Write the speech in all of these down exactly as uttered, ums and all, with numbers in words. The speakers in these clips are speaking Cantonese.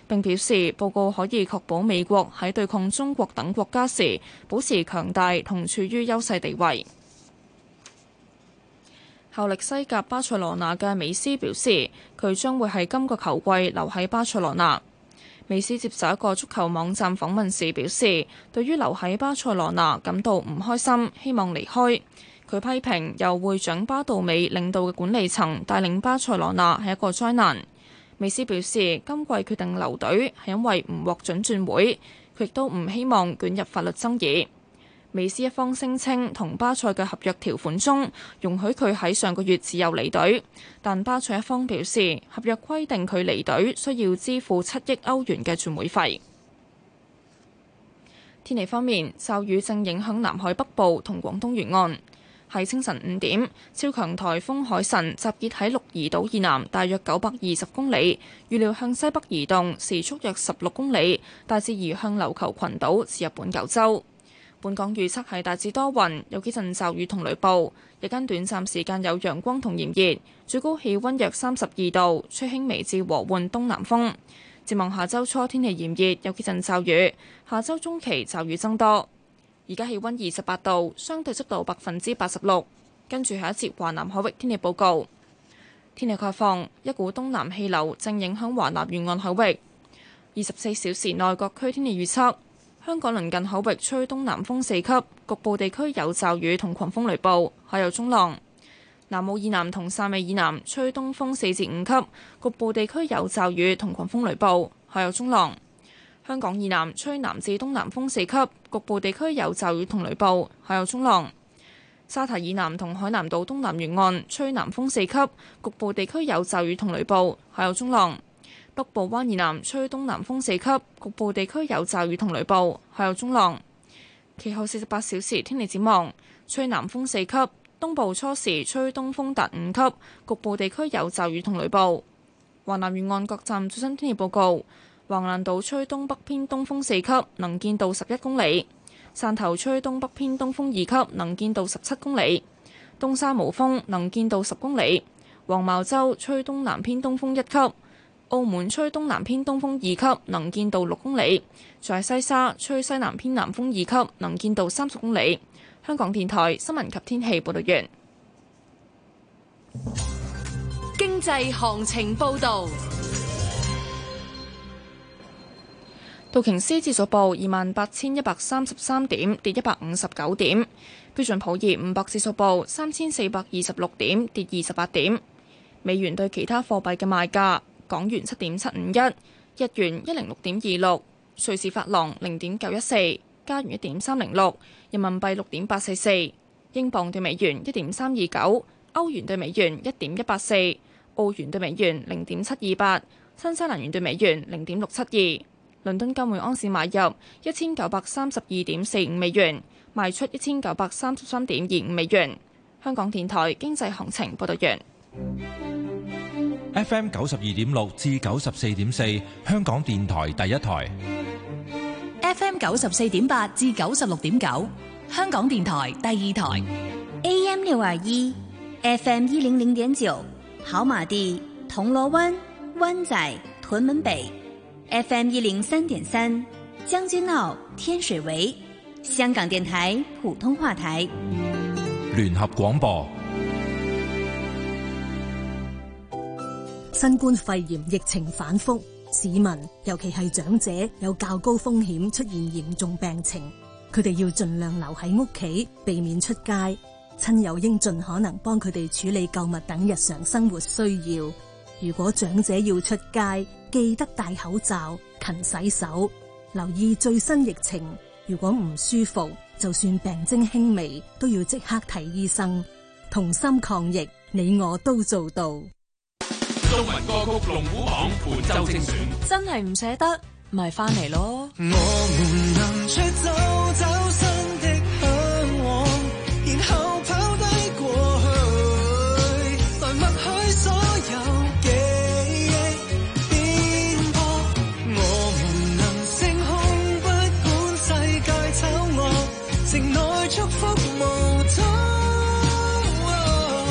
並表示報告可以確保美國喺對抗中國等國家時保持強大同處於優勢地位。效力西甲巴塞羅那嘅美斯表示，佢將會喺今個球季留喺巴塞羅那。美斯接受一個足球網站訪問時表示，對於留喺巴塞羅那感到唔開心，希望離開。佢批評由會長巴杜美領導嘅管理層帶領巴塞羅那係一個災難。美斯表示，今季決定留隊係因為唔獲准轉會，佢亦都唔希望捲入法律爭議。美斯一方聲稱，同巴塞嘅合約條款中容許佢喺上個月自由離隊，但巴塞一方表示，合約規定佢離隊需要支付七億歐元嘅轉會費。天氣方面，驟雨正影響南海北部同廣東沿岸。喺清晨五點，超強颱風海神集結喺鹿兒島以南大約九百二十公里，預料向西北移動，時速約十六公里，大致移向琉球群島至日本九州。本港預測係大致多雲，有幾陣驟雨同雷暴，日間短暫時間有陽光同炎熱，最高氣溫約三十二度，吹輕微至和緩東南風。展望下周初天氣炎熱，有幾陣驟雨，下周中期驟雨增多。而家氣溫二十八度，相對濕度百分之八十六。跟住下一節華南海域天氣報告。天氣概況，一股東南氣流正影響華南沿岸海域。二十四小時內各區天氣預測。香港鄰近海域吹東南風四級，局部地區有驟雨同狂風雷暴，海有中浪。南澳以南同汕尾以南吹東風四至五級，局部地區有驟雨同狂風雷暴，海有中浪。香港以南吹南至東南風四級，局部地區有驟雨同雷暴，海有中浪。沙堤以南同海南島東南沿岸吹南風四級，局部地區有驟雨同雷暴，海有中浪。北部灣以南吹東南風四級，局部地區有驟雨同雷暴，海有中浪。其後四十八小時天氣展望，吹南風四級，東部初時吹東風達五級，局部地區有驟雨同雷暴。華南沿岸各站最新天氣報告：橫瀾島吹東北偏東風四級，能見度十一公里；汕頭吹東北偏東風二級，能見度十七公里；東沙無風，能見度十公里；黃茅洲吹東南偏東風一級。澳門吹東南偏東風二級，能見度六公里；在西沙吹西南偏南風二級，能見度三十公里。香港電台新聞及天氣報道完。 經濟行情報道。 道瓊斯指數報二萬八千一百三十三點，跌一百五十九點。標準普爾五百指數報三千四百二十六點，跌二十八點。美元對其他貨幣嘅賣價。港元七點七五一，日元一零六點二六，瑞士法郎零點九一四，加元一點三零六，人民幣六點八四四，英鎊對美元一點三二九，歐元對美元一點一八四，澳元對美元零點七二八，新西蘭元對美元零點六七二。倫敦金每盎司買入一千九百三十二點四五美元，賣出一千九百三十三點二五美元。香港電台經濟行情報道完。 F M 九十二點六至九十四點四，香港電台第一台。 F M 九十四點八至九十六點九，香港電台第二台。 A M 六二一，F M 一零零點九，跑馬地、銅鑼灣、灣仔、屯門北。F M 一零三點三，將軍澳、天水圍。香港電台普通話台。 聯合廣播。 新冠肺炎疫情反覆，市民尤其係長者有較高風險出現嚴重病情，佢哋要盡量留喺屋企，避免出街。親友應盡可能幫佢哋處理購物等日常生活需要。如果長者要出街，記得戴口罩、勤洗手，留意最新疫情。如果唔舒服，就算病徵輕微，都要即刻睇醫生。同心抗疫，你我都做到。 中文歌曲龍虎榜本周精選， 真係唔捨得，咪翻嚟咯。 我們能出走，走新的向往，然後拋低過去，來默許所有記憶顛簸。我們能升空，不管世界醜惡，城內祝福無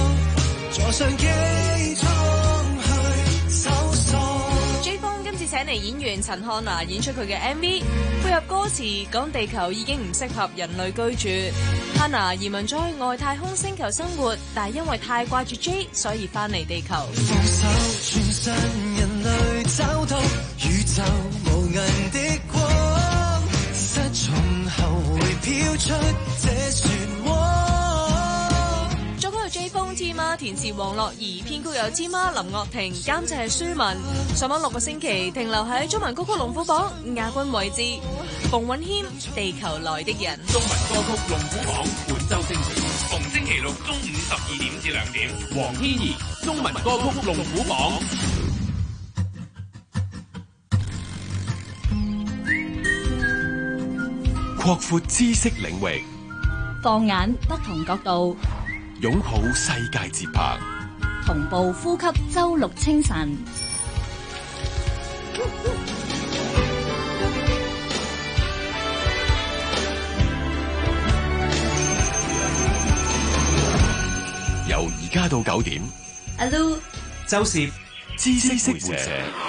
阻，坐上機艙。 請你尼演員陳漢娜演出佢嘅 M V， 配合歌詞講地球已經唔適合人類居住。漢娜移民咗去外太空星球生活，但係因為太掛住 J， 所以翻嚟地球。 放手全身人類找到宇宙無垠的光，失重後會飄出這漩渦。 作曲有 J 風 T 媽，填詞黃樂兒，編曲有 T 媽林樂婷，監製係舒文。上網六個星期，停留喺中文歌曲龍虎榜亞軍位置。馮允謙《地球來的人》。 中文歌曲龍虎榜本周精選，逢星期六中午十二點至兩點。黃天怡中文歌曲龍虎榜。 擴闊知識領域， 放眼不同角度， 擁抱世界節拍， 同步呼吸周六清晨。 由而家到九點， 阿 Lu、 周攝知識會社。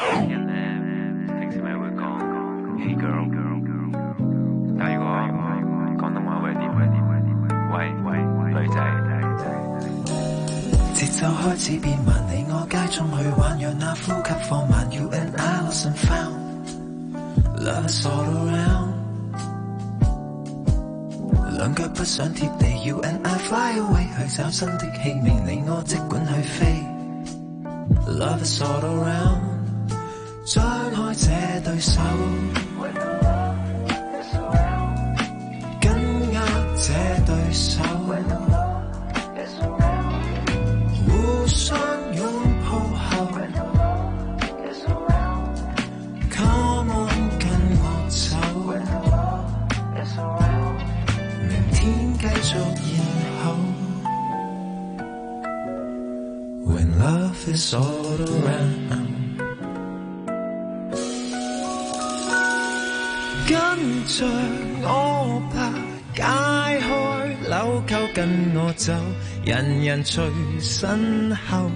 節奏開始變慢，你我街中去玩，讓那呼吸放慢。You and I lost and found, love is all around。兩腳不想貼地 ，You and I fly away 去找新的氣味，你我即管去飛。Love is all around， 張開這對手，緊握這對手。互相擁抱後 Come on 跟我走，明天繼續然後 When love is all around， 跟着我吧，解開紐扣跟我走，人人隨身後，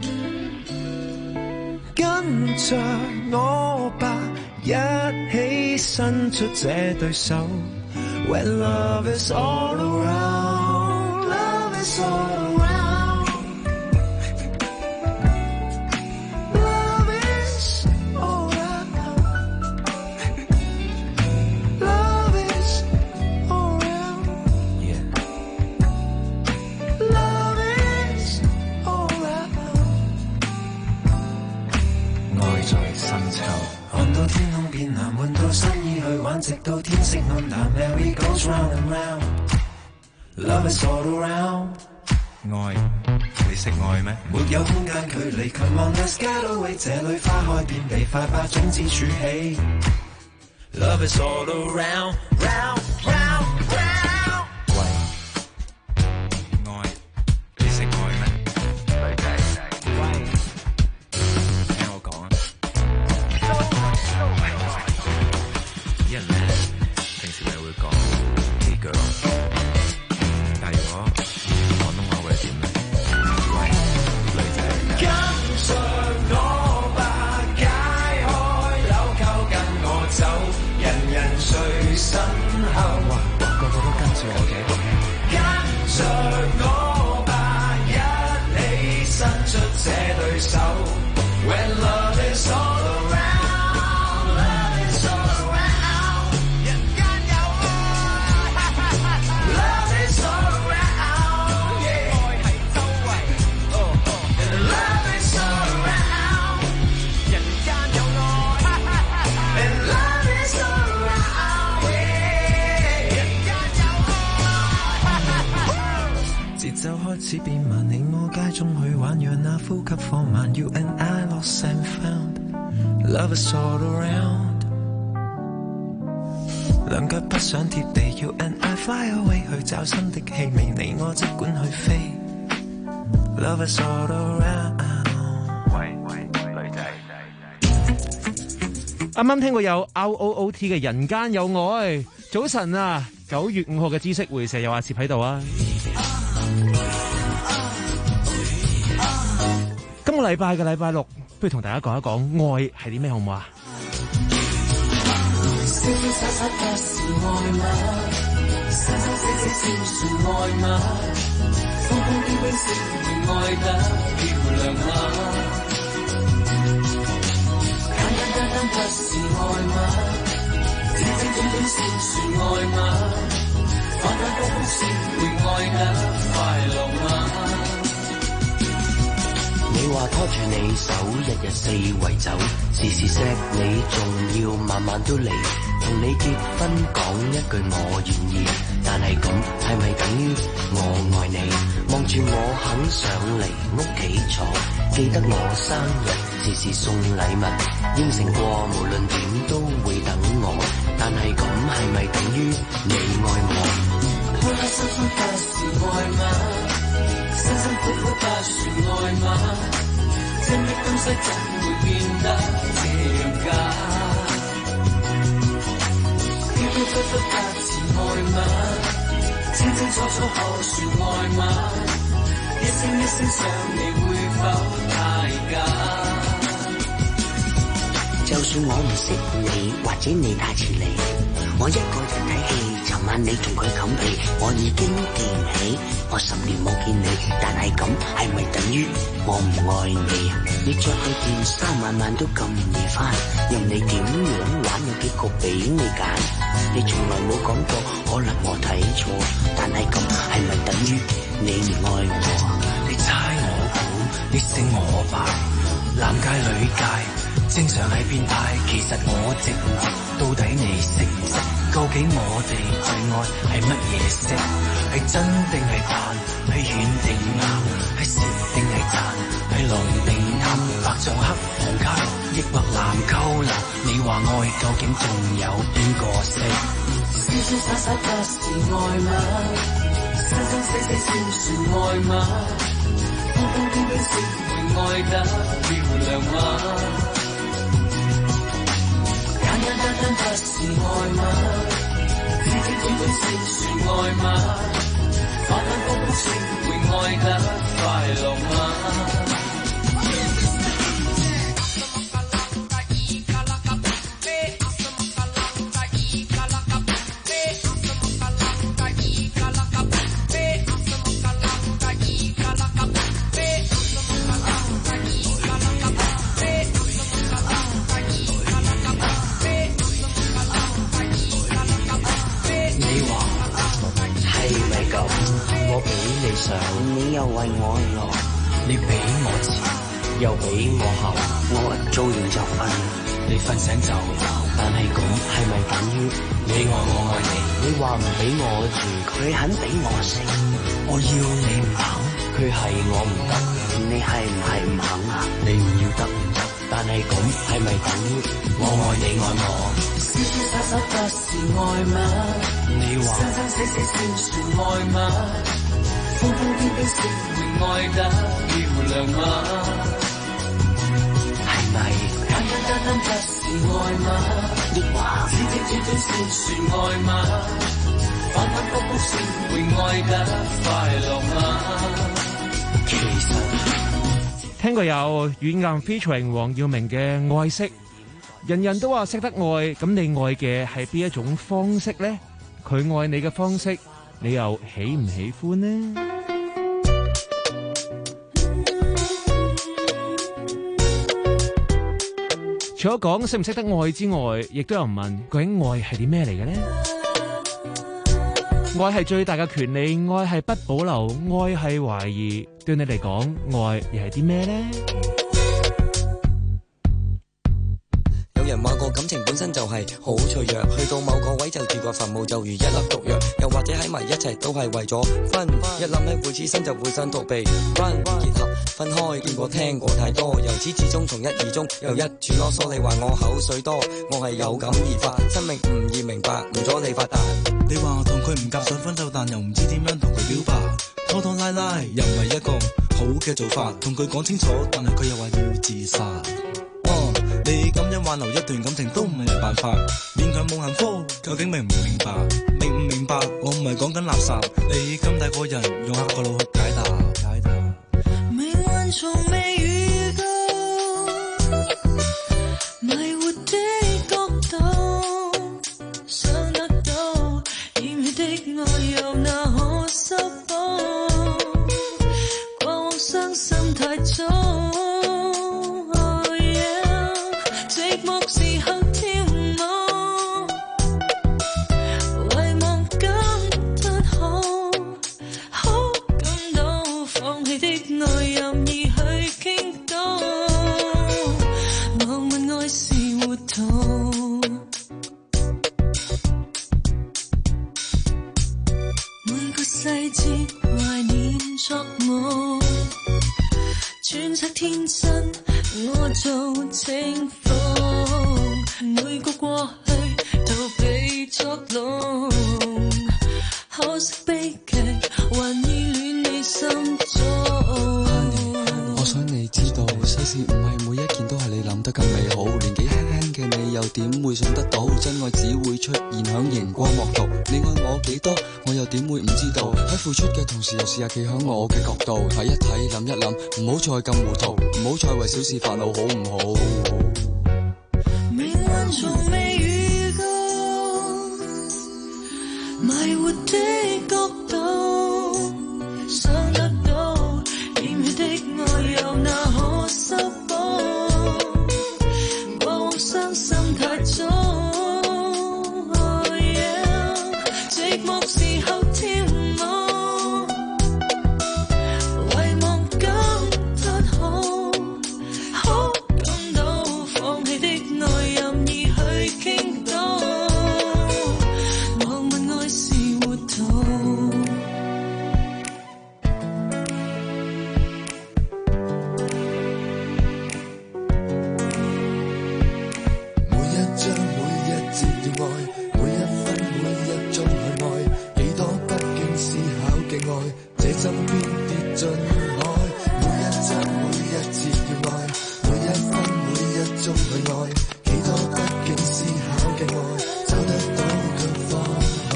跟着我吧，一起伸出這對手。When love is all around, love is all around, love is all around, love is all around, yeah, love is all around。愛在深秋，看到天空變藍，換到新意去玩，直到天色暗淡。Merry goes round and round, love is all around。愛，你識愛咩？沒有空間距離 ，Come on let's get away， 這裏花開遍地，快把種子儲起。Love is all around, round, round, round。喂，愛，你識愛咩？女仔，喂，聽我講啊。啲人咧，平時咪會講 Hey girl， 但係如果廣東話會係點咧？喂，女仔，跟着我吧，解開紐扣跟我走，人人隨身後。哇，個個都跟住我嘅。跟着我吧，一起伸出這對手。When love is all around, love is all around， 人間有愛 ，love is all around， yeah， 愛係周圍 ，and love is all around， 人間有愛 ，and love is all around， yeah， 人間有愛。節奏開始變慢，你我街中去玩，讓那呼吸放慢。You and I lost and found, love is all around。兩腳不想貼地 ，You and I fly away 去找新的氣味，你我即管去飛。Love is all around。喂喂，女仔。 啱啱聽過有 R O O T 嘅《人間有愛》。早晨啊，九月五號嘅知識會社有阿攝喺度啊。今個禮拜嘅禮拜六，不如同大家講一講愛係啲咩好唔好啊？ 瀟瀟灑灑不是愛嗎？生生死死先算愛嗎？瘋瘋癲癲先會愛得漂亮嗎？簡簡單單不是愛嗎？正正短短先算愛嗎？反反覆覆先會愛得快樂嗎？ 你話拖住你手，日日四圍走，時時錫你，仲要晚晚都嚟，同你結婚講一句我願意，但係咁係咪等於我愛你？望住我肯上嚟屋企坐，記得我生日時時送禮物，應承過無論點都會等我，但係咁係咪等於你愛我？ 開開心心不是愛嗎？辛辛苦苦不算愛嗎？真的東西怎會變得這樣假？飄飄忽忽不是愛嗎？清清楚楚可算愛嗎？一聲一聲想你會否太假？ 就算我唔識你，或者你太遲嚟，我一個人睇戲，尋晚你同佢冚被，我已經記唔起，我十年冇見你，但係咁係咪等於我唔愛你啊？你着去件衫晚晚都咁夜返，任你點樣玩，有幾個俾你揀，你從來冇講過，可能我睇錯，但係咁係咪等於你唔愛我？ 你猜我估，你勝我敗，男界女界正常係變態，其實我直男，到底你識唔識？究竟我哋最愛係乜嘢色？係真定係扮？係軟定硬？係蝕定係賺？係龍定暗？白撞黑黃卡，抑或藍溝藍？你話愛究竟仲有邊個識？ 瀟瀟灑灑不是愛嗎？生生死死先算愛嗎？瘋瘋癲癲先會愛得漂亮嗎？簡簡單單不是愛嗎？正正短短先算愛嗎？反反覆覆先會愛得快樂嗎？ 我俾你上，你又為我落， 你俾我前， 又俾我後，我一做完就瞓， 你瞓醒就鬧， 但係咁係咪等於你愛我愛你？ 你話唔俾我住，佢肯俾我食， 我要你唔肯， 佢係我唔得，你係唔係唔肯啊？ 你唔要得唔得？ 但係咁係咪等於我愛你愛我？ 瀟瀟灑灑不是愛嗎？ 你話生生死死先算愛嗎？瘋瘋癲癲先會愛得漂亮嗎？ 係咪簡簡單單不是愛嗎？ 抑或正正短短先算愛嗎？反反覆覆先會愛得快樂嗎？ 其實聽過有軟硬 featuring 黃耀明嘅《愛惜》，人人都話識得愛，咁你愛嘅係邊一種方式呢？佢愛你嘅方式，你又喜唔喜歡呢？除咗講識唔識得愛之外，亦都有人問究竟愛係啲咩嚟嘅呢？愛係最大嘅權利，愛係不保留，愛係懷疑。對你嚟講，愛又係啲咩呢？ 有人話過感情本身就係好脆弱，去到某個位就跌落墳墓，就如一粒毒藥。又或者喺埋一齊都係為咗分，一諗起會黐身就會想逃避。分結合分開，見過聽過太多，由始至終從一而終，又一串囉嗦。你話我口水多，我係有感而發，生命唔易明白，唔阻你發達。 你話同佢唔夾想分手，但又唔知點樣同佢表白，拖拖拉拉又唔係一個好嘅做法，同佢講清楚，但係佢又話要自殺。哦，你咁樣挽留一段感情都唔係辦法，勉強冇幸福，究竟明唔明白？明唔明白？我唔係講緊垃圾，你咁大個人，用下個腦去解答。解答。 命運從未預告，迷活的角度， 做清風，每個過去都被作弄，可惜悲劇還依戀你心中。 我想你知道，世事唔係每一件都係你諗得咁美好。年紀輕輕嘅你又點會想得到？真愛只會出現響熒光幕度。你愛我幾多，我又點會唔知道？喺付出嘅同時，又試下企響我嘅角度，睇一睇，諗一諗，唔好再咁糊塗，唔好再為小事煩惱，好唔好？ 命運從未預告，迷活的角度，想得到險血的愛又哪可修補？過往傷心太早，寂寞時候跳舞，遺忘感不好，可感到放棄的愛任意去傾倒，莫問愛是活圖。 每一章每一節要愛，每一分每一鐘去愛，幾多不經思考嘅愛，這針邊跌進海。每一章每一節要愛，每一分每一鐘去愛，幾多不經思考嘅愛，找得到卻放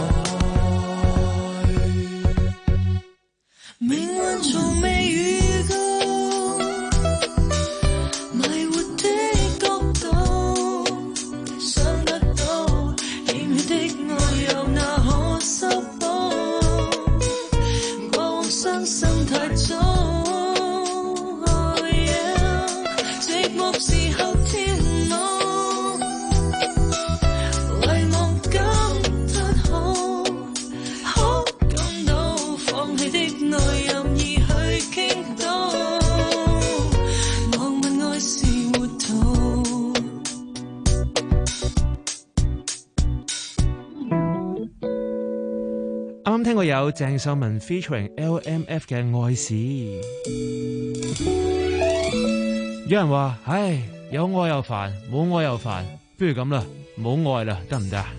開。 命運從未預告，迷活的角度，想得到險血的愛又哪可修補？過往傷心太早，寂寞時候跳舞，遺忘感不好，可感到放棄的愛任意去傾倒，莫問愛是活圖。 啱啱聽過有鄭秀文 featuring L M F 嘅愛事。有人話：唉，有愛又煩，冇愛又煩，不如咁啦，冇愛啦，得唔得？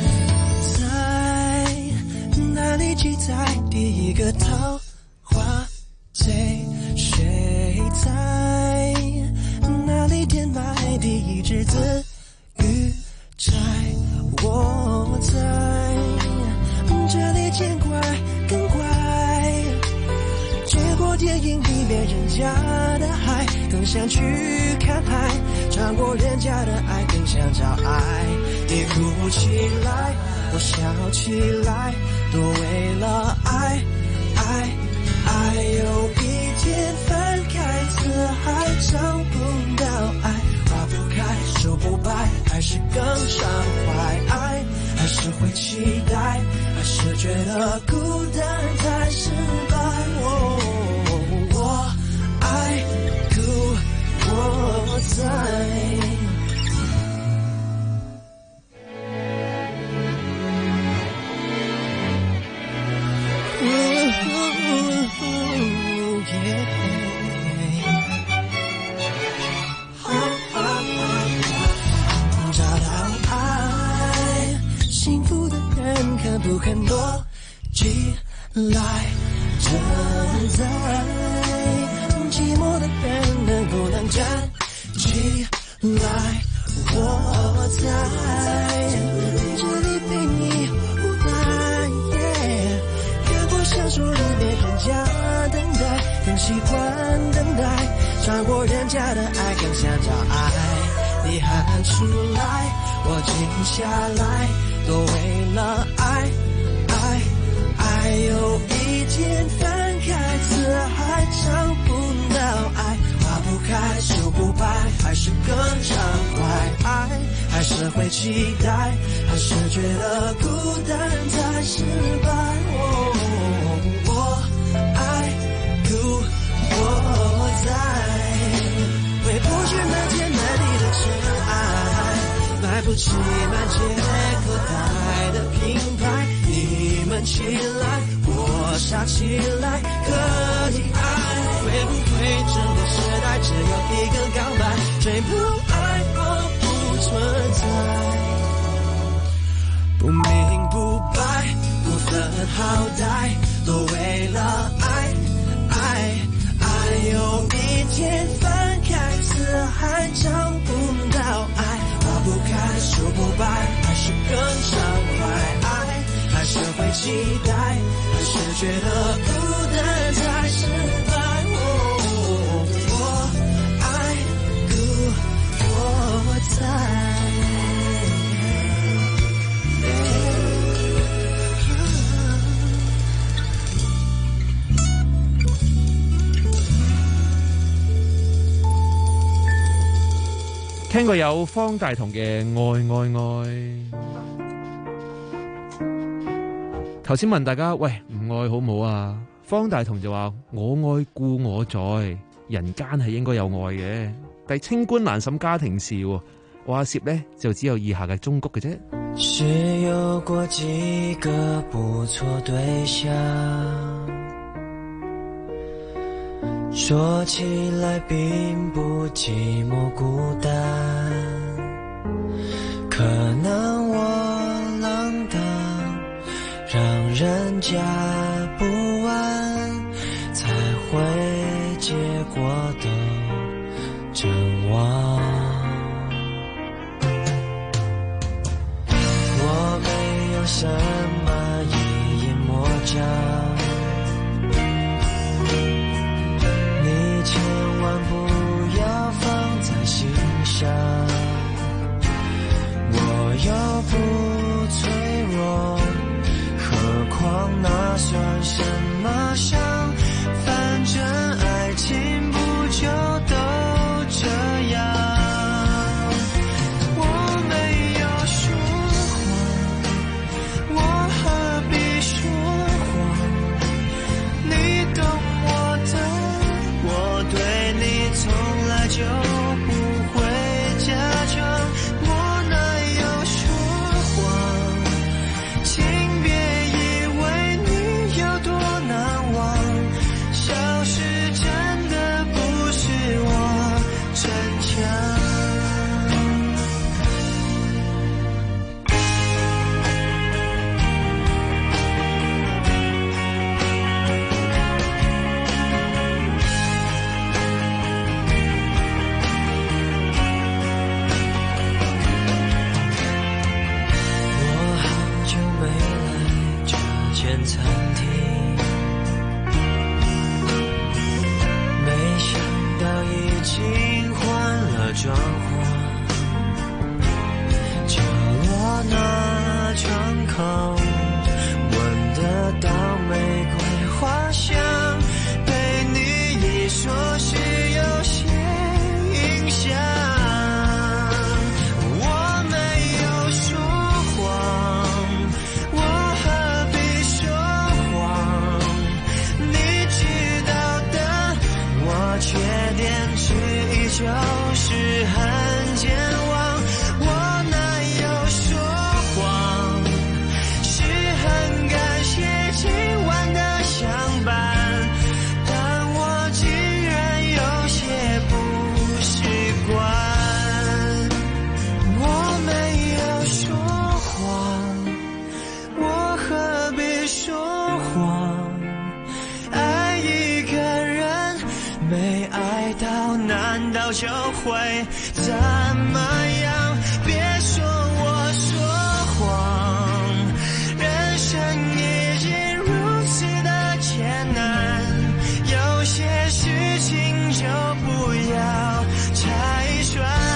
在哪裡記載第一個桃花醉？誰在哪裡填埋第一隻字語trái？我在這裡見怪更怪，結果電影裡面人家的海更想去看海，穿過人家的愛更想找愛。你哭起來，我笑起來，都為了愛，愛，愛。有一天翻開字還找不到愛，花不開，樹不白，還是更傷懷。愛還是會期待，還是覺得孤單才失敗。我我愛故我在。找到愛，幸福的人肯不肯躲起來站在，寂寞的人能不能站起來？我在這裡陪你無奈，看過小說裡面人家等待，更習慣等待，穿過人家的愛更想找愛。你喊出來，我靜下來，都為了愛，愛，愛。有一天翻開字還找不到愛，花不開，樹不白，還是更暢快。愛還是會期待，還是覺得孤單才失敗。哦，我愛故我在，回不去那天那地的塵埃，買不起滿街口袋的品牌。你們起來，我傻起來，可以愛，會不會整个时代只有一个告白，谁不爱我不存在，不明不白，不分好歹，都为了爱爱爱。有一天分开，似海找不到爱，花不开，树不白，还是更伤怀。爱还是会期待，还是觉得孤单才失败。哦，我爱故我在。 聽過有方大同嘅愛愛愛。頭先問大家喂，唔愛好唔好啊？方大同就話我愛故我在，人間係應該有愛嘅，但係清官難審家庭事喎。我阿攝呢就只有以下嘅忠告嘅啫。 是有過幾個不錯對象，說起來並不寂寞孤單，可能我浪蕩，讓人家不安，才會結果都陣亡。我沒有什麼隱隱魔障，千萬不要放在心上，我又不脆弱，何況那算什麼傷？反正愛情不就都這樣。我沒有說謊，我何必說謊？你懂我的，我對你從來就不會假裝，我哪有說謊？請別以為你有多難忘，消失真的不是我逞強。餐廳，沒想到已經換了裝潢，角落那窗口聞得到玫瑰花香，被你一說是有些印象。我沒有說謊，我何必說謊？你知道的，我缺點之一就是很健忘。我哪有說謊？是很感謝今晚的相伴，但我竟然有些不習慣。我沒有說謊，我何必說謊？愛一個人沒愛到，難道就會怎麼樣？別說我說謊，人生已經如此的艱難，有些事情就不要拆穿。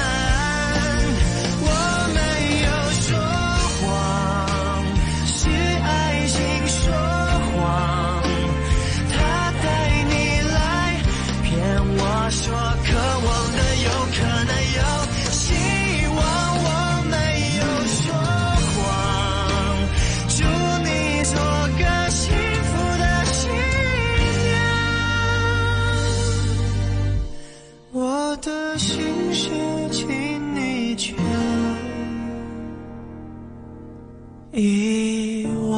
我沒有說謊，是愛情說謊，他帶你來騙我說渴望的有可能有希望。我沒有說謊，祝你做個幸福的新娘。我的心事請你全遺忘。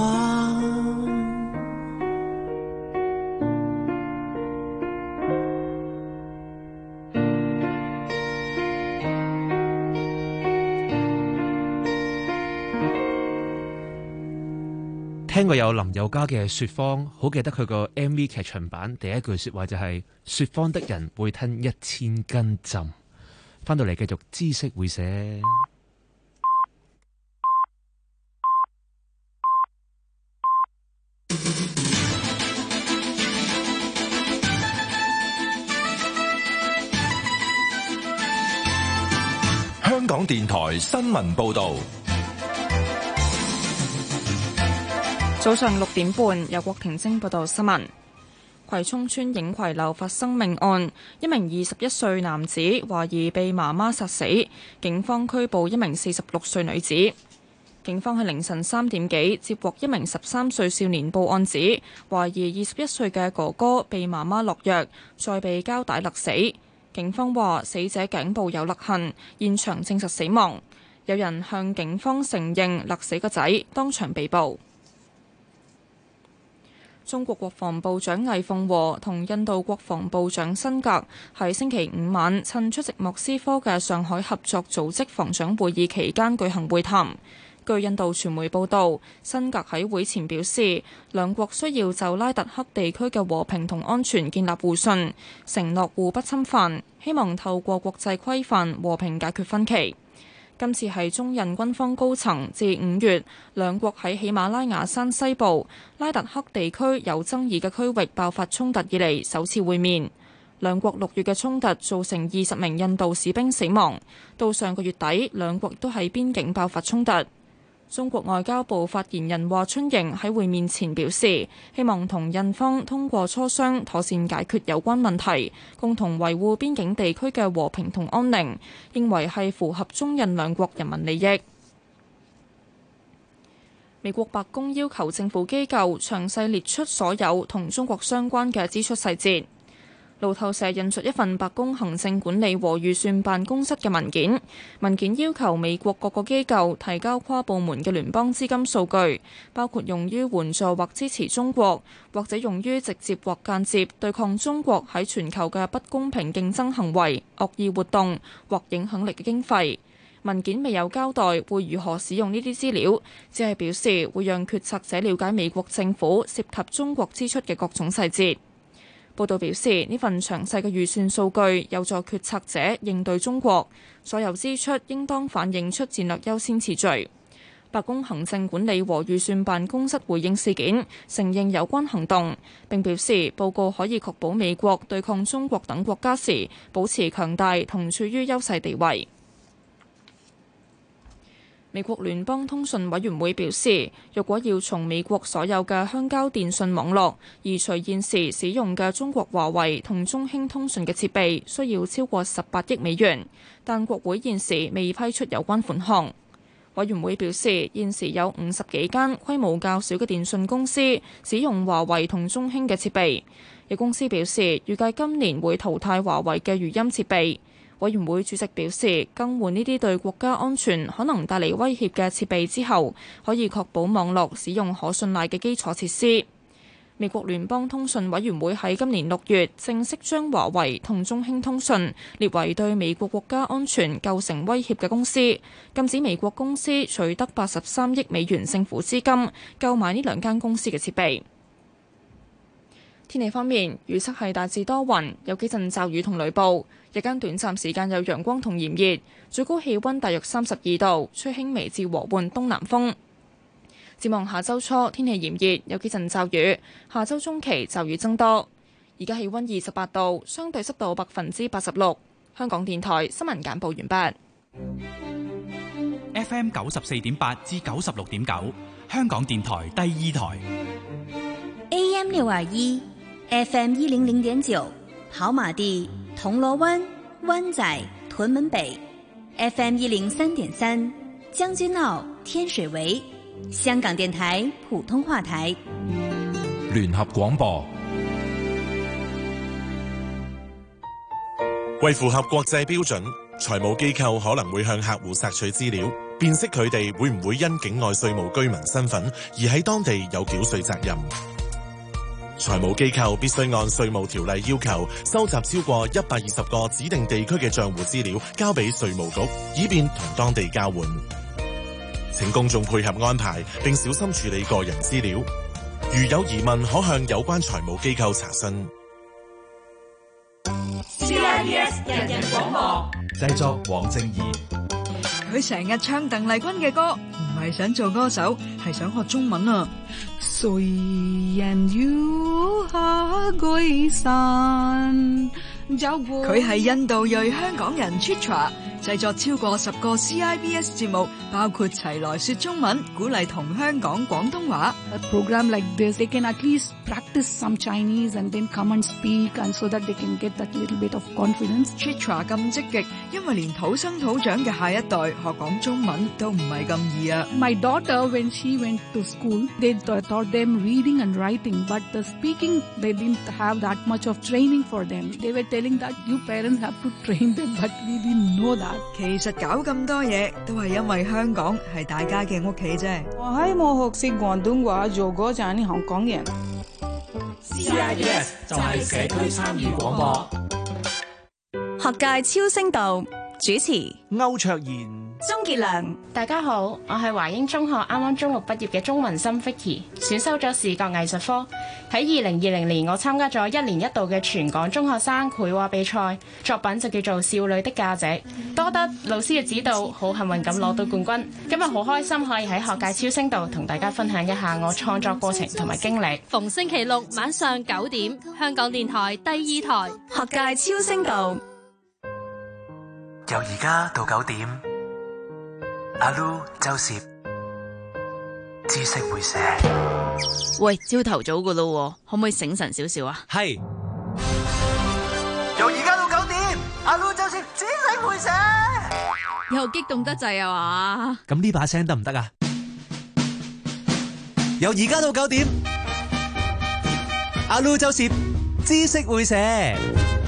聽過有林宥嘉嘅説謊，好記得佢個 M V 劇場版第一句説話就係、是、説謊的人會吞一千斤浸。翻到嚟繼續知識會寫。 香港電台新聞報導。 早上六點半，由郭婷晶報道新聞。葵涌村影葵樓發生命案，一名二十一歲男子懷疑被媽媽殺死，警方拘捕一名四十六歲女子。警方喺凌晨三點幾接獲一名十三歲少年報案指，懷疑二十一歲嘅哥哥被媽媽落藥，再被膠帶勒死。警方話死者頸部有勒痕，現場證實死亡。有人向警方承認勒死個仔，當場被捕。中國國防部長魏鳳和同印度國防部長辛格喺星期五晚趁出席莫斯科嘅上海合作組織防長會議期間舉行會談。據印度傳媒報道，辛格喺會前表示，兩國需要就拉特克地區嘅和平同安全建立互信，承諾互不侵犯，希望透過國際規範和平解決分歧。今次係中印軍方高層自五月兩國喺喜馬拉雅山西部拉特克地區有爭議嘅區域爆發衝突以嚟首次會面。兩國六月嘅衝突造成二十名印度士兵死亡，到上個月底兩國亦都喺邊境爆發衝突。中國外交部發言人華春瑩喺會面前表示，希望同印方通過磋商妥善解決有關問題，共同維護邊境地區嘅和平同安寧，認為係符合中印兩國人民利益。美國白宮要求政府機構詳細列出所有同中國相關嘅支出細節。路透社引述一份白宮行政管理和預算辦公室嘅文件，文件要求美國各個機構提交跨部門嘅聯邦資金數據，包括用於援助或支持中國，或者用於直接或間接對抗中國喺全球嘅不公平競爭行為、惡意活動或影響力嘅經費。文件未有交代會如何使用呢啲資料，只係表示會讓決策者了解美國政府涉及中國支出嘅各種細節。報道表示，呢份詳細嘅預算數據有助決策者應對中國，所有支出應當反映出戰略優先次序。白宮行政管理和預算辦公室回應事件，承認有關行動，並表示報告可以確保美國對抗中國等國家時保持強大同處於優勢地位。美國聯邦通訊委員會表示，若果要從美國所有嘅鄉郊電訊網絡移除現時使用嘅中國華為同中興通訊嘅設備，需要超過十八億美元，但國會現時未批出有關款項。委員會表示，現時有五十幾間規模較小嘅電訊公司使用華為同中興嘅設備。有公司表示，預計今年會淘汰華為嘅語音設備。委員會主席表示，更換呢啲對國家安全可能帶嚟威脅嘅設備之後，可以確保網絡使用可信賴嘅基礎設施。美國聯邦通訊委員會喺今年六月正式將華為同中興通訊列為對美國國家安全構成威脅嘅公司，禁止美國公司取得八十三億美元政府資金購買呢兩間公司嘅設備。天氣方面，預測係大致多雲，有幾陣驟雨同雷暴，日間短暫時間有陽光同炎熱，最高氣溫大約三十二度，吹輕微至和緩東南風。展望下周初天氣炎熱，有幾陣驟雨，下周中期驟雨增多。而家氣溫二十八度，相對濕度百分之八十六。香港電台新聞簡報完畢。 F M 九十四點八至九十六點九，香港電台第二台。 A M 六二一。F M 一零零點九，跑馬地、銅鑼灣、灣仔、屯門北 ；F M 一零三點三，將軍澳、天水圍。香港電台普通話台。 聯合廣播。 為符合國際標準，財務機構可能會向客戶索取資料，辨識佢哋會唔會因境外稅務居民身份而喺當地有繳稅責任。財務機構必須按稅務條例要求，收集超過一百二十個指定地區嘅賬戶資料，交俾稅務局，以便同當地交換。 請公眾配合安排，並小心處理個人資料。如有疑問，可向有關財務機構查詢。 C I B S 人人廣播製作黃正義。 佢成日唱鄧麗君嘅歌，唔係想做歌手，係想學中文啊。雖然要下歸山，佢係印度裔香港人 Chitra， 製作超過十個 C I B S 節目，包括齊來說中文，鼓勵同香港廣東話。 A program like this, they can at least practice some Chinese and then come and speak, and so that they can get that little bit of confidence. Chitra 咁積極，因為連土生土長嘅下一代學講中文都唔係咁易啊。 My daughter, when she went to school, they taught them reading and writing, but the speaking, they didn't have that much of training for them. They were telling that you parents have to train them, but we didn't know that. 其實搞咁多嘢都係因為香港係大家嘅屋企啫。 我喺冇學識廣東話做嗰陣香港人。 C I B S 就係社區參與廣播。 學界超聲道主持歐卓賢、 鍾傑良。 大家好，我係華英中學啱啱中六畢業嘅鍾文心 Vicky， 選修咗視覺藝術科。喺二零二零年，我參加咗一年一度嘅全港中學生繪畫比賽，作品就叫做《少女的價值》。多得老師嘅指導，好幸運咁攞到冠軍。今日好開心可以喺學界超聲道同大家分享一下我創作過程同埋經歷。 逢星期六晚上九點，香港電台第二台學界超聲道。 由而家到九點，阿 Lu 周攝知識會寫。 喂，朝頭早噶咯，可唔可以醒神少少啊？ 係。 由而家到九點，阿 Lu 周攝知識會寫。 又激動得滯啊嘛？ 咁呢把聲得唔得啊？由而家到九點，阿 Lu 周攝知識會寫。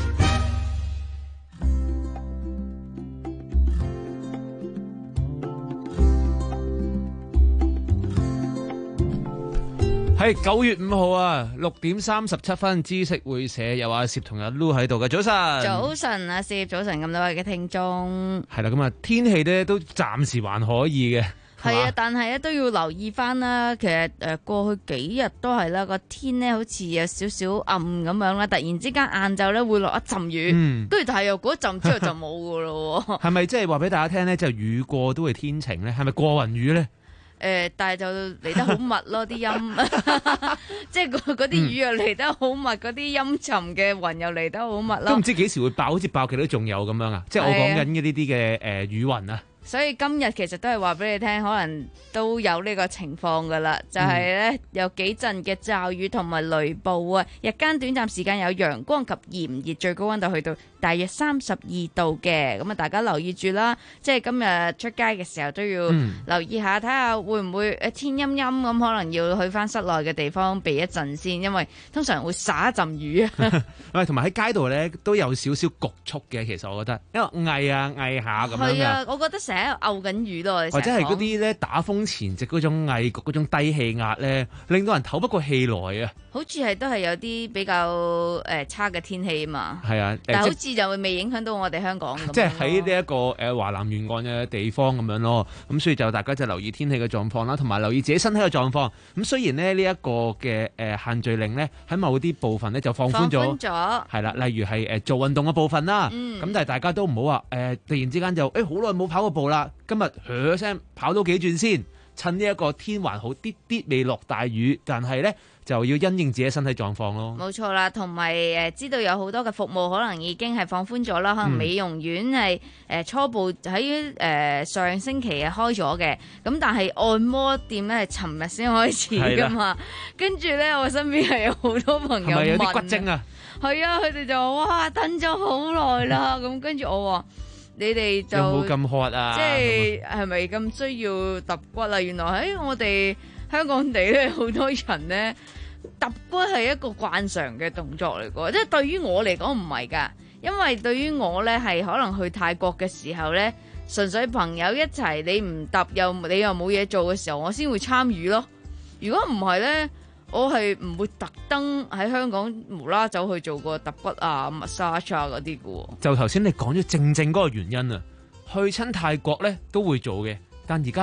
係九月五號啊，六點三十七分，知識會寫有阿攝同阿 Lu 喺度嘅。早晨， 早晨阿攝，早晨咁多位嘅聽眾。 係啦，咁啊天氣咧都暫時還可以嘅。 係啊，但係咧都要留意翻啦。其實誒過去幾日都係啦，個天咧好似有少少暗咁樣啦。突然之間晏晝咧會落一陣雨，跟住但係又嗰一陣之後就冇噶咯。係咪即係話俾大家聽咧？就雨過都會天晴咧？係咪過雲雨咧？誒、呃，但係就嚟得好密咯，啲陰，即係嗰嗰啲雨又嚟得好密，嗰啲陰沉嘅雲又嚟得好密咯。都唔知幾時會爆，好似爆期都仲有咁樣啊！即係我講緊嘅呢啲嘅誒雨雲啊。所以今日其實都係話俾你聽，可能都有呢個情況噶啦，就係、是、咧有幾陣嘅驟雨同埋雷暴啊，日間短暫時間有陽光及炎熱，最高溫度去到大約三十二度嘅，咁啊大家留意住啦，即係今日出街嘅時候都要留意下，睇下會唔會誒天陰陰咁，可能要去翻室內嘅地方避一陣先，因為通常會灑一陣雨啊。喂，同埋喺街度咧都有少少局促嘅，其實我覺得，因為翳啊翳下咁樣嘅。係啊，我覺得成日漚緊雨咯，或者係嗰啲咧打風前夕嗰種翳焗嗰種低氣壓咧，令到人唞不過氣來啊。好似係都係有啲比較誒、呃、差嘅天氣啊嘛。係啊，但係好似就未影響到我哋香港咁。即係喺呢一個誒、呃、華南沿岸嘅地方咁樣咯。咁所以就大家就留意天氣嘅狀況啦，同埋留意自己身體嘅狀況。咁雖然咧呢一、這個嘅誒、呃、限聚令咧喺某啲部分咧就放寬咗，放寬咗係啦，例如係誒、呃、做運動嘅部分啦。咁、嗯、但係大家都唔好話誒突然之間就誒好耐冇跑過步啦，今日噓聲跑多幾轉先，趁呢一個天還好啲啲未落大雨，但係咧就要因應自己身體狀況咯。冇錯啦，同埋誒知道有好多嘅服務可能已經係放寬咗啦，可能美容院係誒初步喺誒上星期係開咗嘅，咁但係按摩店咧係尋日先開始噶嘛。跟住咧我身邊係有好多朋友問，係咪有啲骨精啊？係啊，佢哋就話哇等咗好耐啦，咁跟住我話。你哋就有冇咁渴啊？即係係咪咁需要揼骨啊？原來喺我哋香港地咧，好多人咧揼骨係一個慣常嘅動作嚟嘅，即係對於我嚟講唔係㗎，因為對於我咧係可能去泰國嘅時候咧，純粹朋友一齊，你唔揼又你又冇嘢做嘅時候，我先會參與咯。如果唔係咧，我係唔會特登喺香港無啦走去做個揼骨啊、massage 啊嗰啲嘅。就頭先你講咗正正嗰個原因啊，去親泰國咧都會做嘅，但而家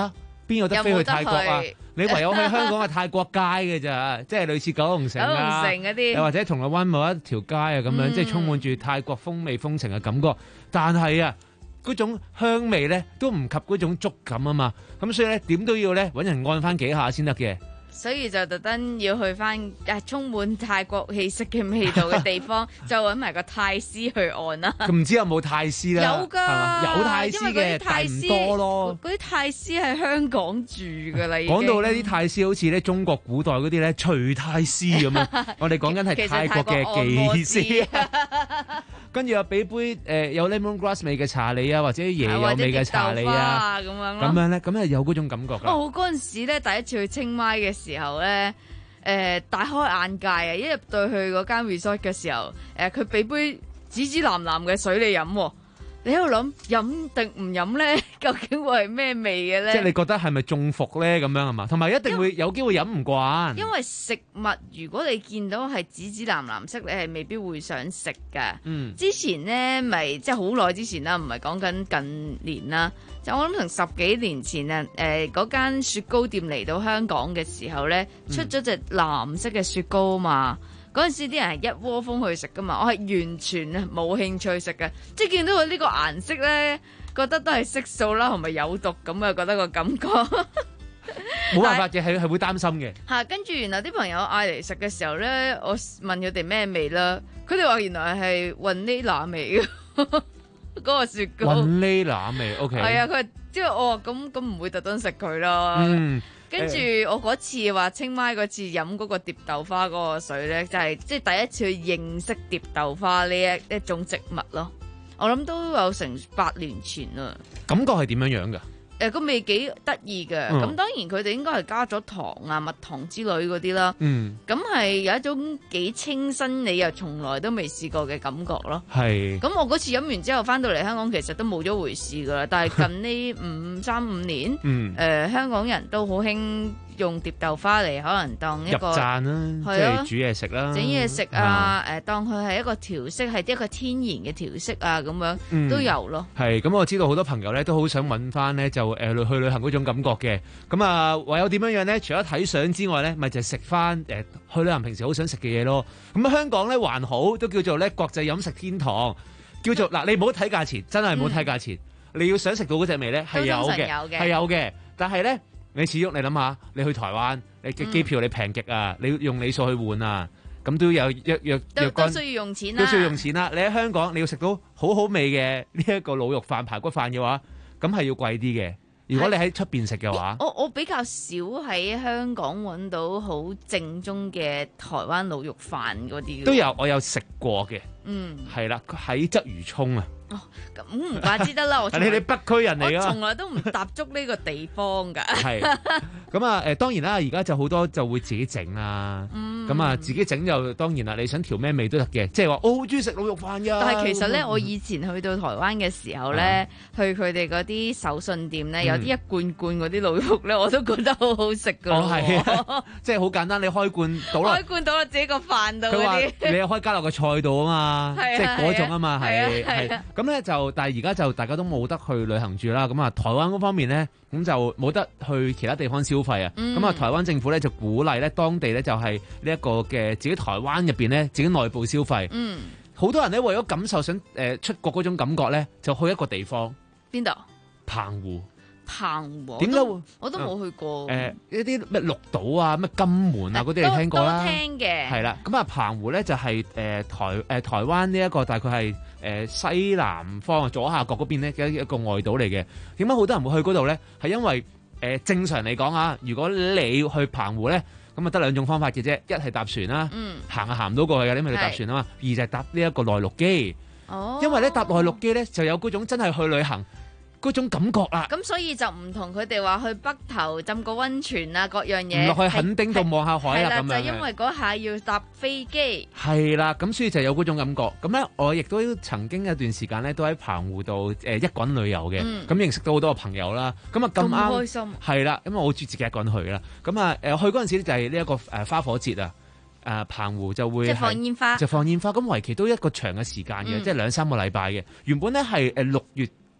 邊有得飛去泰國啊？你唯有去香港嘅泰國街嘅咋，即係類似九龍城啊， 九龍城嗰啲又或者銅鑼灣某一條街啊咁樣， 嗯即係充滿住泰國風味風情嘅感覺。但係啊，嗰種香味咧都唔及嗰種觸感啊嘛，咁所以咧點都要咧揾人按翻幾下先得嘅。 所以就特登要去翻誒充滿泰國氣息嘅味道嘅地方，就揾埋個泰師去按啦。 唔知有冇泰師啦？ 有㗎， 係嘛有泰師嘅，但係唔多咯。 嗰啲泰師喺香港住㗎啦，已經。 講到呢啲泰師好似咧中國古代嗰啲咧徐泰師咁樣，我哋講緊係泰國嘅技師。跟住又俾杯誒、呃、有 lemongrass 味嘅茶你啊，或者椰油味嘅茶你啊， 咁樣咁樣咧，咁係有嗰種感覺㗎。 我嗰陣時咧，第一次去清邁嘅時候咧，誒、呃、大開眼界啊！一入到去嗰間 resort 嘅時候，誒佢俾杯紫紫藍藍嘅水你飲喎。你喺度諗飲定唔飲咧？究竟會係咩味嘅咧？ 即係你覺得係咪中伏咧？咁樣係嘛？同埋一定會有機會飲唔慣。 因為食物如果你見到係紫紫藍藍色，你係未必會想食㗎。 嗯， 之前咧咪即係好耐之前啦，唔係講緊近年啦。就我諗成十幾年前啊，誒嗰間雪糕店嚟到香港嘅時候咧，出咗隻藍色嘅雪糕啊嘛。嗰陣時啲人係一窩蜂去食噶嘛，我係完全啊冇興趣食嘅，即係見到佢呢個顏色咧，覺得都係色素啦，同埋有毒咁啊，覺得個感覺。 冇辦法嘅，係係會擔心嘅。 嚇，跟住原來啲朋友嗌嚟食嘅時候咧，我問佢哋咩味啦，佢哋話原來係雲呢拿味嘅嗰個雪糕。 雲呢拿味 ，OK。 係啊，佢即係我話咁咁唔會特登食佢咯。 嗯。 跟住我嗰次話清邁嗰次飲嗰個蝶豆花嗰個水咧，就係即係第一次去認識蝶豆花呢一一種植物咯。我諗都有成八年前啦。 感覺係點樣樣㗎？ 誒個味幾得意嘅，咁、嗯、當然佢哋應該係加咗糖啊、蜜糖之類嗰啲啦。嗯，咁係有一種幾清新，你又從來都未試過嘅感覺咯。係。咁我嗰次飲完之後翻到嚟香港，其實都冇咗回事噶啦。但係近呢五三五年，嗯，誒、呃、香港人都好興用蝶豆花嚟可能當一個入贊啦，即係煮嘢食啦， 整嘢食啊，誒、呃、當佢係一個調色，係一個天然嘅調色啊，咁樣、嗯、都有咯。係，咁我知道好多朋友咧都好想揾翻咧就誒、呃、去旅行嗰種感覺嘅，咁啊唯有點樣樣咧？除咗睇相之外咧，咪就係食翻誒去旅行平時好想食嘅嘢咯。咁香港咧還好，都叫做咧國際飲食天堂，叫做嗱你唔好睇價錢，真係唔好睇價錢，嗯、你要想食到嗰隻味咧係有嘅，係有嘅，但係咧。你始終你諗下，你去台灣，你嘅機票你平極啊，嗯、你用里數去換啊，咁都有約約約都需要用錢啦， 都需要用錢啦。你喺香港你要食到好好味嘅呢一個滷肉飯、排骨飯嘅話，咁係要貴啲嘅。如果你喺出邊食嘅話， 我我比較少喺香港揾到好正宗嘅台灣滷肉飯嗰啲。都有，我有食過嘅。 嗯， 係啦，喺鰂魚涌啊。 哦，咁唔怪之得啦，我你哋北區人嚟㗎， 我從來都唔踏足呢個地方㗎。係， 咁啊誒，當然啦，而家就好多就會自己整啦。咁、嗯、啊，自己整就當然啦，你想調咩味都得嘅，即係話我好中意食滷肉飯㗎。但係其實咧，我以前去到台灣嘅時候咧，嗯、去佢哋嗰啲手信店咧，有啲一罐罐嗰啲滷肉咧，我都覺得好好食㗎。 哦，係啊，即係好簡單，你開罐倒落， 開罐倒落自己個飯度嗰啲。 你又可以加落個菜度啊嘛，即係嗰種啊嘛，係係。 係咁咧就，但係而家就大家都冇得去旅行住啦。咁啊，台灣嗰方面咧，咁就冇得去其他地方消費啊。咁啊、嗯，台灣政府咧就鼓勵咧當地咧就係呢一個嘅自己台灣入邊咧自己內部消費。嗯，好多人咧為咗感受想誒出國嗰種感覺咧，就去一個地方。 邊度？ 澎湖。 澎湖。 點解會？ 我都冇去過。誒、 呃，一啲咩綠島啊、咩金門啊嗰啲你聽過啦？ 都聽嘅。係啦， 咁啊，澎湖咧就係、是、誒、呃、台誒、呃、台灣呢一個大概係誒、呃、西南方左下角嗰邊咧嘅一個外島嚟嘅。點解好多人會去嗰度咧？係因為誒、呃、正常嚟講啊，如果你去澎湖咧，咁啊得兩種方法嘅啫，一係搭船啦，嗯、行啊行唔到過去嘅，因為你搭船啊嘛；二就係搭呢一個內陸機。哦。因為咧搭內陸機咧就有嗰種真係去旅行嗰種感覺啦， 咁所以就唔同佢哋話去北投浸個溫泉啊，各樣嘢。 唔落去墾丁度望下海啊咁樣。係啦， 就因為嗰下要搭飛機。 係啦，咁所以就有嗰種感覺。咁咧，我亦都曾經有段時間咧，都喺澎湖度誒一個人旅遊嘅，咁、嗯、認識到好多個朋友啦。咁啊咁啱，咁開心。係啦，因為我好中意自己一個人去啦。咁啊誒去嗰陣時就係呢一個誒花火節啊。誒澎湖就會即係放煙花， 就放煙花。咁為期都一個長嘅時間嘅，嗯、即係兩三個禮拜嘅。原本咧係誒六月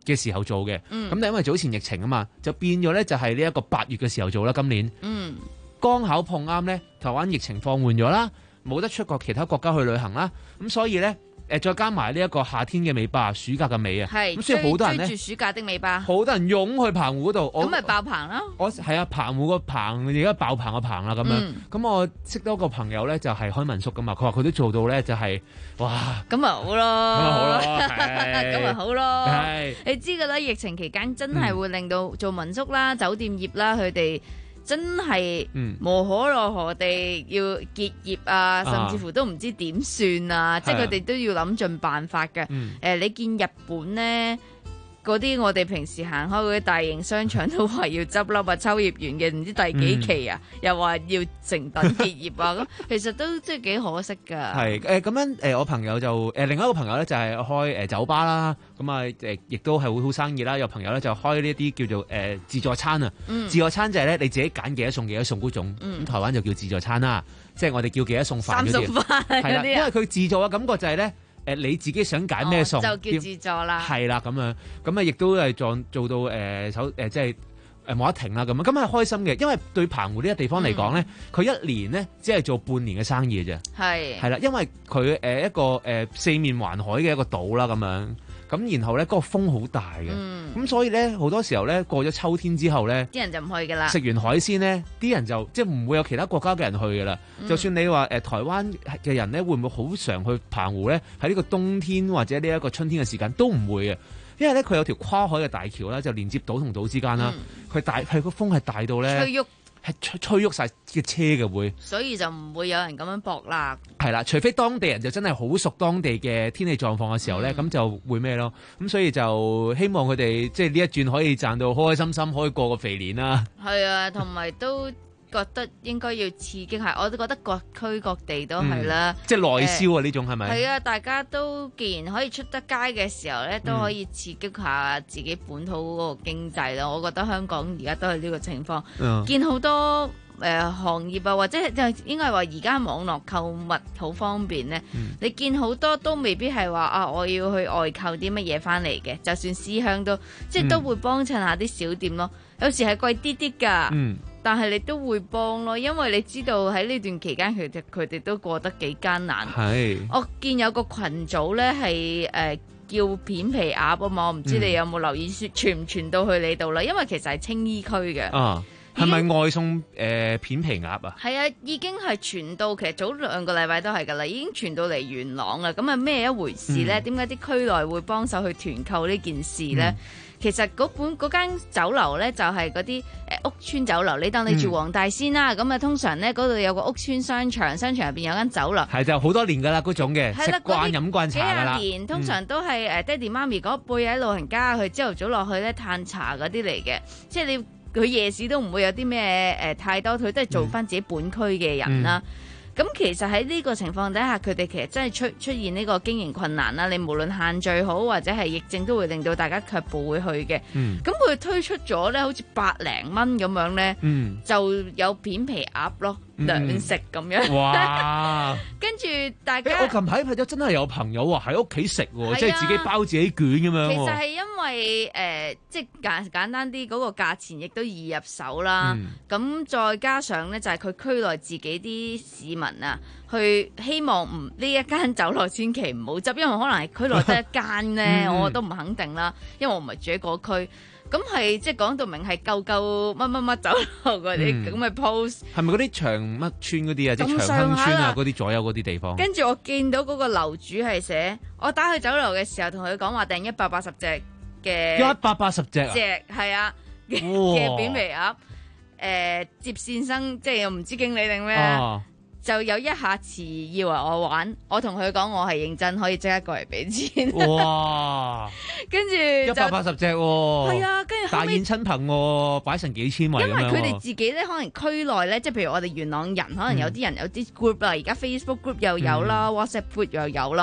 嘅時候做嘅。咁、 嗯、 但因為早前疫情啊嘛，就變咗咧就係呢一個八月嘅時候做啦。今年嗯剛巧碰啱咧，台灣疫情放緩咗啦，冇得出國其他國家去旅行啦，咁所以咧。誒再加埋呢一個夏天嘅尾巴，暑假嘅尾啊，咁所以好多人咧追住暑假的尾巴， 好多人湧去澎湖度， 咁咪爆棚咯！ 我係啊，澎湖個棚而家爆棚個棚啦咁樣，咁、嗯、我識多個朋友咧就係開民宿噶嘛，佢話佢都做到咧就係、是、哇， 咁咪好咯， 咁咪好咯， 咁咪好咯， 係你知㗎啦，疫情期間真係會令到做民宿啦、嗯、酒店業啦，佢哋。真係無可奈何地要結業啊，甚至乎都唔知點算啊！即係佢哋都要諗盡辦法嘅。誒、嗯呃，你見日本呢嗰啲我哋平時行開嗰啲大型商場都話要執笠啊，秋葉原嘅唔知第幾期啊，嗯、又話要成等結業啊，咁其實都即係幾可惜㗎。係誒咁樣誒、呃，我朋友就誒、呃、另一個朋友咧就係、是、開誒、呃、酒吧啦，咁啊誒亦都係會好生意啦。有朋友咧就開呢啲叫做誒、呃、自助餐啊，嗯、自助餐就係咧你自己揀幾多餸幾多餸嗰種，咁、嗯、台灣就叫自助餐啦，即係我哋叫幾多餸飯嗰啲。三餸飯係啦，因為佢自助嘅感覺就係咧。誒你自己想揀咩餸，就叫自助啦。係啦，咁樣咁啊，亦都係做做到誒手誒，即係誒冇得停啦咁啊，咁係開心嘅，因為對澎湖呢個地方嚟講咧，佢、嗯、一年咧只係做半年嘅生意嘅啫。係係啦，因為佢誒一個誒四面環海嘅一個島啦，咁樣咁，然後咧嗰、那個風好大嘅，咁、嗯、所以咧好多時候咧過咗秋天之後咧，啲人就唔去㗎啦。食完海鮮咧，啲人就即係唔會有其他國家嘅人去㗎啦。嗯、就算你話誒、呃、台灣嘅人咧，會唔會好常去澎湖咧？喺呢個冬天或者呢一個春天嘅時間都唔會嘅，因為咧佢有條跨海嘅大橋啦，就連接島同島之間啦。佢、嗯、大係個風係大到咧，吹喐係吹吹喐晒嘅車嘅會，所以就唔會有人咁樣駁啦。係啦，除非當地人就真係好熟當地嘅天氣狀況嘅時候咧，咁、嗯、就會咩咯？咁所以就希望佢哋即係呢一轉可以賺到開開心心，可以過個肥年啦。係啊，同埋都覺得應該要刺激下，我都覺得各區各地都係啦，嗯、即係內銷啊呢、呃、種係咪？係啊，大家都既然可以出得街嘅時候咧，都可以刺激下自己本土嗰個經濟咯。我覺得香港而家都係呢個情況，嗯、見好多。誒、呃、行業啊，或者就應該係話而家網絡購物好方便咧。嗯、你見好多都未必係話啊，我要去外購啲乜嘢翻嚟嘅，就算思鄉都即係都會幫襯下啲小店咯。有時係貴啲啲㗎，嗯、但係你都會幫咯，因為你知道喺呢段期間，其實佢哋都過得幾艱難。係我見有個群組咧係誒叫片皮鴨啊嘛，我唔知你有冇留意傳唔傳到去你度啦？因為其實係青衣區嘅。啊係咪外送誒、呃、片皮鴨啊？係啊，已經係傳到，其實早兩個禮拜都係㗎啦，已經傳到嚟元朗啦。咁啊咩一回事咧？點解啲區內會幫手去團購呢件事咧？嗯、其實嗰本嗰間酒樓咧就係嗰啲誒屋村酒樓。你當你住黃大仙啦，咁啊、嗯、通常咧嗰度有個屋村商場，商場入邊有間酒樓，係就好多年㗎啦嗰種嘅，食慣飲慣茶㗎啦。幾廿年，通常都係誒爹哋媽咪嗰輩喺老人家去朝頭早落去咧嘆茶嗰啲嚟嘅，即係你。佢夜市都唔會有啲咩誒太多，佢都係做翻自己本區嘅人啦。咁、嗯、其實喺呢個情況底下，佢哋其實真係出出現呢個經營困難啦。你無論限聚好或者係疫症，都會令到大家卻步會去嘅。咁佢、嗯、推出咗咧，好似百零蚊咁樣咧，嗯、就有片皮鴨咯。兩食咁樣，哇！跟住大家，欸、我近排睇咗真係有朋友話喺屋企食喎，啊、即係自己包自己卷咁樣。其實係因為誒、呃，即係簡簡單啲，嗰個價錢亦都易入手啦。咁、嗯、再加上咧，就係、是、佢區內自己啲市民啊，去希望唔呢一間酒樓千祈唔好執，因為可能係區內得一間咧，嗯、我都唔肯定啦，因為我唔係住喺嗰區。咁係即係講到明係救救乜乜乜酒樓嗰啲咁嘅 post，係咪嗰啲長乜村嗰啲啊？即係長亨村啊嗰啲左右嗰啲地方。跟住我見到嗰個樓主係寫，我打去酒樓嘅時候同佢講話訂一百八十隻嘅，一百八十隻隻係啊嘅扁皮鴨，誒、呃、接線生即係又唔知經理定咩。啊就有一下遲以為我玩，我同佢講我係認真，可以即刻過嚟俾錢。哇！跟住一百八十隻喎，係啊，跟住大宴親朋喎，擺成幾千位咁樣。因為佢哋自己咧，可能區內咧，即係譬如我哋元朗人，可能有啲人有啲 group 啦，而家 Facebook group 又有啦、嗯、，WhatsApp group 又有啦。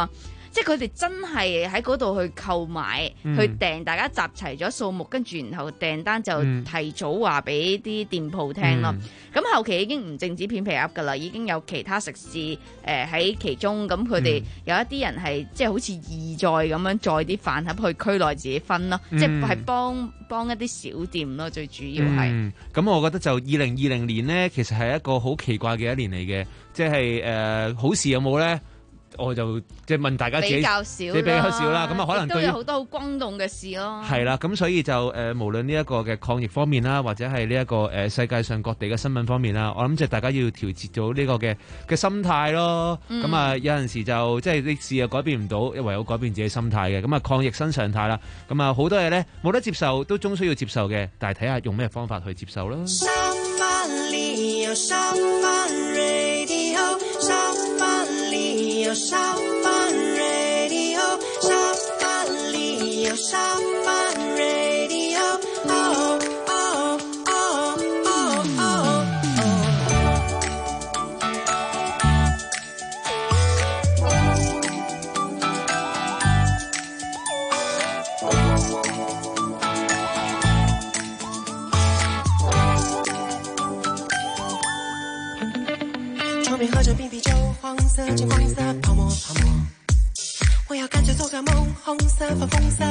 即係佢哋真係喺嗰度去購買、 嗯、 去訂，大家集齊咗數目，跟住然後訂單就提早話俾啲店鋪聽咯。咁、嗯、後期已經唔淨止片皮鴨㗎啦，已經有其他食肆誒喺其中，咁佢哋有一啲人係即係好似義載咁樣載啲飯盒去區內自己分咯，嗯、即係係幫幫一啲小店咯，最主要係。 咁、嗯、我覺得就二零二零年呢，其實係一個好奇怪嘅一年嚟嘅，即係誒、呃、好事有冇呢？我就即係問大家自己比較少， 你比較少啦。咁啊，可能都有好多好轟動嘅事咯。 係啦，咁所以就誒、呃，無論呢一個嘅抗疫方面啦，或者係呢一個誒、呃、世界上各地嘅新聞方面啦，我諗即係大家要調節到呢個嘅嘅心態咯。咁、嗯、啊，有陣時就即係啲事又改變唔到，唯有改變自己心態嘅。咁啊，抗疫新常態啦。咁啊，好多嘢咧冇得接受，都終須要接受嘅。但係睇下用咩方法去接受咯。 有上班 radio， 上班里有上班 radio，oh oh oh oh oh oh。窗边喝着冰啤酒，黄色金黄色泡沫泡沫，我要干脆做个梦，红色粉红色，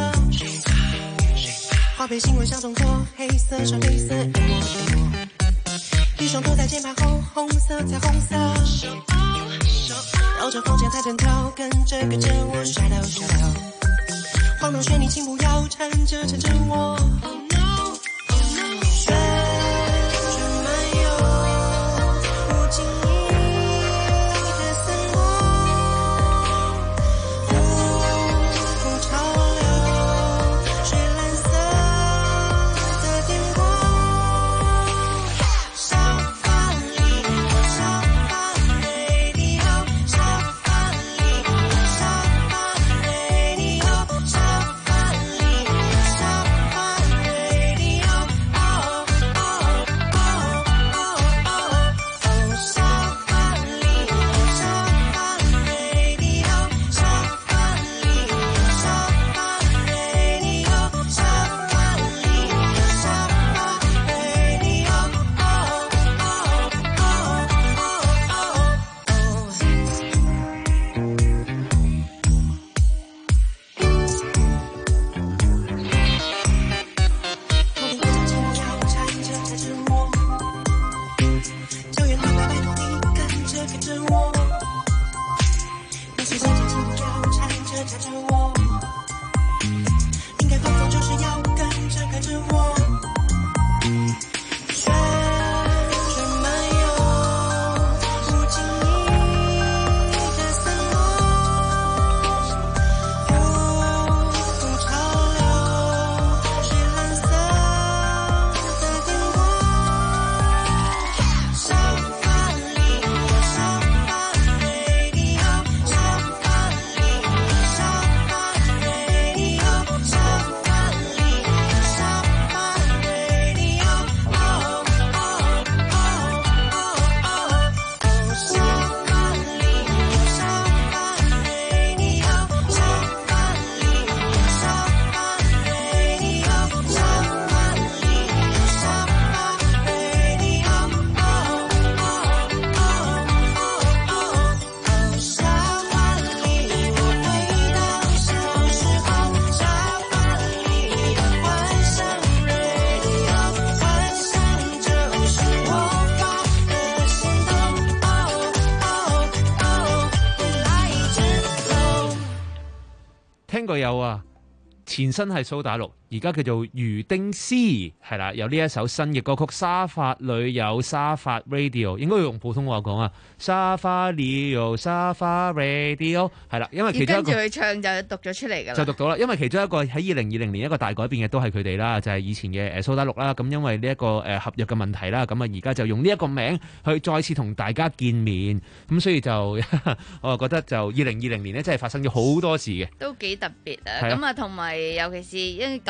花边新闻像动作，黑色穿黑色一抹一抹，一双头戴键盘后，红色彩虹色，绕着风筝抬整跳，跟着跟着我甩头甩头，晃动旋律请不要缠着缠着我。 聽過有啊，前身係蘇打綠，而家叫做魚丁絲，係啦，有呢一首新嘅歌曲《沙發裏有沙發 Radio》，應該要用普通話講啊，沙發裏有沙發 Radio， 係啦，因為其中一個跟住佢唱就讀咗出嚟㗎啦， 就讀到啦，因為其中一個喺二零二零年一個大改變嘅都係佢哋啦，就係、是、以前嘅誒蘇打綠啦，咁因為呢一個誒合約嘅問題啦，咁啊而家就用呢一個名去再次同大家見面，咁所以就我覺得就二零二零年咧真係發生咗好多事嘅， 都幾特別啊，咁啊同埋尤其是因為九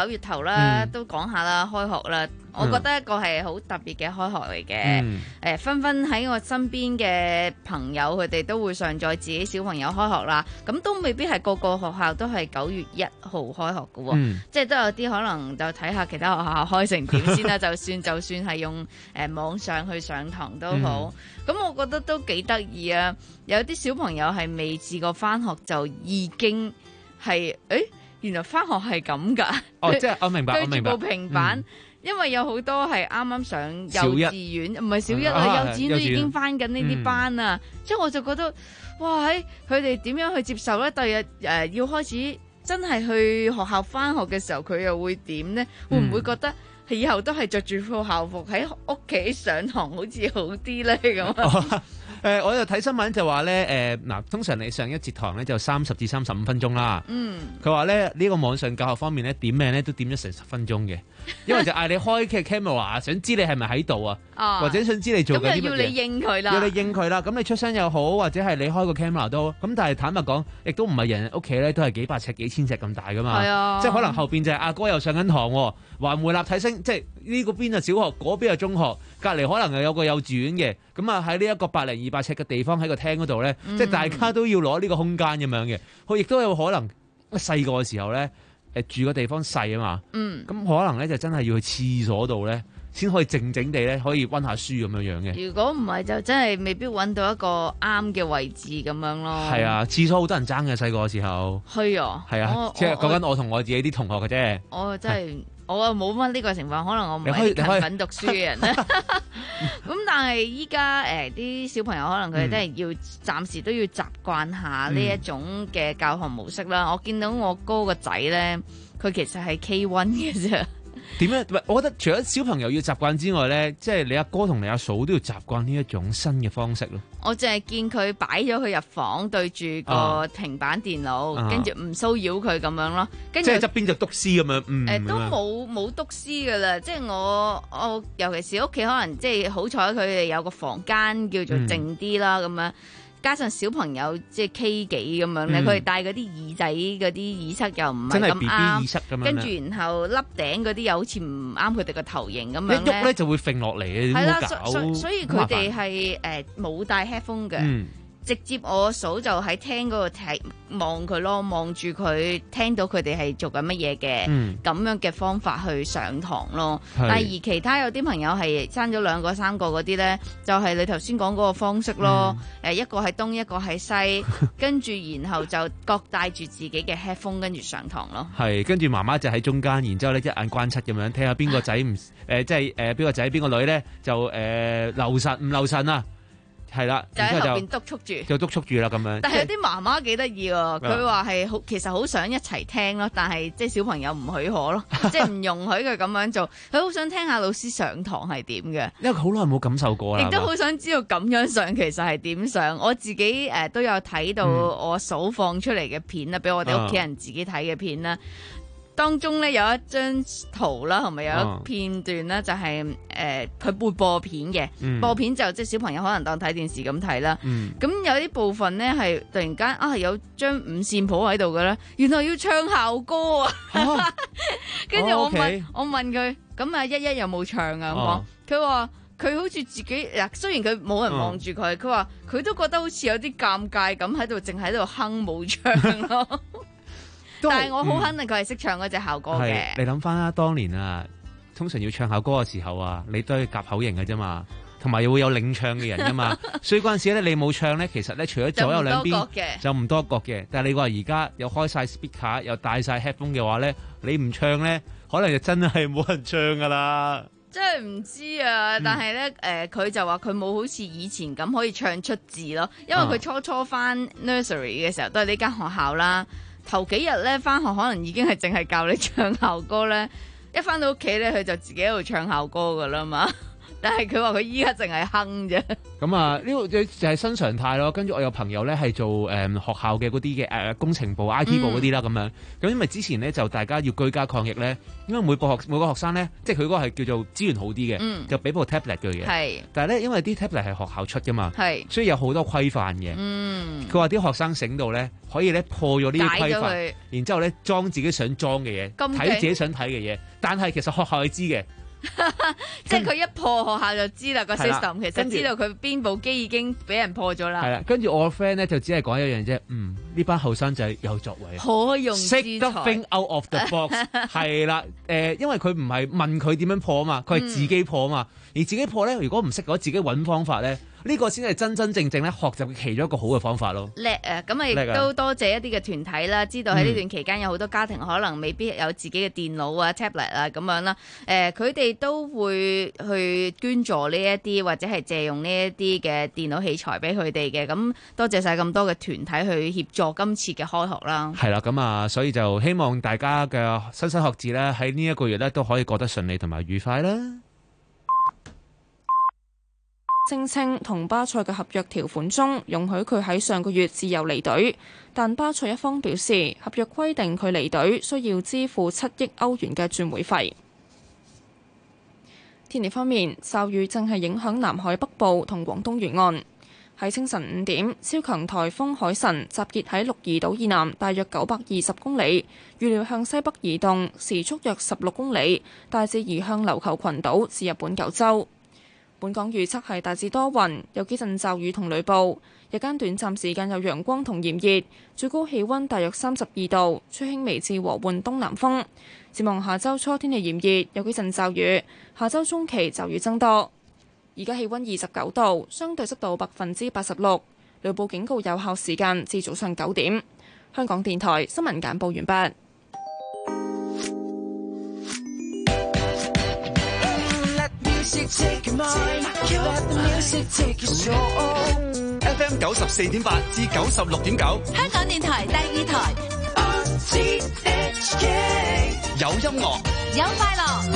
月頭啦， 嗯都講下啦，開學啦。我覺得一個係好特別嘅開學嚟嘅，誒、 嗯呃，紛紛喺我身邊嘅朋友，佢哋都會上載自己小朋友開學啦。咁都未必係個個學校都係九月一號開學嘅喎， 嗯即係都有啲可能就睇下其他學校開成點先啦。就算就算係用誒、呃、網上去上堂都好，咁、我覺得都幾得意啊！有啲小朋友係未試過翻學就已經係誒，原來翻學係咁㗎。 哦，即係我明白，我明白。 對住部平板。嗯因為有好多係啱啱上幼稚園，唔係小一啦， 啊幼稚園都已經翻緊呢啲班啊，即係、嗯、我就覺得，哇！喺佢哋點樣去接受咧？第日誒、呃、要開始真係去學校翻學嘅時候，佢又會點呢？會唔會覺得以後都係着住副校服喺屋企上堂好似好啲咧咁？ 誒、呃，我又睇新聞就話咧，誒、呃、嗱，通常你上一節堂咧就三十至三十五分鐘啦。嗯，佢話咧呢、呢個網上教學方面咧點名咧都點咗成十分鐘嘅，因為就嗌你開嘅 camera， 想知你係咪喺度啊，哦、或者想知你做緊啲乜嘢， 咁又要你應佢啦， 要你應佢啦。咁你出聲又好，或者係你開個 camera 都好。咁但係坦白講，亦都唔係人人屋企咧都係幾百尺、幾千尺咁大噶嘛。係啊，即係可能後邊就係阿哥又上緊堂，環迴立體聲，即係呢個邊係小學，嗰邊係中學，隔離可能又有個幼稚園嘅。咁啊喺呢一個百零二百尺嘅地方喺個廳嗰度咧，嗯、即係大家都要攞呢個空間咁樣嘅。佢亦都有可能細個嘅時候咧，誒住個地方細啊嘛。咁、嗯、可能咧就真係要去廁所度咧，先可以靜靜地咧可以溫下書咁樣樣嘅。 如果唔係就真係未必揾到一個啱嘅位置咁樣咯。 係啊，廁所好多人爭嘅細個嘅時候。 係啊， 係啊，即係講緊我同我自己啲同學嘅啫。 我真係。我啊冇乜呢個情況，可能我唔係勤奮讀書嘅人咧。咁但係依家誒啲小朋友可能佢哋都係要、嗯、暫時都要習慣下呢一種嘅教學模式啦。嗯、我見到我哥個仔咧，佢其實係 K 一嘅啫。 點樣？我覺得除咗小朋友要習慣之外咧，即係你阿哥同你阿嫂都要習慣呢一種新嘅方式咯。 我淨係見佢擺咗佢入房對住個平板電腦，跟住唔騷擾佢咁樣咯。跟住即係側邊就篤絲咁樣。嗯， 誒都冇冇篤絲噶啦。即係我我尤其是屋企可能即係好彩佢哋有個房間叫做靜啲啦咁樣。加上小朋友即係 K 幾咁樣咧，佢哋、嗯、戴嗰啲耳仔嗰啲耳塞又唔係咁啱，跟住然後笠頂嗰啲又好似唔啱佢哋個頭型咁樣咧。 一喐咧就會揈落嚟嘅， 係啦， 所所所以佢哋係誒冇戴 headphone 嘅。嗯直接我嫂就喺廳嗰度睇望佢咯，望住佢聽到佢哋係做緊乜嘢嘅，咁、嗯、樣嘅方法去上堂咯。是但係而其他有啲朋友係生咗兩個三個嗰啲咧，就係、是、你頭先講嗰個方式咯。誒、嗯、一個係東一個係西，跟住然後就各帶住自己嘅 headphone 跟住上堂咯。係跟住媽媽就喺中間，然之後咧一眼關七咁樣聽下邊個仔唔誒即係誒邊個仔邊個女咧就誒、呃、留神唔留神啊！係啦， 就喺後邊督促住， 就督促住啦咁樣。 但係有啲媽媽幾得意喎，佢話係好，其實好想一齊聽咯，但係即係小朋友唔許可咯，即係唔容許佢咁樣做。佢好想聽下老師上堂係點嘅， 因為佢好耐冇感受過啦。 亦都好想知道咁樣上其實係點上。我自己誒、呃、都有睇到我嫂放出嚟嘅片啦，俾、嗯、我哋屋企人自己睇嘅片啦。當中咧有一張圖啦，同埋有一片段啦、就是，就係誒佢會播片嘅，嗯、播片就即係小朋友可能當睇電視咁睇啦。咁、嗯、有啲部分咧係突然間啊有張五線譜喺度嘅咧，原來要唱校歌啊！跟住我問、哦 okay、我問佢，咁啊一一有冇唱啊？咁講佢話佢好似自己嗱，雖然佢冇人望住佢，佢話佢都覺得好似有啲尷尬咁喺度，淨喺度哼冇唱咯。但係我好肯定佢係識唱嗰隻校歌嘅。 你諗翻啦，當年啊，通常要唱校歌嘅時候啊，你都係夾口型嘅啫嘛，同埋又會有領唱嘅人噶嘛。所以嗰陣時咧，你冇唱咧，其實咧除咗左右兩邊就唔多角嘅。但係你話而家又開晒 speaker，又帶晒 headphone 嘅話咧，你唔唱咧，可能就真係冇人唱噶啦。 真係唔知啊！但係咧，誒、嗯，佢、呃、就話佢冇好似以前咁可以唱出字咯，因為佢初初翻 nursery 嘅時候都係呢間學校啦。頭幾日咧翻學可能已經係淨係教你唱校歌咧，一翻到屋企咧佢就自己喺度唱校歌噶啦嘛。 但係佢話佢依家淨係哼啫。 咁啊，呢個就係新常態咯。跟住我有朋友咧係做誒、嗯、學校嘅嗰啲嘅誒工程部、I T 部嗰啲啦咁樣。咁因為之前咧就大家要居家抗疫咧，因為每個學每個學生咧，即係佢嗰個係叫做資源好啲嘅，嗯、就俾部 tablet 佢嘅。係。但係咧，因為啲 tablet 係學校出噶嘛，係，所以有好多規範嘅。嗯。佢話啲學生醒到咧，可以咧破咗呢啲規範，然之後咧裝自己想裝嘅嘢，睇自己想睇嘅嘢。但係其實學校係知嘅。 即係佢一破學校就知啦個 system，其實知道佢邊部機已經俾人破咗啦。 係啦，跟住我個 friend 咧就只係講一樣啫，嗯，呢班後生仔有作為， 可用之才， 識得 think out of the box。係啦，誒、呃，因為佢唔係問佢點樣破啊嘛，佢係自己破啊嘛，嗯、而自己破咧，如果唔識嘅話，自己揾方法咧。呢個先係真真正正咧學習嘅其中一個好嘅方法咯。叻啊！咁啊亦都多謝一啲嘅團體啦，知道喺呢段期間有好多家庭可能未必有自己嘅電腦啊、tablet 啊咁樣啦。誒、呃，佢哋都會去捐助呢一啲或者係借用呢一啲嘅電腦器材俾佢哋嘅。咁多謝晒咁多嘅團體去協助今次嘅開學啦。 係啦，咁啊，所以就希望大家嘅莘莘學子咧喺呢一個月咧都可以過得順利同埋愉快啦。 聲稱同巴塞嘅合約條款中容許佢喺上個月自由離隊，但巴塞一方表示合約規定佢離隊需要支付七億歐元嘅轉會費。天氣方面，驟雨正係影響南海北部同廣東沿岸。喺清晨五點，超強颱風海神集結喺鹿兒島以南大約九百二十公里，預料向西北移動，時速約十六公里，大致移向琉球群島至日本九州。本港預測係大致多雲，有幾陣驟雨同雷暴，日間短暫時間有陽光同炎熱，最高氣溫大約三十二度，吹輕微至和緩東南風。展望下周初天氣炎熱，有幾陣驟雨，下周中期驟雨增多。而家氣溫二十九度，相對濕度百分之八十六，雷暴警告有效時間至早上九點。香港電台新聞簡報完畢。 F M 九十四點八至九十六點九， 香港電台第二台。 有音樂， 有快樂。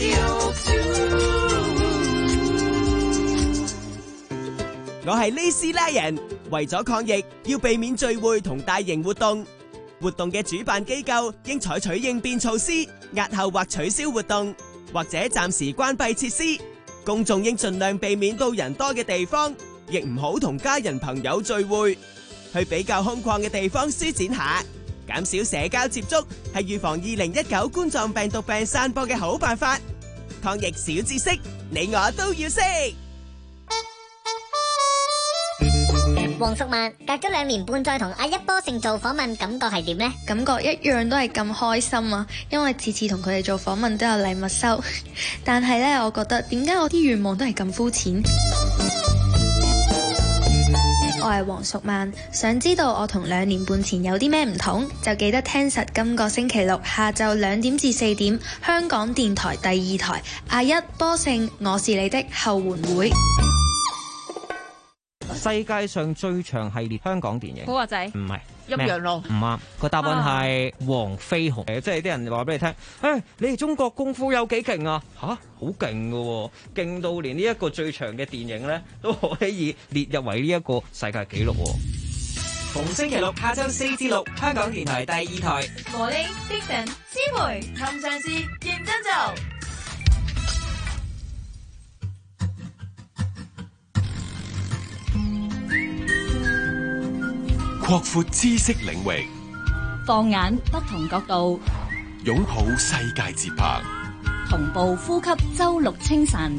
我係呢斯拉人，為咗抗疫，要避免聚會同大型活動。活動嘅主辦機構應採取應變措施，押後或取消活動，或者暫時關閉設施。公眾應盡量避免到人多嘅地方，亦唔好同家人朋友聚會。去比較空曠嘅地方舒展下，減少社交接觸，係預防二零一九冠狀病毒病散播嘅好辦法。抗疫小知識，你我都要識。 黃淑曼隔咗兩年半再同阿一波盛做訪問，感覺係點呢？ 感覺一樣都係咁開心啊！因為次次同佢哋做訪問都有禮物收，但係呢，我覺得點解我啲願望都係咁膚淺？我係黃淑曼，想知道我同兩年半前有啲咩唔同，就記得聽實今個星期六下晝兩點至四點，香港電台第二台阿一波盛我是你的後援會。 世界上最長系列香港電影， 古惑仔唔係陰陽路， 唔啱。個答案係黃飛鴻，誒，即係啲人話俾你聽，誒，你哋中國功夫有幾勁啊？吓，好勁噶，勁到連呢一個最長嘅電影咧都可以列入為呢一個世界紀錄。 逢星期六下晝四至六，香港電台第二台。 魔力、精神、思維、尋常事，認真做。 擴闊知識領域， 放眼不同角度， 擁抱世界節拍， 同步呼吸周六清晨。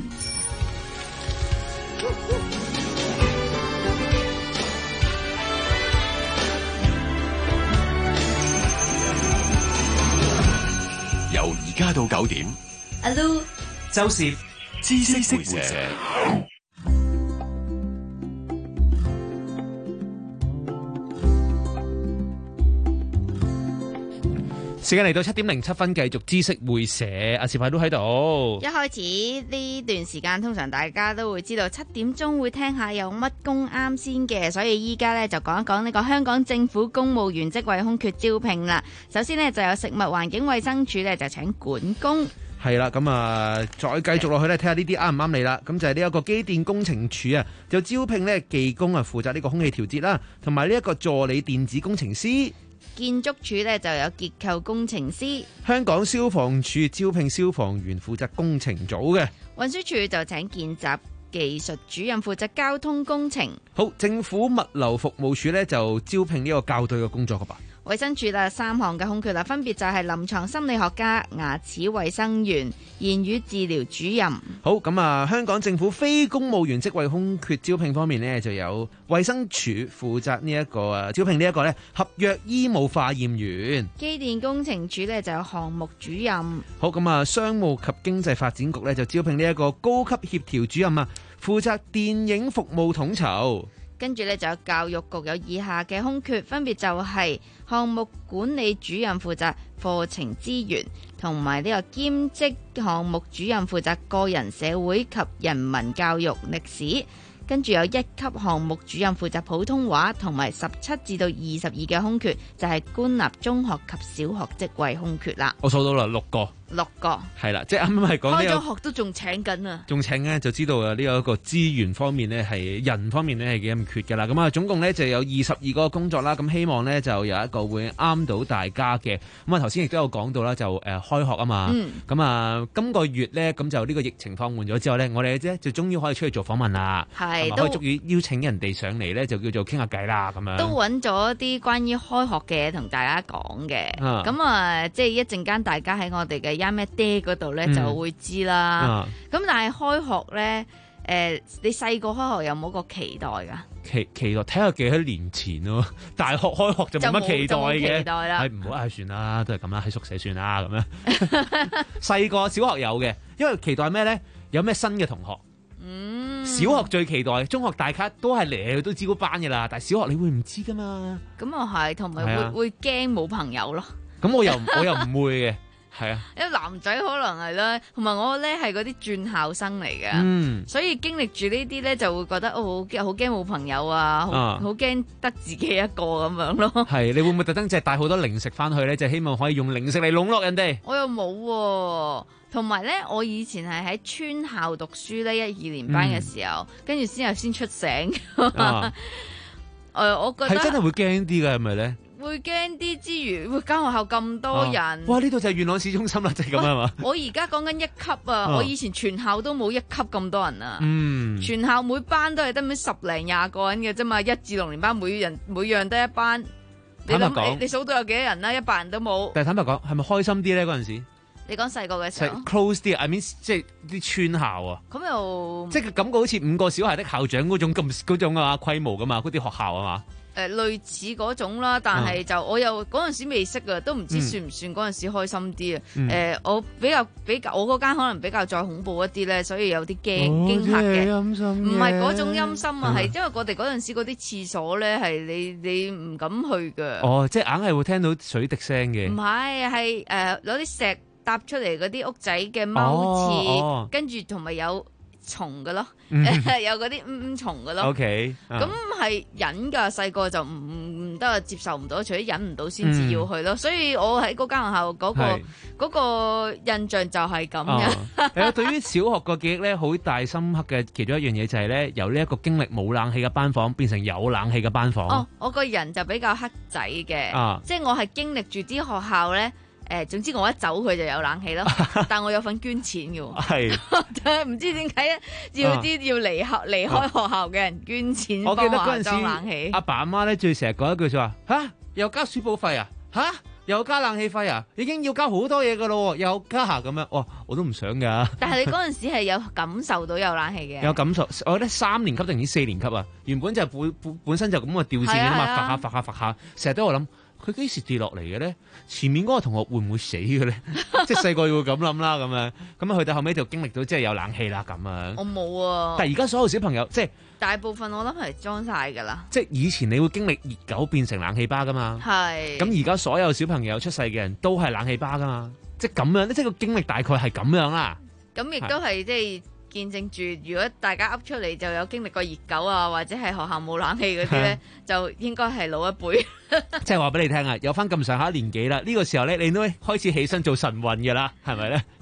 由而家到九點， 阿 Lu、 周涉知識會社。 時間嚟到七點零七分，繼續知識會社，阿視派都喺度。 一開始呢段時間，通常大家都會知道七點鐘會聽下有乜工啱先嘅，所以依家呢就講一講呢個香港政府公務員職位空缺招聘啦。首先呢，就有食物環境衛生署呢就請管工。 係啦，咁啊，再繼續落去咧，睇下呢啲啱唔啱你啦。咁就係呢一個機電工程署啊，就招聘呢技工啊，負責呢個空氣調節啦，同埋呢一個助理電子工程師。 建築署呢就有結構工程師。 香港消防處招聘消防員，負責工程組嘅。 運輸署就請見習技術主任負責交通工程。 好，政府物流服務署呢就招聘呢個校對嘅工作噶吧。 衛生署啦，三項嘅空缺啦，分別就係臨床心理學家、牙齒衛生員、言語治療主任。 好，咁啊，香港政府非公務員職位空缺招聘方面呢，就有衛生署負責呢一個啊招聘呢一個呢合約醫務化驗員。 機電工程署呢就有項目主任。 好，咁啊，商務及經濟發展局呢就招聘呢一個高級協調主任啊，負責電影服務統籌。 跟住呢，就有教育局有以下嘅空缺，分別就係項目管理主任負責課程資源，同埋呢個兼職項目主任負責個人社會及人文教育歷史。跟住有一級項目主任負責普通話，同埋十七至到二十二嘅空缺就係官立中學及小學職位空缺啦。 我數到啦，六個。 六個係啦，即係啱啱係講呢開咗學都仲請緊啊， 仲請咧就知道啊呢一個資源方面呢係人方面呢係幾咁缺噶啦。咁啊總共呢就有二十二個工作啦，咁希望呢就有一個會啱到大家嘅。咁啊頭先亦都有講到啦，就誒開學啊嘛，咁啊、嗯、今個月呢，咁就呢個疫情放緩咗之後呢，我哋咧就終於可以出去做訪問啦，係可以終於邀請人哋上嚟呢，就叫做傾下偈啦咁樣。 都揾咗啲關於開學嘅同大家講嘅，咁啊即係一陣間大家喺我哋嘅咩爹嗰度咧就會知啦。咁、嗯、但係開學咧，誒、呃，你細個開學有冇個期待噶？ 期期待睇下幾多年前咯。大學開學就冇乜期待嘅， 期待啦。 係唔好唉算啦，都係咁啦，喺宿舍算啦咁樣。細個小學有嘅，因為期待咩咧？有咩新嘅同學？嗯，小學最期待，中學大家都係嚟都知嗰班噶啦，但係小學你會唔知噶嘛？ 咁又係，同埋會、啊、會驚冇朋友咯。 咁我又我又唔會嘅。係啊，因為男仔可能係啦，同埋我咧係嗰啲轉校生嚟嘅，嗯、所以經歷住呢啲咧就會覺得哦好驚，好驚冇朋友啊，好驚得自己一個咁樣咯。 係，你會唔會特登即係帶好多零食翻去咧？就希望可以用零食嚟籠絡人哋？ 我又冇喎，同埋咧，我以前係喺村校讀書咧，一二年班嘅時候，跟住先有先出醒。誒、啊呃，我覺得係真係會驚啲㗎，係咪咧？ 會驚啲之餘，會間學校咁多人。啊、 哇！呢度就係元朗市中心啦，就係咁啊嘛。 我而家講緊一級啊，啊我以前全校都冇一級咁多人啊。 嗯， 全校每班都係得咩十零廿個人嘅啫嘛，一至六年班每人每樣得一班。 坦白講， 你你數到有幾多人啦？一百人都冇。 但係坦白講，係咪開心啲咧？嗰陣時， 你講細個嘅時候 ，close 啲，I mean 即係啲村校啊。 咁又即係感覺好似五個小孩的校長嗰種咁嗰種啊規模噶嘛，嗰啲學校啊嘛。 誒、呃、類似嗰種啦，但係就我又嗰陣時未識啊，都唔知算唔算嗰陣時開心啲啊？誒、嗯呃，我比較比較，我嗰間可能比較再恐怖一啲咧，所以有啲驚驚嚇嘅，唔係嗰種陰森啊，係、嗯、因為我哋嗰陣時嗰啲廁所咧係你你唔敢去㗎。 哦，即係硬係會聽到水滴聲嘅。唔係，係誒攞啲石搭出嚟嗰啲屋仔嘅踎廁，哦、跟住同埋有蟲嘅咯，嗯、有嗰啲嗯嗯蟲嘅咯。 OK， 咁係忍㗎，細個就唔唔得，接受唔到，除咗忍唔到先至要去咯。嗯、所以我喺嗰間學校嗰、嗰個嗰個印象就係咁嘅。 係啊，對於小學個記憶咧，好大深刻嘅其中一樣嘢就係咧，由呢一個經歷冇冷氣嘅班房變成有冷氣嘅班房。 哦，我個人就比較黑仔嘅，啊、即係我係經歷住啲學校咧。誒，總之我一走佢就有冷氣咯，但我有份捐錢嘅喎，係唔知點解要啲要離開離開學校嘅人捐錢幫我裝冷氣。 阿爸阿媽咧最成日講一句就話吓，又交書簿費啊，吓又加冷氣費啊，已經要交好多嘢噶咯，又加下咁樣，哇，我都唔想噶。 但係你嗰陣時係有感受到有冷氣嘅， 有感受。我覺得三年級定唔知四年級啊，原本就係本本本身就咁嘅吊線啊嘛，發下發下發下，成日都我諗。佢幾時跌落嚟嘅咧？前面嗰個同學會唔會死嘅咧？即係細個會咁諗啦，咁樣咁啊，去到後尾就經歷到即係有冷氣啦，咁樣。 我冇啊！ 但係而家所有小朋友即係大部分我諗係裝晒㗎啦。 即係以前你會經歷熱狗變成冷氣巴㗎嘛？係。咁而家所有小朋友出世嘅人都係冷氣巴㗎嘛？即係咁樣，即係個經歷大概係咁樣啦。 咁亦都係即係。見證住，如果大家噏出嚟就有經歷過熱狗啊，或者係學校冇冷氣嗰啲咧，就應該係老一輩。 即係話俾你聽啊，有翻咁上下年紀啦，呢、呢個時候咧，你都開始起身做晨運嘅啦，係咪咧？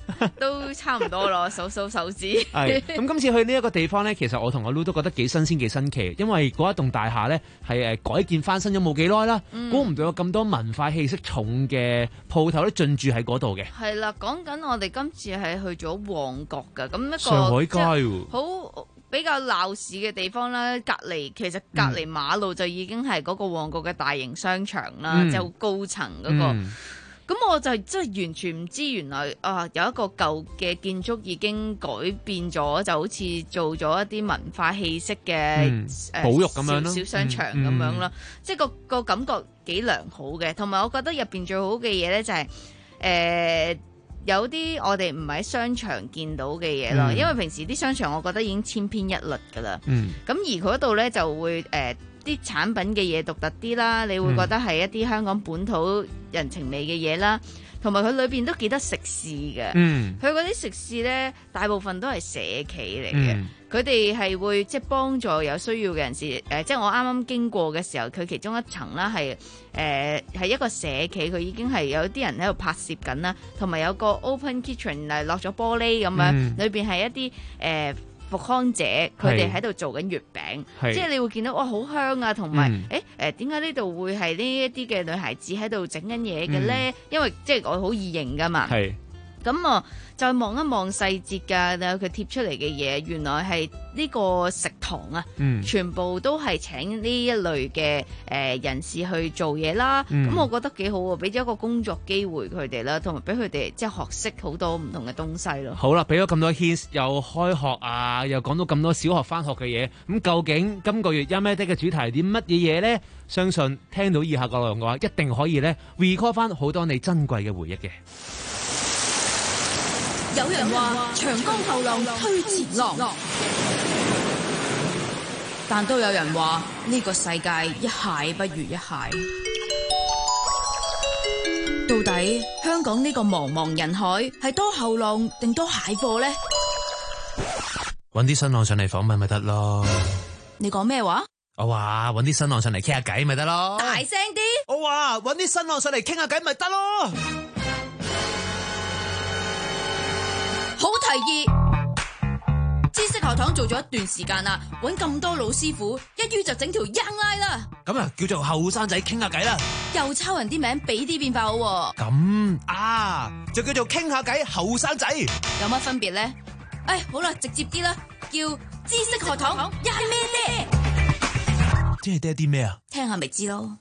都差唔多咯，數數手指。 係咁，今次去呢一個地方咧，其實我同阿 Lu 都覺得幾新鮮、幾新奇，因為嗰一棟大廈咧係誒改建翻新咗冇幾耐啦，估唔、嗯、到有咁多文化氣息重嘅鋪頭都進駐喺嗰度嘅。 係啦，講緊我哋今次係去咗旺角㗎，咁一個上海街喎， 好比較鬧市嘅地方啦。隔離其實隔離馬路就已經係嗰個旺角嘅大型商場啦，嗯、就好高層嗰、嗰個。嗯咁我就真係完全唔知，原來啊有一個舊嘅建築已經改變咗，就好似做咗一啲文化氣息嘅、嗯呃、 保育咁樣咯， 小，小商場咁樣咯，嗯嗯、即係個個感覺幾良好嘅。同埋我覺得入邊最好嘅嘢咧就係、是、誒、呃、有啲我哋唔喺商場見到嘅嘢咯，嗯、因為平時啲商場我覺得已經千篇一律㗎啦。咁、嗯、而佢嗰度咧就會誒。呃啲產品嘅嘢獨特啲啦，你會覺得係一啲香港本土人情味嘅嘢啦，同埋佢裏邊都幾得食肆嘅。佢嗰啲食肆呢，大部分都係社企嚟嘅，佢哋係會即係幫助有需要嘅人士。誒、呃，即係我啱啱經過嘅時候，佢其中一層啦係誒係一個社企，佢已經係有啲人喺度拍攝緊啦，同埋有個 open kitchen 誒落咗玻璃咁樣，嗯、裏邊係一啲誒。呃復康者佢哋喺度做緊月餅，即係你會見到哇好香啊，同埋誒誒點解呢度會係呢一啲嘅女孩子喺度整緊嘢嘅咧？嗯、因為即係我好易認噶嘛。咁啊，再望一望細節㗎，佢貼出嚟嘅嘢，原來係呢個食堂啊，嗯、全部都係請呢一類嘅誒、呃、人士去做嘢啦。咁、嗯、我覺得幾好喎，俾咗一個工作機會佢哋啦，同埋俾佢哋即係學識好多唔同嘅東西咯。好啦，俾咗咁多 hint，又開學啊，又講到咁多小學返學嘅嘢，咁究竟今個月 Young Made 嘅主題係啲乜嘢嘢咧？相信聽到以下個內容嘅話，一定可以咧 recall 翻好多你珍貴嘅回憶嘅。 有人話長江後浪推前浪，但都有人話呢個世界一蟹不如一蟹。到底香港呢個茫茫人海係多後浪定多蟹貨呢？ 搵啲新浪上嚟訪問咪得咯。 你講咩話？ 我話搵啲新浪上嚟傾下偈咪得咯。 大聲啲！ 我話搵啲新浪上嚟傾下偈咪得咯。 好提議，知識學堂做咗一段時間啦，搵咁多老師傅，一於就整條 Young Line 啦。 咁啊，叫做後生仔傾下偈啦。 又抄人啲名，俾啲變化好。 咁啊，就叫做傾下偈後生仔。 有乜分別咧？誒，好啦，直接啲啦，叫知識學堂 Young 咩爹？ 即係爹啲咩啊？ 聽下咪知咯。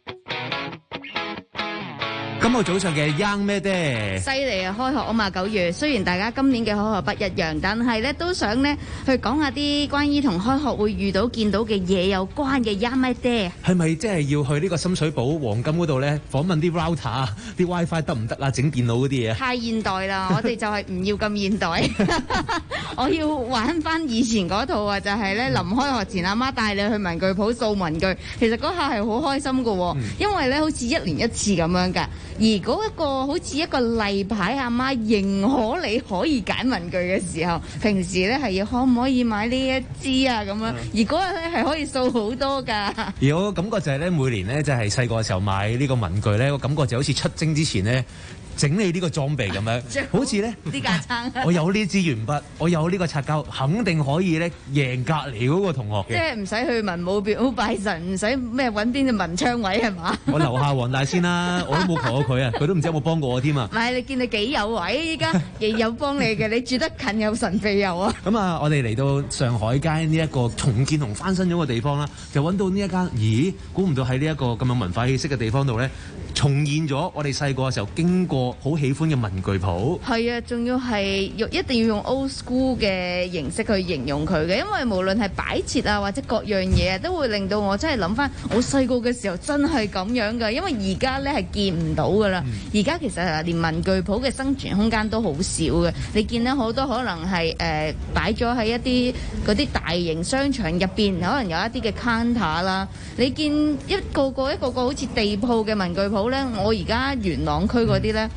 今個早上嘅 Young 咩爹？ 犀利啊！開學啊嘛，九月。雖然大家今年嘅開學不一樣，但係咧都想咧去講下啲關於同開學會遇到見到嘅嘢有關嘅 Young 咩爹。 係咪即係要去呢個深水埗黃金嗰度咧訪問啲 router 啊、啲 WiFi 得唔得啊？整電腦嗰啲嘢？ 太現代啦！我哋就係唔要咁現代。我要玩翻以前嗰套啊！就係、是、咧臨開學前，阿媽帶你去文具鋪掃文具。其實嗰下係好開心噶，嗯、因為咧好似一年一次咁樣噶。而嗰一個好似一個例牌，阿媽認可你可以揀文具嘅時候，平時咧係要可唔可以買呢一支啊咁樣，而嗰日咧係可以掃好多㗎。 而我感覺就係咧，每年咧就係細個嘅時候買呢個文具咧，個感覺就好似出征之前咧。整理呢個裝備咁樣，好似咧啲架撐， 我有呢支鉛筆，我有呢個擦膠，肯定可以咧贏隔離嗰個同學嘅。 即係唔使去文武廟拜神，唔使咩揾邊個文昌位係嘛？ 我樓下黃大仙啦，我都冇求過佢啊，佢都唔知有冇幫過我添啊。 唔係，你見你幾有位，依家亦有幫你嘅，你住得近有神庇佑啊。 咁啊，我哋嚟到上海街呢一個重建同翻新咗嘅地方啦，就揾到呢一間，咦？估唔到喺呢一個咁有文化氣息嘅地方度咧，重現咗我哋細個嘅時候經過好喜歡嘅文具鋪。 係啊，仲要係用一定要用 old school 嘅形式去形容佢嘅，因為無論係擺設啊或者各樣嘢啊，都會令到我真係諗翻我細個嘅時候真係咁樣㗎。因為而家咧係見唔到㗎啦，而家、嗯、其實連文具鋪嘅生存空間都好少嘅。你見到好多可能係誒擺咗喺一啲嗰啲大型商場入邊，可能有一啲嘅 counter 啦。你見一個個一個個好似地鋪嘅文具鋪咧，我而家元朗區嗰啲咧。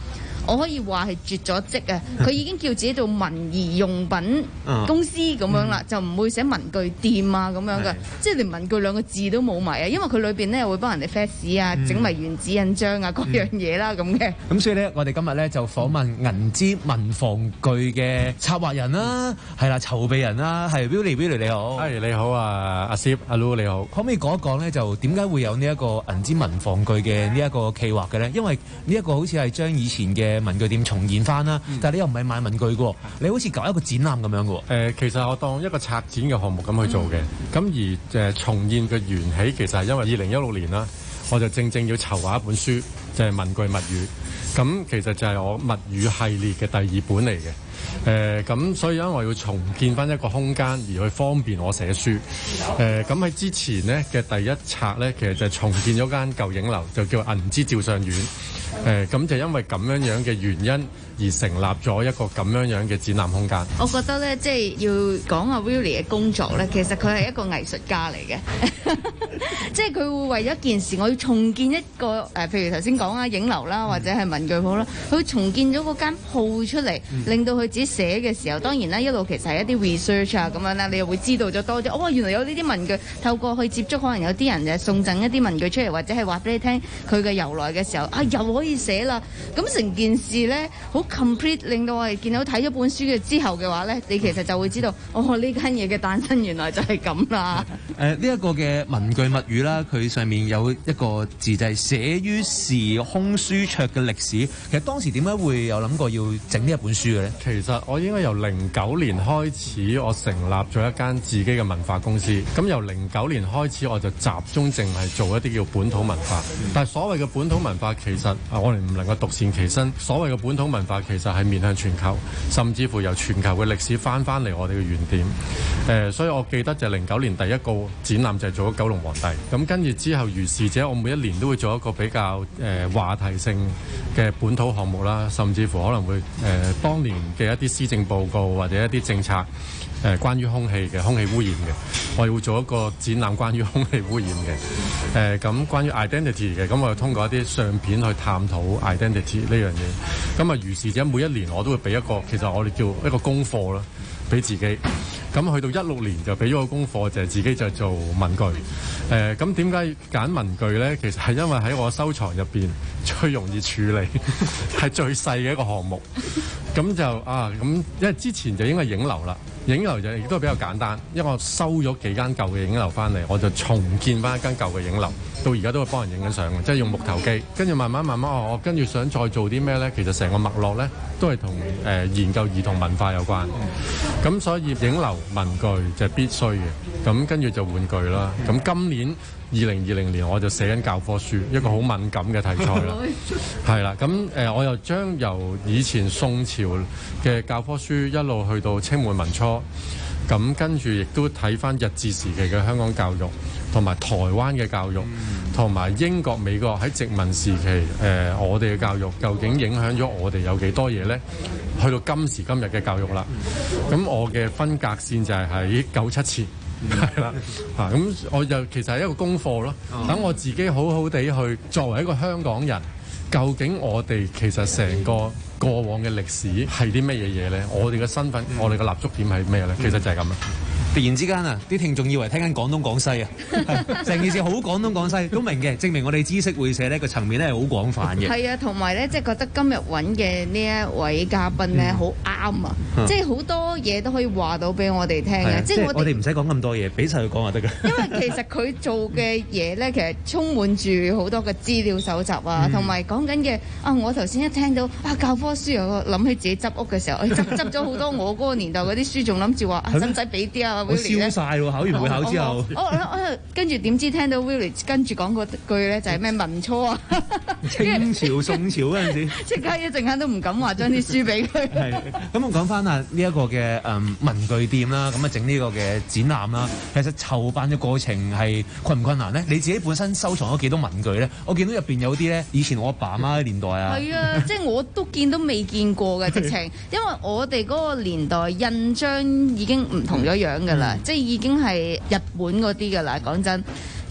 我可以話係絕咗跡啊！佢已經叫自己做文儀用品公司咁樣啦，就唔會寫文具店啊咁樣嘅，即係連文具兩個字都冇埋啊！因為佢裏邊咧會幫人哋 fax 啊，整埋原子印章啊，各樣嘢啦咁嘅。 咁所以咧，我哋今日咧就訪問銀之文房具嘅策劃人啦，係啦，籌備人啦，係 Willy，Willy 你好， 係你好啊，阿 Sir，阿 Lu 你好， 可唔可以講一講咧？就點解會有呢一個銀之文房具嘅呢一個企劃嘅咧？因為呢一個好似係將以前嘅文具店重現翻啦，嗯、但係你又唔係賣文具嘅喎，你好似搞一個展覽咁樣嘅喎。誒、 呃，其實我當一個策展嘅項目咁去做嘅，咁、嗯、而誒、呃、重現嘅緣起其實係因為二零一六年啦，我就正正要籌劃一本書，就係、是、文具物語。咁其實就係我物語系列嘅第二本嚟嘅。誒咁、呃，所以因為我要重建翻一個空間，而去方便我寫書。誒咁喺之前呢嘅第一冊呢，其實就係重建咗間舊影樓，就叫銀之照相院。誒、呃、咁就因為咁樣樣嘅原因，而成立咗一個咁樣樣嘅展覽空間。 我覺得呢，即係要講阿 Willy 嘅工作呢，其實佢係一個藝術家嚟嘅。即係佢會為咗一件事，我要重建一個誒、呃，譬如頭先講啊影樓啦，或者係文具鋪啦，佢重建咗嗰間鋪出嚟，令到佢自己寫嘅時候，當然啦，一路其實係一啲 research 啊咁樣啦，你又會知道咗多啲。哦，原來有呢啲文具，透過去接觸，可能有啲人就送贈一啲文具出嚟，或者係話俾你聽佢嘅由來嘅時候，啊又可以寫啦。咁成件事咧好 complete，令到我哋見到睇咗本書嘅之後嘅話咧，你其實就會知道，哦呢間嘢嘅誕生原來就係咁啦。 誒呢一個嘅文具物語啦，佢上面有一個字就係寫於時空書桌嘅歷史。其實當時點解會有諗過要整呢一本書嘅咧？ 其實我應該由零九年開始，我成立咗一間自己嘅文化公司。咁由零九年開始，我就集中淨係做一啲叫本土文化。嗯、但係所謂嘅本土文化，其實我哋唔能夠獨善其身。所謂嘅本土文化，其實係面向全球，甚至乎由全球嘅歷史翻翻嚟我哋嘅原點。誒、呃，所以我記得就零九年第一個展覽就係做咗九龍皇帝。咁跟住之後，如是者，我每一年都會做一個比較誒、呃、話題性嘅本土項目啦，甚至乎可能會誒、呃、當年嘅一啲施政報告或者一啲政策誒、呃、關於空氣嘅空氣污染嘅，我哋會做一個展覽關於空氣污染嘅誒咁關於 identity 嘅，咁我哋通過一啲相片去探討 identity 呢樣嘢。咁啊，如是者每一年我都會俾一個，其實我哋叫一個功課啦，俾自己。咁去到一六年就俾咗個功課，就係、是、自己就做文具。誒咁點解揀文具呢？其實係因為喺我收藏入邊最容易處理，係最細嘅一個項目。咁就啊咁，因為之前就應該係影樓啦，影樓就亦都比較簡單，因為我收咗幾間舊嘅影樓翻嚟，我就重建翻一間舊嘅影樓。到而家都會幫人影緊相嘅，即係用木頭機，跟住慢慢慢慢哦，我跟住想再做啲咩呢？其實成個脈絡呢，都係同誒研究兒童文化有關。咁所以影樓文具就係必須嘅。咁跟住就玩具啦。咁今年二零二零年我就寫緊教科書，一個好敏感嘅題材啦。係啦，咁誒、呃、我又將由以前宋朝嘅教科書一路去到清末民初，咁跟住亦都睇翻日治時期嘅香港教育，同埋台灣嘅教育，同埋英國、美國喺殖民時期，誒、呃、我哋嘅教育究竟影響咗我哋有幾多嘢呢？去到今時今日嘅教育啦，咁我嘅分隔線就係喺九七前，係啦，嚇咁我就其實係一個功課咯，等我自己好好地去作為一個香港人，究竟我哋其實成個過往嘅歷史係啲乜嘢嘢呢？我哋嘅身份，我哋嘅立足點係咩呢？其實就係咁啦。 突然之間啊，啲聽眾以為聽緊廣東廣西啊，成件事好廣東廣西都明嘅，證明我哋知識會社呢個層面咧係好廣泛嘅。 係啊，同埋咧即係覺得今日揾嘅呢一位嘉賓咧好啱啊，即係好多嘢都可以話到俾我哋聽嘅。即係我哋唔使講咁多嘢，俾晒佢講就得㗎。 因為其實佢做嘅嘢咧，其實充滿住好多嘅資料搜集啊，同埋講緊嘅啊，我頭先一聽到啊教科書，我諗起自己執屋嘅時候，執執咗好多我嗰個年代嗰啲書，仲諗住話啊使唔使俾啲啊？ 我燒晒喎！考完會考之後， 我我跟住點知聽到 Willy 跟住講嗰句咧，就係咩民初啊、 清朝、宋朝嗰陣時， 即刻一陣間都唔敢話將啲書俾佢。 係咁，我講翻啊呢一個嘅誒文具店啦，咁啊整呢個嘅展覽啦，其實籌辦嘅過程係困唔困難咧？你自己本身收藏咗幾多文具咧？我見到入邊有啲咧，以前我阿爸阿媽嘅年代啊， 係啊，即係我都見都未見過嘅直情，因為我哋嗰個年代印章已經唔同咗樣㗎啦，即係。已經係日本嗰啲㗎啦，講真，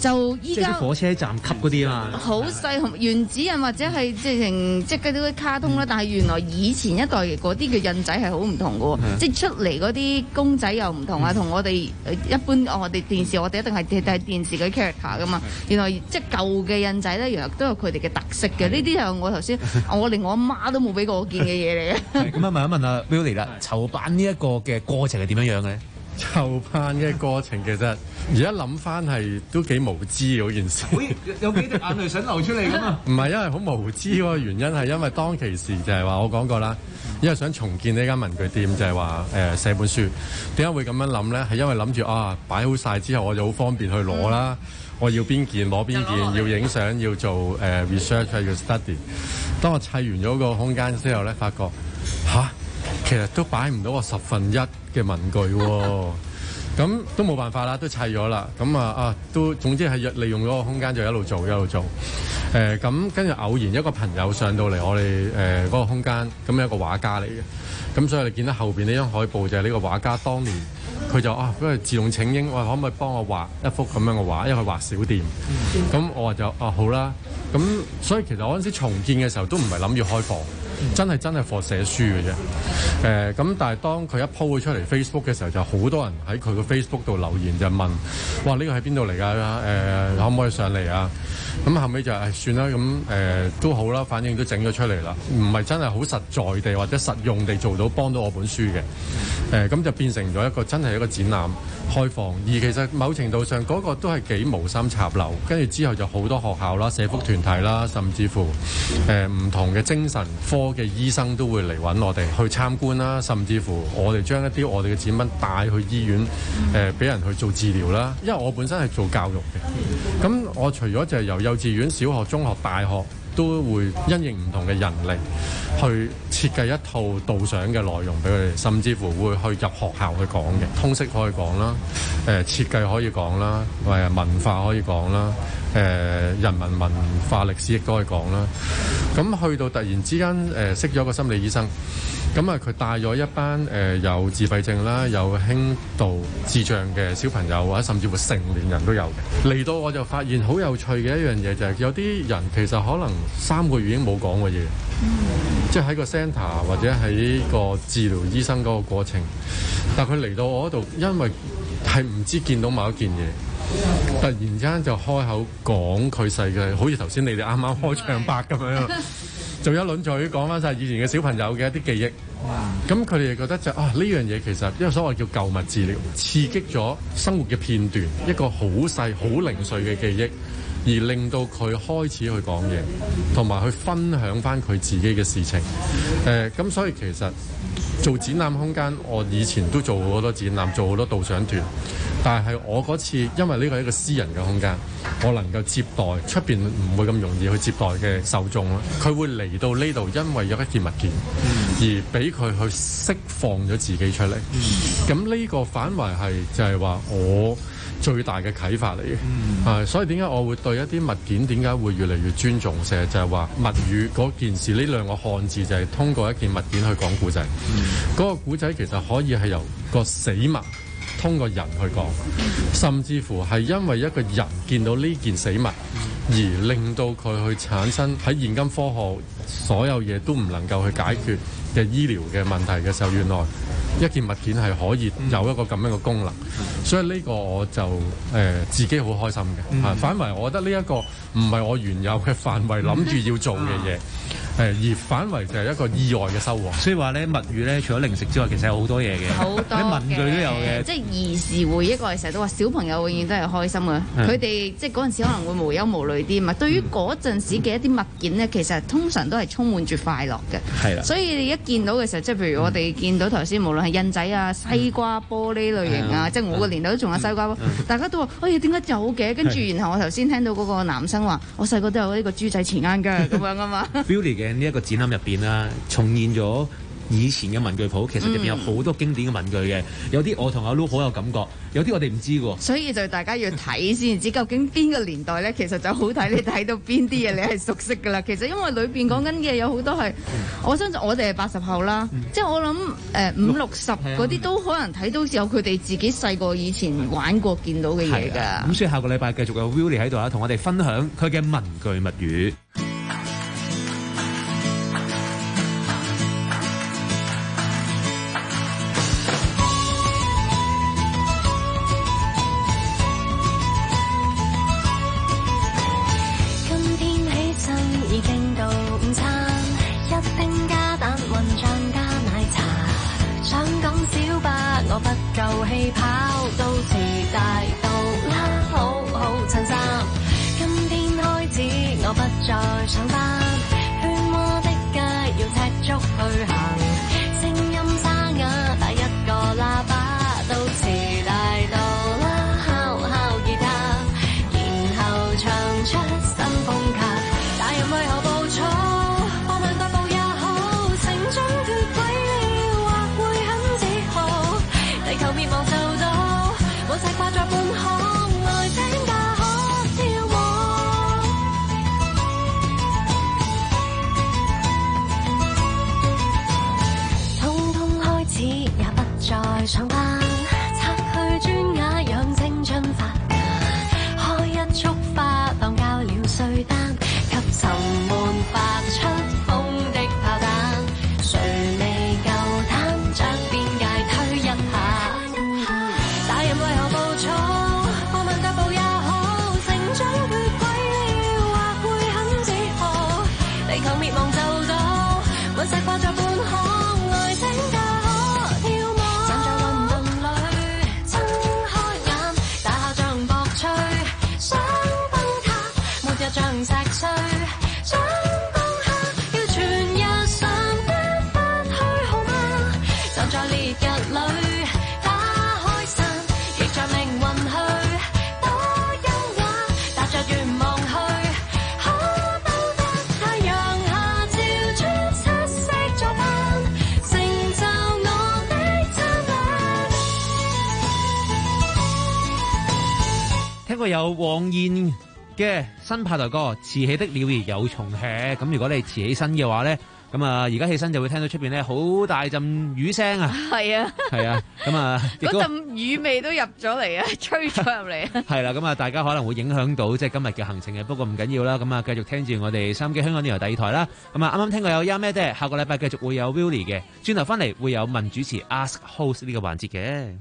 就依家即係啲火車站級嗰啲啊嘛。 好細原子印或者係即係即係嗰啲卡通啦，但係原來以前一代嗰啲嘅印仔係好唔同嘅喎，即係出嚟嗰啲公仔又唔同啊，同我哋一般我哋電視我哋一定係睇睇電視嗰啲 character 噶嘛，原來即係舊嘅印仔咧，原來都有佢哋嘅特色嘅，呢啲係我頭先我連我阿媽都冇俾過我見嘅嘢嚟嘅。 咁啊問一問阿 Billy 啦，籌辦呢一個嘅過程係點樣樣嘅咧？ 籌辦嘅過程其實而家諗翻係都幾無知嗰件事。 有幾滴眼淚想流出嚟咁啊？ 唔係因為好無知嗰個原因係因為當其時就係話我講過啦，因為想重建呢間文具店就係話誒寫本書。點解會咁樣諗咧？係因為諗住啊擺好晒之後我就好方便去攞啦。我要邊件攞邊件，要影相，要做誒、呃、research，要 study。當我砌完咗個空間之後咧，發覺吓，其實都擺唔到我十分一嘅文具喎、哦。咁都冇辦法啦，都砌咗啦。咁啊啊，都總之係利用咗個空間就一路做一路做。誒咁跟住偶然一個朋友上到嚟我哋誒嗰個空間，咁有一個畫家嚟嘅。咁所以你見到後邊呢張海報就係呢個畫家當年。佢就啊，不如自動請纓，我可唔可以幫我畫一幅咁樣嘅畫？因為佢畫小店，咁、嗯、我話就啊好啦。咁所以其實我嗰陣時重建嘅時候都唔係諗住開放，嗯、真係真係課寫書嘅啫。誒、呃、咁，但係當佢一 po 出嚟 Facebook 嘅時候，就好多人喺佢個 Facebook 度留言就問：哇，呢、呢個喺邊度嚟㗎？誒、呃、可唔可以上嚟啊？咁後尾就誒、哎、算啦，咁誒、呃、都好啦，反正都整咗出嚟啦，唔係真係好實在地或者實用地做到幫到我本書嘅。誒、呃、咁就變成咗一個真係一個展覽開放，而其實某程度上嗰、那個都係幾無心插柳，跟住之後就好多學校啦、社福團體啦，甚至乎誒唔、呃、同嘅精神科嘅醫生都會嚟揾我哋去參觀啦，甚至乎我哋將一啲我哋嘅展品帶去醫院誒俾、呃、人去做治療啦。因為我本身係做教育嘅，咁我除咗就係由幼稚園、小學、中學、大學都會因應唔同嘅人力去設計一套導賞嘅內容俾佢哋，甚至乎會去入學校去講嘅，通識可以講啦，誒、呃、設計可以講啦，誒文化可以講啦，誒、呃、人民文化歷史亦都可以講啦。咁去到突然之間誒、呃、識咗個心理醫生。咁啊，佢帶咗一班誒、呃、有自閉症啦、有輕度智障嘅小朋友，或者甚至乎成年人都有嘅。嚟到我就發現好有趣嘅一樣嘢，就係有啲人其實可能三個月已經冇講過嘢，嗯、即係喺個 centre 或者喺個治療醫生嗰個過程。但佢嚟到我嗰度，因為係唔知見到某一件嘢，突然之間就開口講佢細嘅，好似頭先你哋啱啱開場白咁樣。就一輪嘴講翻晒以前嘅小朋友嘅一啲記憶，咁佢哋覺得就啊呢樣嘢其實因為所謂叫舊物治療，刺激咗生活嘅片段，一個好細好零碎嘅記憶，而令到佢開始去講嘢，同埋去分享翻佢自己嘅事情。誒、呃、咁所以其實做展覽空間，我以前都做好多展覽，做好多導賞團。但係我嗰次，因為呢個係一個私人嘅空間，我能夠接待出邊唔會咁容易去接待嘅受眾啦。佢會嚟到呢度，因為有一件物件，而俾佢去釋放咗自己出嚟。咁呢個反為係就係話我最大嘅啟發嚟嘅。啊、嗯，所以點解我會對一啲物件點解會越嚟越尊重？成日就係話物語嗰件事，呢兩個漢字就係通過一件物件去講故仔。嗰、嗯、個故仔其實可以係由個死物。通過人去講，甚至乎係因為一個人見到呢件死物，而令到佢去產生喺現今科學所有嘢都唔能夠去解決嘅醫療嘅問題嘅時候，原來一件物件係可以有一個咁樣嘅功能，所以呢個我就誒、呃、自己好開心嘅。嗯、反為我覺得呢一個唔係我原有嘅範圍諗住要做嘅嘢。誒而反為就係一個意外嘅收穫， 所以話咧物語咧，除咗零食之外，其實有好多嘢嘅， 好多啲文具都有嘅。 即係兒時回憶，我哋成日都話小朋友永遠都係開心嘅。佢哋、嗯、即係嗰陣時可能會無憂無慮啲嘛。對於嗰陣時嘅一啲物件咧，其實通常都係充滿住快樂嘅。係啦，所以你一見到嘅時候，即係譬如我哋見到頭先，無論係印仔啊、西瓜玻璃類型啊，嗯、即係我個年代都仲有西瓜玻璃，嗯、大家都話：哎呀，點解有嘅？跟住然後我頭先聽到嗰個男生話：我細個都有呢個豬仔錢罌㗎咁樣啊嘛。 Billy 嘅呢一個展覽入邊啦，重現咗以前嘅文具鋪，其實入邊有好多經典嘅文具嘅，有啲我同阿 Lu 好有感覺，有啲我哋唔知喎。 所以就大家要睇先知究竟邊個年代咧，其實就好睇你睇到邊啲嘢你係熟悉㗎啦。其實因為裏邊講緊嘅有好多係，我相信我哋係八十後啦，嗯、即係我諗誒五六十嗰啲都可能睇到有佢哋自己細個以前玩過見到嘅嘢㗎。 咁所以下個禮拜繼續有 Willie 喺度啊，同我哋分享佢嘅文具物語。 上班擦去磚瓦，讓青春發芽，開一束花當交了稅單，給沉悶發出風的炮彈，誰未夠膽將邊界推一下？大人為何暴躁？放慢腳步也好，成長缺軌了，或會很自豪。地球滅亡就到，隕石掛在半空，愛請假可跳舞。像石碎，想放下，要全日上的不去好嗎？站在烈日裏，打開傘，逆着命運去，多優雅，踏着願望去，可到達太陽下照出七色作品，成就我的燦爛。 聽過有黃燕嘅新派台歌《遲起的鳥兒有蟲吃》，咁如果你遲起身嘅話咧，咁啊而家起身就會聽到出邊咧好大陣雨聲啊！ 係啊， 係啊，咁啊嗰陣雨味都入咗嚟啊，吹咗入嚟啊！ 係啦，咁啊大家可能會影響到即係今日嘅行程嘅，不過唔緊要啦，咁啊繼續聽住我哋收音機香港電台第二台啦。咁啊啱啱聽過有音咩啫？下個禮拜繼續會有 Willie 嘅，轉頭翻嚟會有問主持 Ask Host 呢個環節嘅。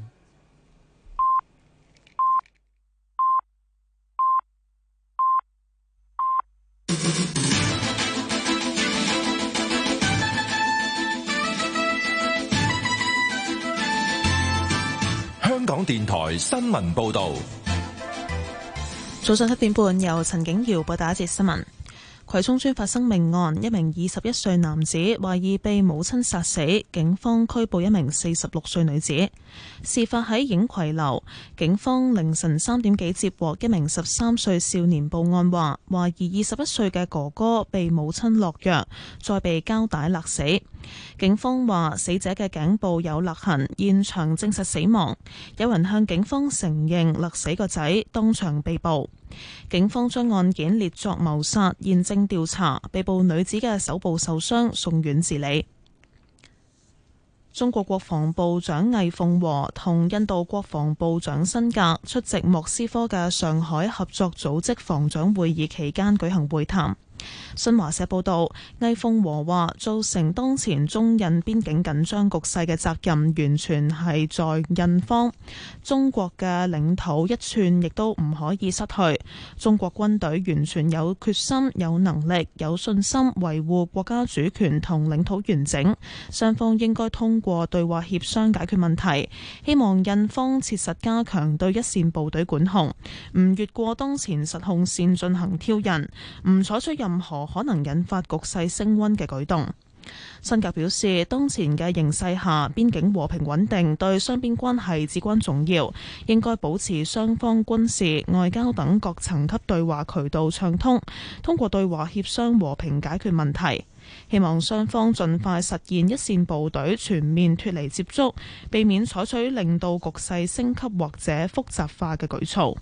香港電台新聞報道， 早上七點半由陳景瑤報道一節新聞。葵涌村發生命案，一名二十一歲男子懷疑被母親殺死，警方拘捕一名四十六歲女子。事發喺映葵樓，警方凌晨三點幾接獲一名十三歲少年報案，話懷疑二十一歲嘅哥哥被母親落藥，再被膠帶勒死。警方話死者嘅頸部有勒痕，現場證實死亡。有人向警方承認勒死個仔，當場被捕。警方將案件列作謀殺，現正調查。被捕女子嘅手部受傷，送院治理。中國國防部長魏鳳和同印度國防部長辛格出席莫斯科嘅上海合作組織防長會議期間舉行會談。新華社報道，魏鳳和話造成當前中印邊境緊張局勢嘅責任完全係在印方，中國嘅領土一寸亦都唔可以失去。中國軍隊完全有決心、有能力、有信心維護國家主權同領土完整。雙方應該通過對話協商解決問題。希望印方切實加強對一線部隊管控，唔越過當前實控線進行挑釁，唔採取任何可能引發局勢升溫嘅舉動。辛格表示，當前嘅形勢下，邊境和平穩定對雙邊關係至關重要，應該保持雙方軍事、外交等各層級對話渠道暢通，通過對話協商和平解決問題。 希望雙方盡快實現一線部隊全面脫離接觸，避免採取令到局勢升級或者複雜化嘅舉措。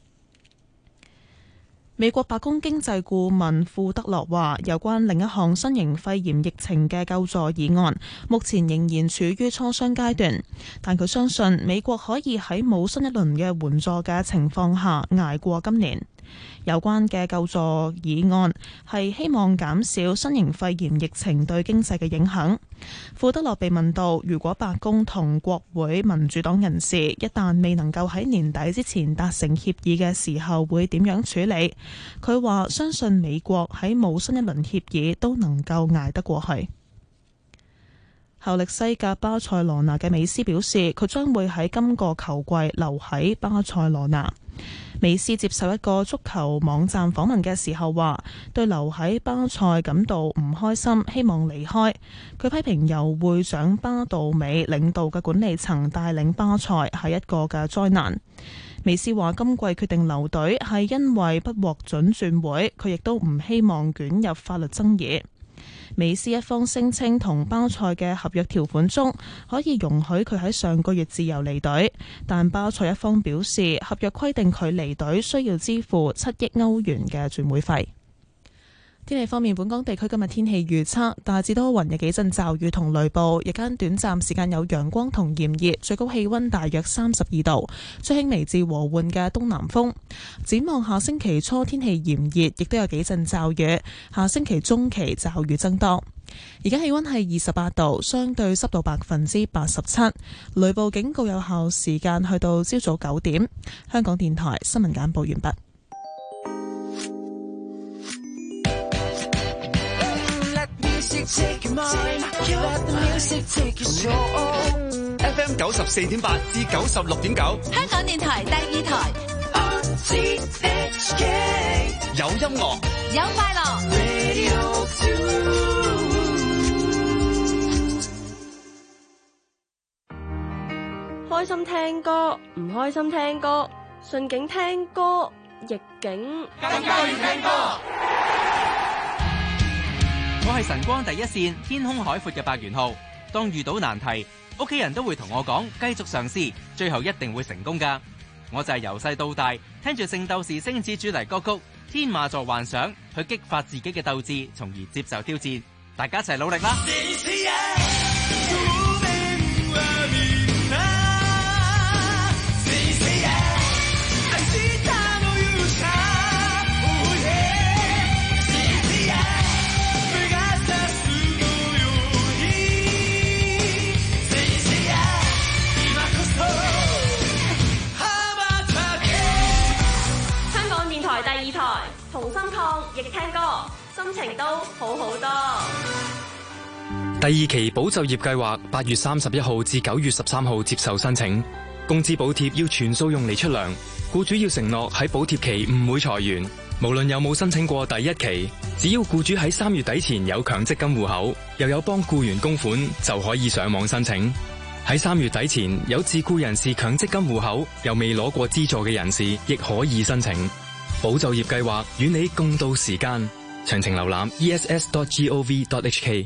美國白宮經濟顧問庫德洛話，有關另一項新型肺炎疫情嘅救助議案，目前仍然處於磋商階段，但佢相信美國可以喺冇新一輪嘅援助嘅情況下捱過今年。有關嘅救助議案係希望減少新型肺炎疫情對經濟嘅影響。庫德洛被問到，如果白宮同國會民主黨人士一旦未能夠喺年底之前達成協議嘅時候，會點樣處理？佢話相信美國喺冇新一輪協議都能夠捱得過去。效力西甲巴塞羅那嘅美斯表示，佢將會喺今個球季留喺巴塞羅那。美斯接受一個足球網站訪問嘅時候話，對留喺巴塞感到唔開心，希望離開。佢批評由會長巴杜美領導嘅管理層帶領巴塞係一個嘅災難。美斯話今季決定留隊係因為不獲准轉會，佢亦都唔希望捲入法律爭議。美斯一方聲稱同巴塞嘅合約條款中可以容許佢喺上個月自由離隊，但巴塞一方表示合約規定佢離隊需要支付七億歐元嘅轉會費。天氣方面，本港地區今日天氣預測大致多雲，有幾陣驟雨同雷暴，日間短暫時間有陽光同炎熱，最高氣溫大約三十二度，吹輕微至和緩嘅東南風。展望下星期初天氣炎熱，亦都有幾陣驟雨，下星期中期驟雨增多。而家氣溫係二十八度，相對濕度百分之八十七，雷暴警告有效時間去到朝早九點。香港電台新聞簡報完畢。 Take your mind, let the music take your soul. F M 九十四點八至九十六點九， 香港電台第二台。 R T H K 有音樂， 有快樂。 Radio two 開心聽歌，唔開心聽歌，順境聽歌，逆境更加要聽歌。我係晨光第一線天空海闊嘅白元浩，當遇到難題，屋企人都會同我講繼續嘗試，最後一定會成功㗎。我就係由細到大聽住聖鬥士星矢主題歌曲《天馬座幻想》，去激發自己嘅鬥志，從而接受挑戰。大家一齊努力啦！ 第二台同心抗疫聽歌，心情都好好多。 第二期保就業計劃八月三十一號至九月十三號接受申請，工資補貼要全數用嚟出糧，僱主要承諾喺補貼期唔會裁員。無論有冇申請過第一期，只要僱主喺三月底前有強積金戶口，又有幫僱員供款，就可以上網申請。喺三月底前有自僱人士強積金戶口又未攞過資助嘅人士，亦可以申請。保就業計劃與你共度時間，詳情瀏覽 e s s dot gov dot h k。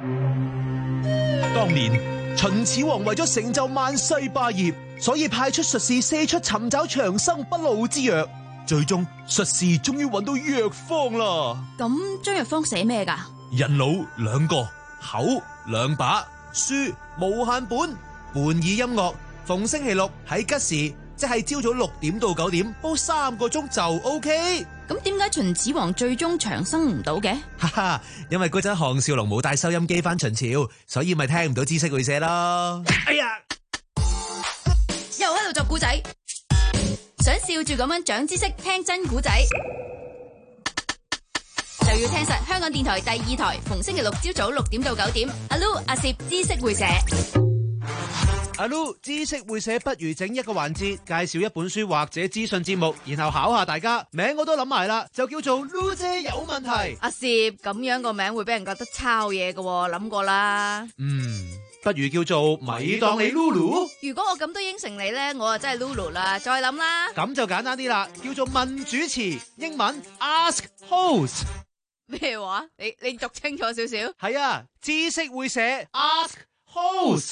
當年秦始皇為咗成就萬世霸業，所以派出術士四出尋找長生不老之藥，最終術士終於揾到藥方啦。 咁張藥方寫咩㗎？ 人腦兩個，口兩把，書無限本，伴以音樂，逢星期六喺吉時，即係朝早六點到九點，煲三個鐘就 OK。 咁點解秦始皇最終長生唔到嘅？ 哈哈，因為嗰陣項少龍冇帶收音機返秦朝，所以咪聽唔到知識會社咯。哎呀， 又喺度作古仔，想笑住咁樣長知識，聽真古仔，就要聽實香港電台第二台，逢星期六朝早六點到九點，阿 Lu 阿攝知識會社。 阿 Lu 知識會社不如整一個環節，介紹一本書或者資訊節目，然後考下大家。名我都諗埋啦，就叫做 Lu 姐有問題。 阿攝咁樣個名會俾人覺得抄嘢嘅，諗過啦。 嗯，不如叫做咪當你 Lulu。 如果我咁都應承你呢，我就真係 Lulu 啦。再諗啦。 咁就簡單啲啦，叫做問主持，英文 Ask Host。 咩話？你你讀清楚少少。 係啊，知識會社 Ask Host。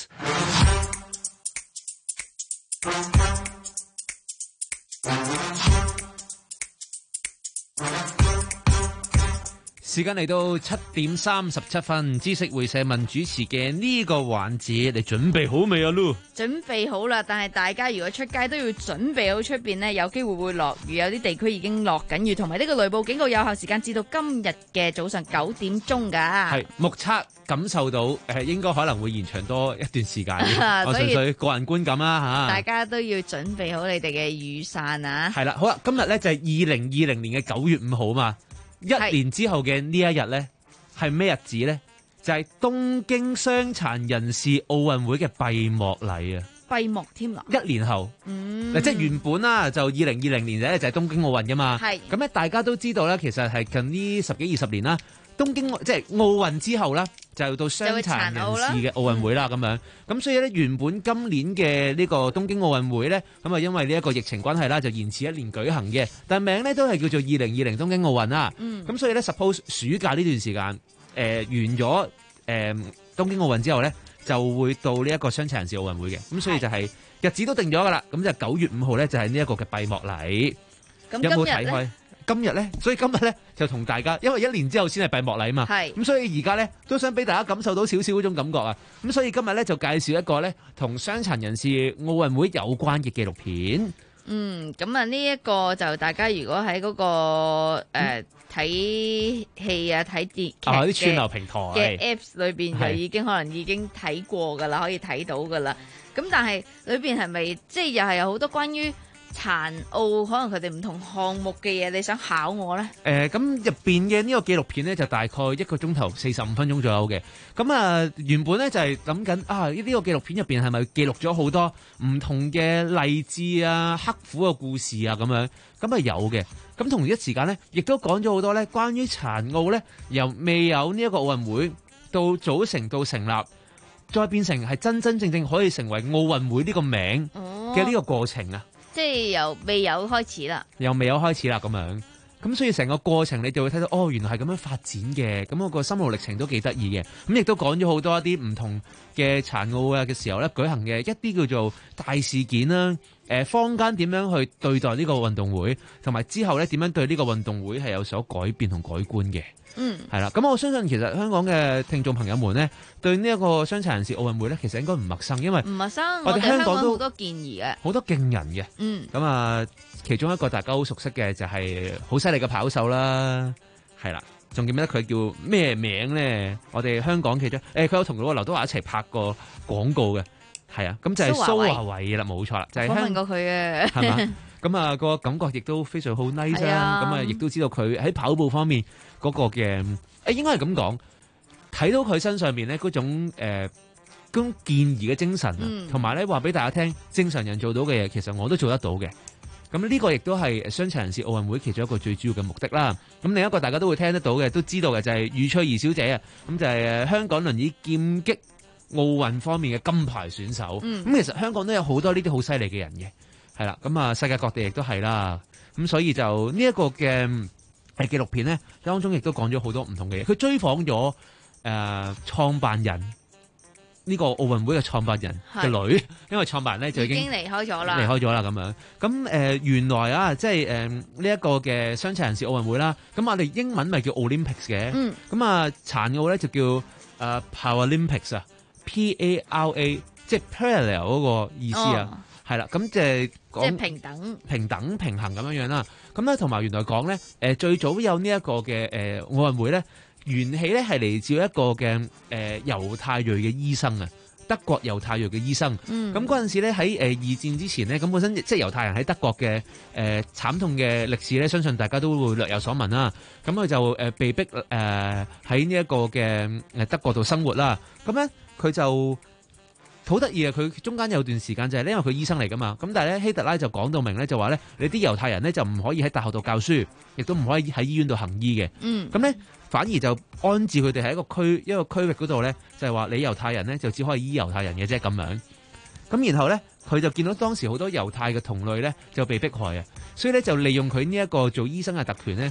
時間嚟到七點三十七分，知識會社問主持嘅呢個環節，你準備好未啊 Lu？ 準備好啦，但係大家如果出街都要準備好出邊呢，有機會會落雨，有啲地區已經落緊雨，同埋呢個雷暴警告有效時間至到今日嘅早上九點鐘噶。 係目測感受到誒，應該可能會延長多一段時間。我純粹個人觀感啦吓。 大家都要準備好你哋嘅雨傘啊！ 係啦，好啦，今日咧就係二零二零年嘅九月五號嘛。一年之後嘅呢一日呢，係咩日子呢？就係、是、東京傷殘人士奧運會嘅閉幕禮啊！ 閉幕添啦！ 一年後， 嗯， 即係原本啦，就二零二零年咧就係東京奧運噶嘛。 係咁咧，大家都知道咧，其實係近呢十幾二十年啦，東京即係奧運之後啦，就到傷殘人士嘅奧運會啦，咁樣。咁所以咧，原本今年嘅呢個東京奧運會咧，咁啊因為呢一個疫情關係啦，就延遲一年舉行嘅。但名咧都係叫做二零二零東京奧運啦。嗯。咁所以咧 ，suppose 暑假呢段時間，誒、呃、完咗誒、呃、東京奧運之後咧，就會到呢一個傷殘人士奧運會嘅。咁所以就係、是、日子都定咗噶啦。咁就九月五號咧就係呢一個嘅閉幕禮。 咁有冇睇開？今日咧，所以今日咧就同大家，因為一年之後先係閉幕禮嘛，咁所以而家咧都想俾大家感受到少少嗰種感覺啊！咁所以今日咧就介紹一個咧同傷殘人士奧運會有關嘅紀錄片。 嗯，咁啊呢一個就大家如果喺嗰、那個誒睇戲啊睇電劇啊啲串流平台嘅 Apps 裏邊就已經可能已經睇過噶啦，可以睇到噶啦。咁但係裏邊係咪即係又係有好多關於殘奧可能佢哋唔同項目嘅嘢，你想考我呢？ 誒、呃，咁入邊嘅呢個紀錄片呢，就大概一個鐘頭四十五分鐘左右嘅。咁啊，原本呢就係諗緊啊，呢、這、啲個紀錄片入邊係咪記錄咗好多唔同嘅勵志啊、刻苦嘅故事啊咁樣？咁啊有嘅。咁同一時間呢，亦都講咗好多呢關於殘奧呢，由未有呢一個奧運會到組成到成立，再變成係真真正正可以成為奧運會呢個名嘅呢個過程啊！ 哦，即係由未有開始啦， 又未有開始啦咁樣，咁所以成個過程你就會睇到，哦，原來係咁樣發展嘅，咁我個心路歷程都幾得意嘅，咁亦都講咗好多一啲唔同嘅殘奧啊嘅時候咧舉行嘅一啲叫做大事件啦，誒坊間點樣去對待呢個運動會，同埋之後咧點樣對呢個運動會係有所改變同改觀嘅。嗯，係啦，咁我相信其實香港嘅聽眾朋友們呢，對呢一個傷殘人士奧運會呢，其實應該唔陌生，因為唔陌生， 我哋香港都好多建議嘅， 好多勁人嘅。嗯，咁啊，其中一個大家好熟悉嘅就係好犀利嘅跑手啦，係啦，仲記唔記得佢叫咩名呢？我哋香港其中，誒，佢有同嗰個劉德華一齊拍過廣告嘅，係啊，咁就係蘇華偉啦，冇錯啦，就係、是、 訪問過佢嘅， 係嘛？咁啊，個感覺亦都非常好 nice 啦。咁啊，亦都知道佢喺跑步方面嗰個嘅，誒應該係咁講，睇到佢身上面咧嗰種誒嗰種健兒嘅精神啊，同埋咧話俾大家聽，正常人做到嘅嘢，其實我都做得到嘅。咁呢個亦都係傷殘人士奧運會其中一個最主要嘅目的啦。咁另一個大家都會聽得到嘅，都知道嘅就係余翠怡小姐啊。咁就係香港輪椅劍擊奧運方面嘅金牌選手。咁、嗯、其實香港都有好多呢啲好犀利嘅人嘅。係啦，咁啊，世界各地亦都係啦，咁所以就呢一個嘅誒紀錄片咧，當中亦都講咗好多唔同嘅嘢。佢追訪咗誒創辦人呢、呢個奧運會嘅創辦人嘅女，因為創辦人咧就已經， 已經離開咗啦， 離開咗啦咁樣。咁誒、呃、原來啊，即係誒呢一個嘅傷殘人士奧運會啦，咁我哋英文咪叫 Olympics 嘅，咁、嗯、啊殘奧咧就叫誒、呃、Paralympics 啊 ，P A R A 即係 parallel 嗰個意思啊。哦係啦，咁即係講即係平等、 平等、平衡咁樣樣啦。咁咧，同埋原來講咧，誒最早有呢一個嘅誒奧運會咧，緣起咧係嚟自一個嘅誒猶太裔嘅醫生啊，德國猶太裔嘅醫生。咁嗰陣時咧喺誒二戰之前咧，咁本身即係猶太人喺德國嘅誒、呃、慘痛嘅歷史咧，相信大家都會略有所聞啦。咁佢就誒被逼誒喺呢一個嘅誒德國度生活啦。咁咧佢就好得意啊！佢中間有段時間就係咧，因為佢醫生嚟噶嘛，咁但係咧希特拉就講到明咧，就話咧你啲猶太人咧就唔可以喺大學度教書，亦都唔可以喺醫院度行醫嘅。嗯，咁咧反而就安置佢哋喺一個區一個區域嗰度咧，就係話你猶太人咧就只可以醫猶太人嘅啫咁樣。咁然後咧佢就見到當時好多猶太嘅同類咧就被迫害啊，所以咧就利用佢呢一個做醫生嘅特權咧，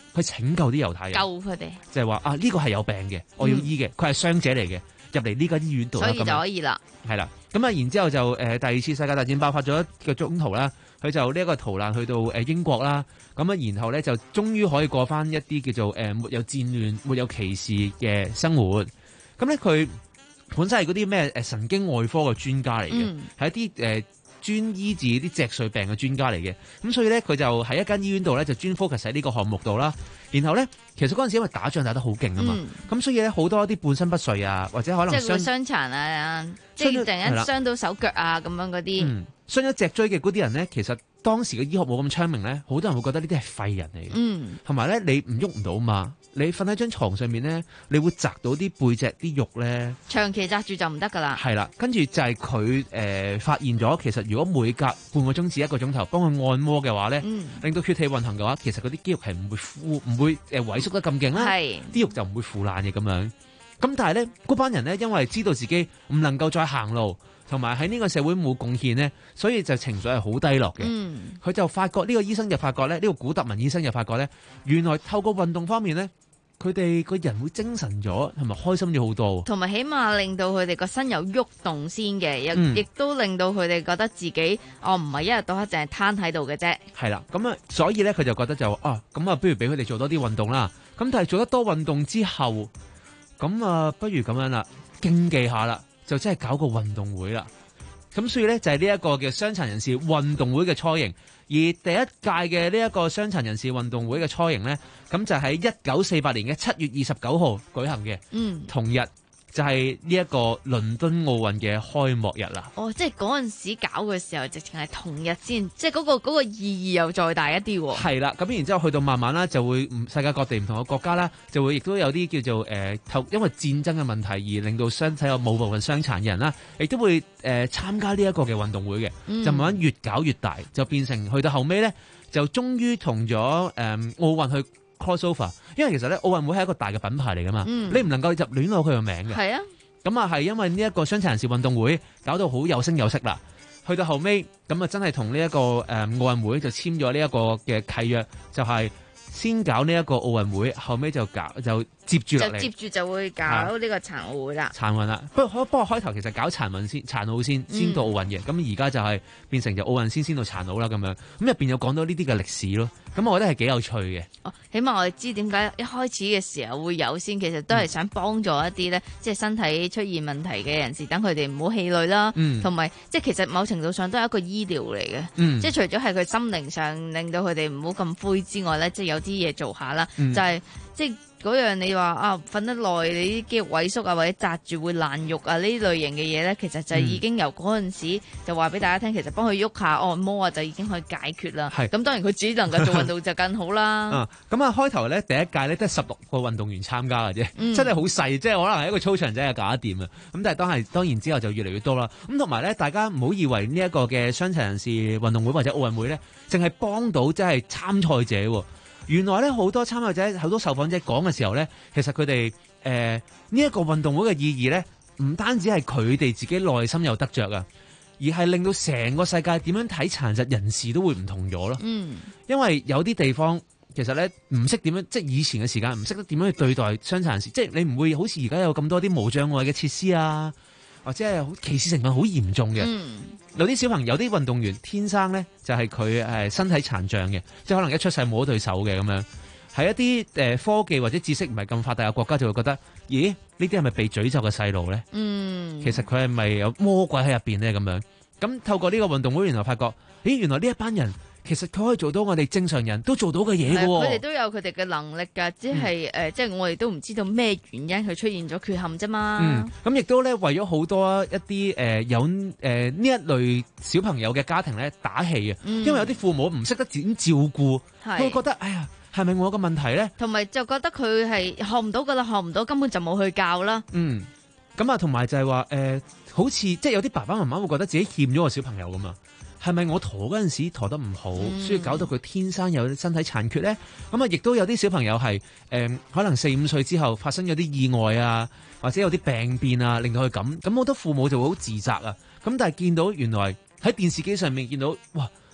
佢拯救啲猶太人， 救佢哋， 就係話啊呢個係有病嘅，我要醫嘅，佢係傷者嚟嘅，入嚟呢間醫院度啦， 所以就可以啦。 係啦，咁啊，然之後就誒、呃、第二次世界大戰爆發咗一個中途啦，佢就呢一個逃難去到誒英國啦，咁啊，然後咧就終於可以過翻一啲叫做誒、呃、沒有戰亂、沒有歧視嘅生活。咁咧佢本身係嗰啲咩誒神經外科嘅專家嚟嘅，係、嗯、一啲誒。呃專醫治啲脊髓病嘅專家嚟嘅，咁所以咧佢就喺一間醫院度咧就專 focus 喺呢個項目度啦。然後咧，其實嗰陣時因為打仗打得好勁啊嘛，咁、嗯、所以咧好多啲半身不遂啊，或者可能即係會傷殘啊，即係突然間傷到手腳啊咁樣嗰啲。 嗯，傷咗脊椎嘅嗰啲人咧，其實當時嘅醫學冇咁昌明咧，好多人會覺得呢啲係廢人嚟嘅。嗯，同埋咧你唔喐唔到嘛。你瞓喺張床上面咧，你會擲到啲背脊啲肉咧， 長期擲住就唔得噶啦。 係啦，跟住就係佢誒發現咗，其實如果每隔半個鐘至一個鐘頭幫佢按摩嘅話咧，嗯、令到血氣運行嘅話，其實嗰啲肌肉係唔會腐唔會誒萎縮得咁勁啦，啲肉就唔會腐爛嘅咁樣。咁但係咧，嗰班人咧，因為知道自己唔能夠再行路，同埋喺呢個社會冇貢獻咧，所以就情緒係好低落嘅。佢、嗯、就發覺呢、呢個醫生就發覺咧，呢、呢個古特文醫生就發覺咧，原來透過運動方面咧。佢哋個人會精神咗，同埋開心咗好多， 同埋起碼令到佢哋個身有喐動先嘅，亦、 嗯、 亦都令到佢哋覺得自己哦唔係一日到黑淨係攤喺度嘅啫。 係啦，咁啊，所以咧佢就覺得就啊，咁啊，不如俾佢哋做多啲運動啦。咁但係做得多運動之後，咁啊，不如咁樣啦，競技下啦，就真係搞個運動會啦。咁所以咧就係呢一個嘅傷殘人士運動會嘅雛形。而第一屆嘅呢一個傷殘人士運動會嘅雛形呢，咁就喺一九四八年嘅七月二十九號舉行嘅，嗯，同日就係呢一個倫敦奧運嘅開幕日啦。 哦，即係嗰陣時搞嘅時候，直情係同日先，即係嗰個嗰個意義又再大一啲喎。 係啦，咁然之後去到慢慢啦，就會世界各地唔同嘅國家啦，就會亦都有啲叫做誒透、呃，因為戰爭嘅問題而令到身體有冇部分傷殘嘅人啦，亦都會誒、呃、參加呢一個嘅運動會嘅，嗯、就慢慢越搞越大，就變成去到後尾咧，就終於同咗誒奧運去 crossover， 因為其實咧奧運會係一個大嘅品牌嚟噶嘛，嗯、你唔能夠入亂攞佢個名嘅。係啊，咁啊係因為呢一個傷殘人士運動會搞到好有聲有色啦，去到後尾咁啊真係同呢一個誒奧運會就簽咗呢一個嘅契約，就係、是、先搞呢一個奧運會，後尾就搞就接住落嚟， 就接住就會搞呢個殘奧會啦。 殘運啦，不過不過開頭其實搞殘運先，殘奧先先到奧運嘅，咁而家就係變成就奧運先先到殘奧啦咁樣，咁入邊有講到呢啲嘅歷史咯，咁我覺得係幾有趣嘅。哦，起碼我哋知點解一開始嘅時候會有先，其實都係想幫助一啲咧，嗯、即係身體出現問題嘅人士，等佢哋唔好氣餒啦，同埋、嗯、即係其實某程度上都係一個醫療嚟嘅，嗯、即係除咗係佢心靈上令到佢哋唔好咁灰之外咧，即係有啲嘢做下啦，嗯、就係、是、即係。嗰樣你話啊瞓得耐，你啲肌肉萎縮啊，或者紮住會爛肉啊呢類型嘅嘢咧，其實就已經由嗰陣時就話俾大家聽，其實幫佢喐下按摩啊，就已經可以解決啦。係咁，當然佢自己能夠做運動就更好啦。啊，咁啊開頭咧第一屆咧得十六個運動員參加嘅啫，嗯、真係好細，即係可能係一個操場真係搞得掂啊。咁但係當係當然之後就越嚟越多啦。咁同埋咧，大家唔好以為呢一個嘅傷殘人士運動會或者奧運會咧，淨係幫到即係參賽者喎。原來咧好多參賽者、好多受訪者講嘅時候咧，其實佢哋誒呢一個運動會嘅意義咧，唔單止係佢哋自己內心有得着啊，而係令到成個世界點樣睇殘疾人士都會唔同咗咯。嗯，因為有啲地方其實咧唔識點樣，即係以前嘅時間唔識得點樣去對待傷殘人士，即係你唔會好似而家有咁多啲無障礙嘅設施啊，或者係好歧視成分好嚴重嘅。嗯，有啲小朋友、有啲運動員天生咧就係佢誒身體殘障嘅，即係可能一出世冇咗對手嘅咁樣。喺一啲誒、呃、科技或者知識唔係咁發達嘅國家，就會覺得，咦？呢啲係咪被詛咒嘅細路咧？嗯，其實佢係咪有魔鬼喺入邊咧？咁樣咁透過呢個運動會，原來發覺，咦？原來呢一班人其實佢可以做到我哋正常人都做到嘅嘢嘅喎。佢哋都有佢哋嘅能力㗎，只係誒、嗯呃，即係我哋都唔知道咩原因佢出現咗缺陷啫嘛。嗯，咁亦都咧為咗好多一啲誒、呃、有誒呢、呃、一類小朋友嘅家庭咧打氣啊，嗯、因為有啲父母唔識得點照顧，佢會覺得哎呀。係咪我個問題咧？同埋就覺得佢係學唔到噶啦，學唔到根本就冇去教啦。嗯，咁啊，同埋就係話誒，好似即係有啲爸爸媽媽會覺得自己欠咗個小朋友噶嘛？係咪我陀嗰陣時陀得唔好，嗯、所以搞到佢天生有身體殘缺咧？咁啊，亦都有啲小朋友係誒、呃，可能四五歲之後發生咗啲意外啊，或者有啲病變啊，令到佢咁。咁好多父母就會好自責啊。咁但係見到原來喺電視機上面見到，哇！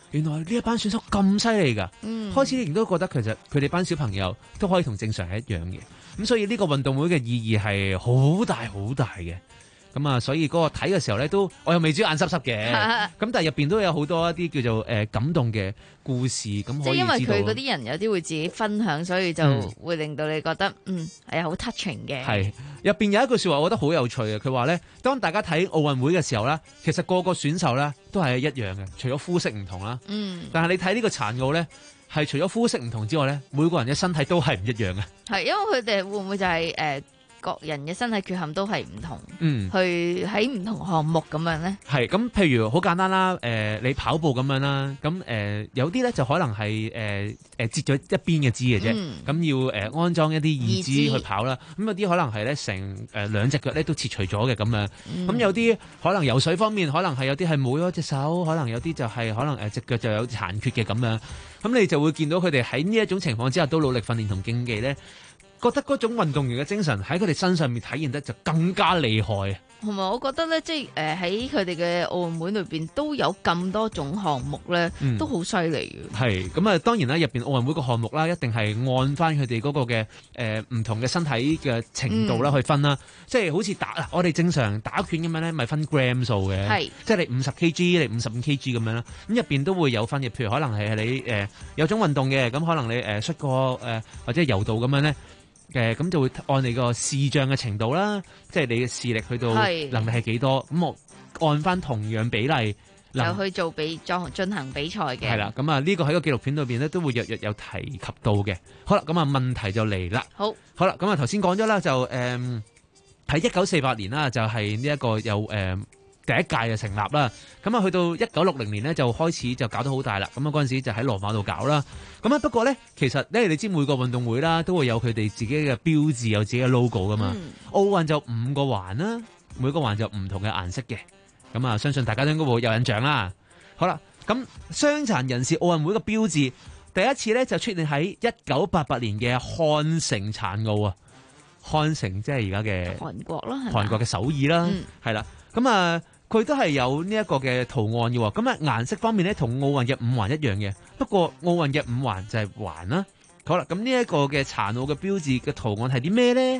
原來呢一班選手咁犀利㗎。 嗯開始亦都覺得其實佢哋班小朋友都可以同正常人一樣嘅。咁所以呢個運動會嘅意義係好大好大嘅。咁啊，所以嗰個睇嘅時候咧，都我又未至於眼濕濕嘅。咁但係入邊都有好多一啲叫做誒、呃、感動嘅故事，咁可以知道。 即係因為佢嗰啲人有啲會自己分享，所以就會令到你覺得嗯係好 touching 嘅。 係入邊有一句説話，我覺得好有趣嘅。佢話咧，當大家睇奧運會嘅時候咧，其實個個選手咧都係一樣嘅，除咗膚色唔同啦。 嗯。 但係你睇呢個殘奧咧，係除咗膚色唔同之外咧，每個人嘅身體都係唔一樣嘅。 係因為佢哋會唔會就係、是、誒？呃各人嘅身體缺陷都係唔同， 嗯， 去喺唔同項目咁樣咧。 係咁，譬如好簡單啦，誒、呃，你跑步咁樣啦，咁誒、呃、有啲咧就可能係誒誒截咗一邊嘅肢嘅啫，咁、嗯、要誒、呃、安裝一啲義肢去跑啦。咁有啲可能係咧成誒兩隻腳咧都切除咗嘅咁樣，咁、嗯、有啲可能游水方面，可能係有啲係冇咗隻手，可能有啲就係可能誒隻腳就有殘缺嘅咁樣。咁你就會見到佢哋喺呢一種情況之下都努力訓練同競技咧。覺得嗰種運動員嘅精神喺佢哋身上面體現得就更加厲害。 同埋我覺得咧，即係誒喺佢哋嘅奧運會裏邊都有咁多種項目咧，嗯、都好犀利嘅。係咁啊，當然啦，入邊奧運會個項目啦，一定係按翻佢哋嗰個嘅誒唔同嘅身體嘅程度啦去分啦。嗯、即係好似打我哋正常打拳咁樣咧，咪分 gram 數嘅。係，即係你五十 kg，你五十五 kg 咁樣啦。咁入邊都會有分嘅，譬如可能係你誒、呃、有種運動嘅，咁可能你誒摔過誒或者柔道咁樣咧。誒咁就會按你個視障嘅程度啦，即係你嘅視力去到能力係幾多，咁我按翻同樣比例就去做比作進行比賽嘅。係啦，咁啊呢個喺個紀錄片裏邊咧都會約約有提及到嘅。好啦，咁啊問題就嚟啦。好，好啦，咁啊頭先講咗啦，就誒喺一九四八年啦，就係呢一個有誒。呃第一屆就成立啦，咁啊去到一九六零年咧就開始就搞得好大啦，咁啊嗰陣時就喺羅馬度搞啦，咁啊不過咧其實咧你知每個運動會啦都會有佢哋自己嘅標誌，有自己嘅 logo 噶嘛，嗯、奧運就五個環啦，每個環就唔同嘅顏色嘅，咁啊相信大家都應該會有印象啦。好啦，咁傷殘人士奧運會嘅標誌第一次咧就出現喺一九八八年嘅漢城殘奧啊，漢城即係而家嘅韓國啦， 韓國嘅首爾啦，係啦、嗯，咁啊。佢都係有呢一個嘅圖案嘅喎，咁啊顏色方面咧同奧運嘅五環一樣嘅，不過奧運嘅五環就係環啦。好啦，咁呢一個嘅殘奧嘅標誌嘅圖案係啲咩咧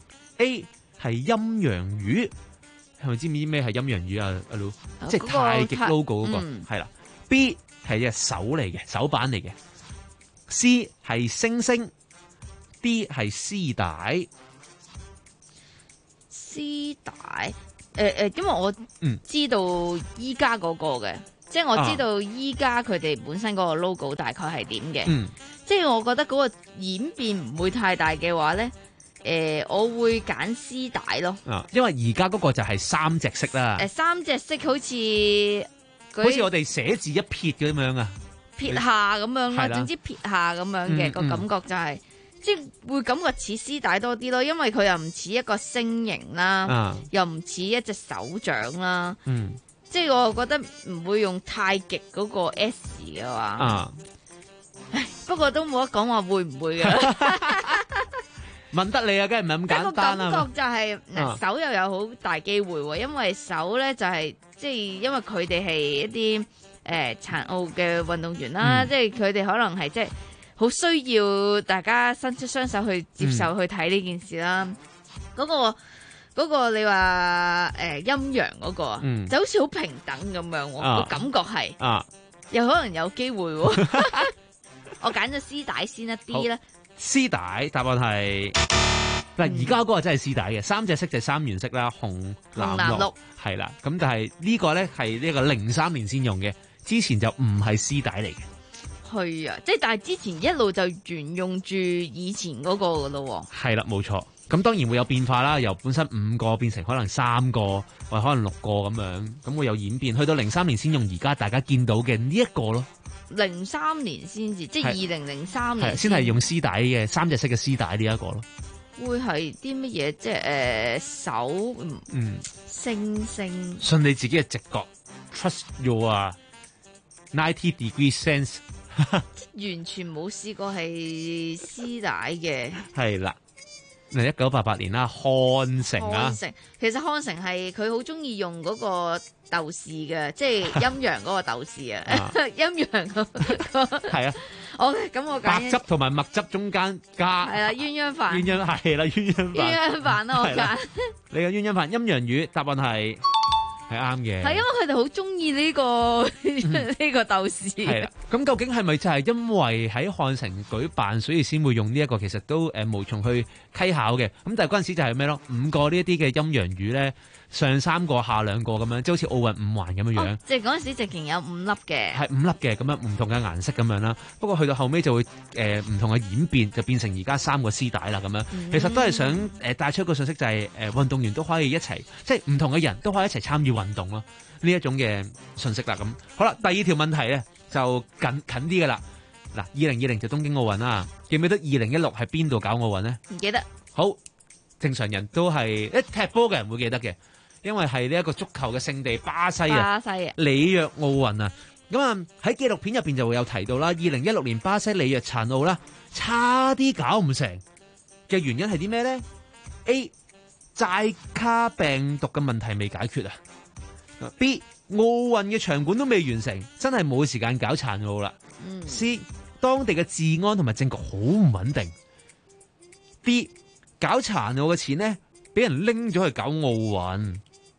？A 係陰陽魚，係咪知唔知咩係陰陽魚啊？阿盧，即係太極 logo 嗰、那個，係、嗯、啦。B 係隻手嚟嘅，手板嚟嘅。C 係星星 ，D 係絲帶。 絲帶。誒誒，因為我知道依家嗰個嘅，嗯、即係我知道依家佢哋本身嗰個 logo 大概係點嘅，嗯、即係我覺得嗰個演變唔會太大嘅話咧，誒、呃，我會揀絲帶咯。 啊，因為而家嗰個就係三隻色啦。誒、呃， 三隻色好似好似我哋寫字一撇咁樣啊， 撇下咁樣啦，總之撇下咁樣嘅個、嗯嗯、感覺就係、是。即係會感覺似絲帶多啲咯，因為佢又唔似一個星形啦，啊、又唔似一隻手掌啦。嗯，即係我覺得唔會用太極嗰個 S 嘅話。啊，唉，不過都冇得講話會唔會嘅。 問得你啊，梗係唔係咁簡單啦。 個感覺就係、是、嗱，啊、手又有好大機會，因為手咧就係即係因為佢哋係一啲誒殘奧嘅運動員啦，嗯、即係佢哋可能係即係。好需要大家伸出雙手去接受、嗯、去睇呢件事啦。嗰、嗰個嗰、嗰個你話誒陰陽嗰個啊，嗯、就好似好平等咁樣，我、啊、感覺係，啊、又可能有機會。我揀咗絲帶先一啲咧。 絲帶答案係嗱，而家嗰個真係絲帶嘅，三隻色就係三原色啦，紅、藍、綠，係啦。咁但係呢個咧係呢個零三年先用嘅，之前就唔係絲帶嚟嘅。 係啊，即係但係之前一路就沿用住以前嗰個噶咯。 係啦，冇錯。咁當然會有變化啦，由本身五個變成可能三個，或者可能六個咁樣，咁會有演變。去到零三年先用而家大家見到嘅呢一個咯。 零三年先至，即係二零零三年先係用絲帶嘅三隻色嘅絲帶呢一個咯。 會係啲乜嘢？即係誒、呃、手嗯星星。 信你自己嘅直覺 ，trust your ninety degree sense。 完全冇試過係絲帶嘅， 係啦。 一九八八年啦，漢城啊漢，城其實漢城係佢好中意用嗰個豆豉嘅，即係陰陽嗰個豆豉啊，陰陽嗰個係啊。 好，咁我揀白汁同埋麥汁中間加係啦，鴛鴦飯， 鴛鴦係啦，鴛鴦飯， 鴛鴦飯啦，我揀。 你嘅鴛鴦飯陰陽魚，答案係係啱嘅。 係因為佢哋好中意呢個呢個豆豉。 係啦，咁究竟係咪就係因為喺漢城舉辦，所以先會用呢一個？其實都誒無從去稽考嘅。咁但係嗰陣時就係咩咯？五個呢一啲嘅陰陽魚咧，上三個下兩個咁樣，即係好似奧運五環咁樣樣。 即係嗰陣時直情有五粒嘅。 係五粒嘅咁樣唔同嘅顏色咁樣啦。不過去到後尾就會誒唔、呃、同嘅演變，就變成而家三個絲帶啦咁樣。 嗯、 其實都係想誒、呃、帶出一個信息、就係，就係誒運動員都可以一齊，即係唔同嘅人都可以一齊參與運動咯。呢一種嘅信息啦。咁好啦，第二條問題咧就近近啲嘅啦。嗱，二零二零就東京奧運啦，記唔記得二零一六係邊度搞奧運呢？ 唔記得。 好，正常人都係一踢波嘅人會記得嘅。因為係呢一個足球嘅聖地巴西啊， 巴西啊， 里約奧運啊，咁啊喺紀錄片入邊就會有提到啦。二零一六年巴西里約殘奧啦，差啲搞唔成嘅原因係啲咩咧 ？A. 寨卡病毒嘅問題未解決啊。B. 奧運嘅場館都未完成，真係冇時間搞殘奧啦。 嗯、 C. 當地嘅治安同埋政局好唔穩定。D. 搞殘奧嘅錢呢，俾人拎咗去搞奧運。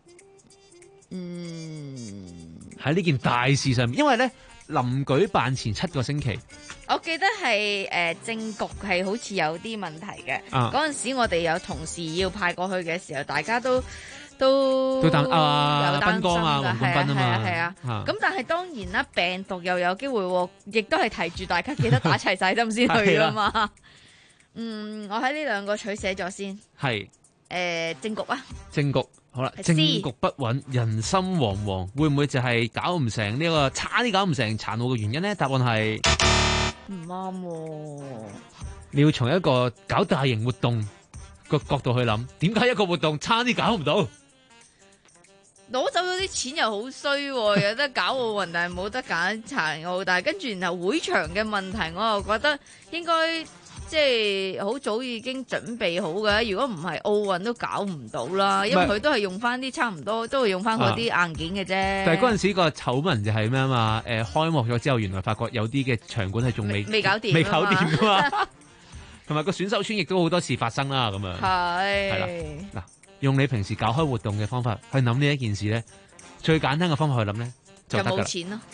嗯， 喺呢件大事上面，因為咧臨舉辦前七個星期， 我記得係誒、呃、政局係好似有啲問題嘅。嗰陣、 啊、 時我哋有同事要派過去嘅時候，大家都都都擔啊有擔心斌哥啊㗎， 黃冠斌啊嘛係啊。 啊咁但係當然啦，病毒又有機會喎，亦都係提住大家記得打齊晒針先去㗎嘛。嗯，我喺呢兩個取捨咗先。 係誒、 呃、政局啊， 政局。好啦， 係政 C 局不穩，人心惶惶，會唔會就係搞唔成呢、這個差啲搞唔成殘奧嘅原因呢？答案係唔啱喎。 你要從一個搞大型活動個角度去諗，點解一個活動差啲搞唔到？ 攞走咗啲錢又好衰喎，有得搞奧運，但係冇得揀殘奧，但係跟住然後會場嘅問題，我又覺得應該。即係好早已經準備好嘅，如果唔係奧運都搞唔到啦，因為佢都係用翻啲差唔多，都係用翻嗰啲硬件嘅啫。 但係嗰陣時個醜聞就係咩啊嘛？誒、呃、開幕咗之後，原來發覺有啲嘅場館係仲未未搞掂， 未搞掂㗎嘛。同埋個選手村亦都好多事發生啦，咁樣係係啦。嗱，用你平時搞開活動嘅方法去諗呢一件事咧，最簡單嘅方法去諗咧就得㗎啦。 就冇錢咯。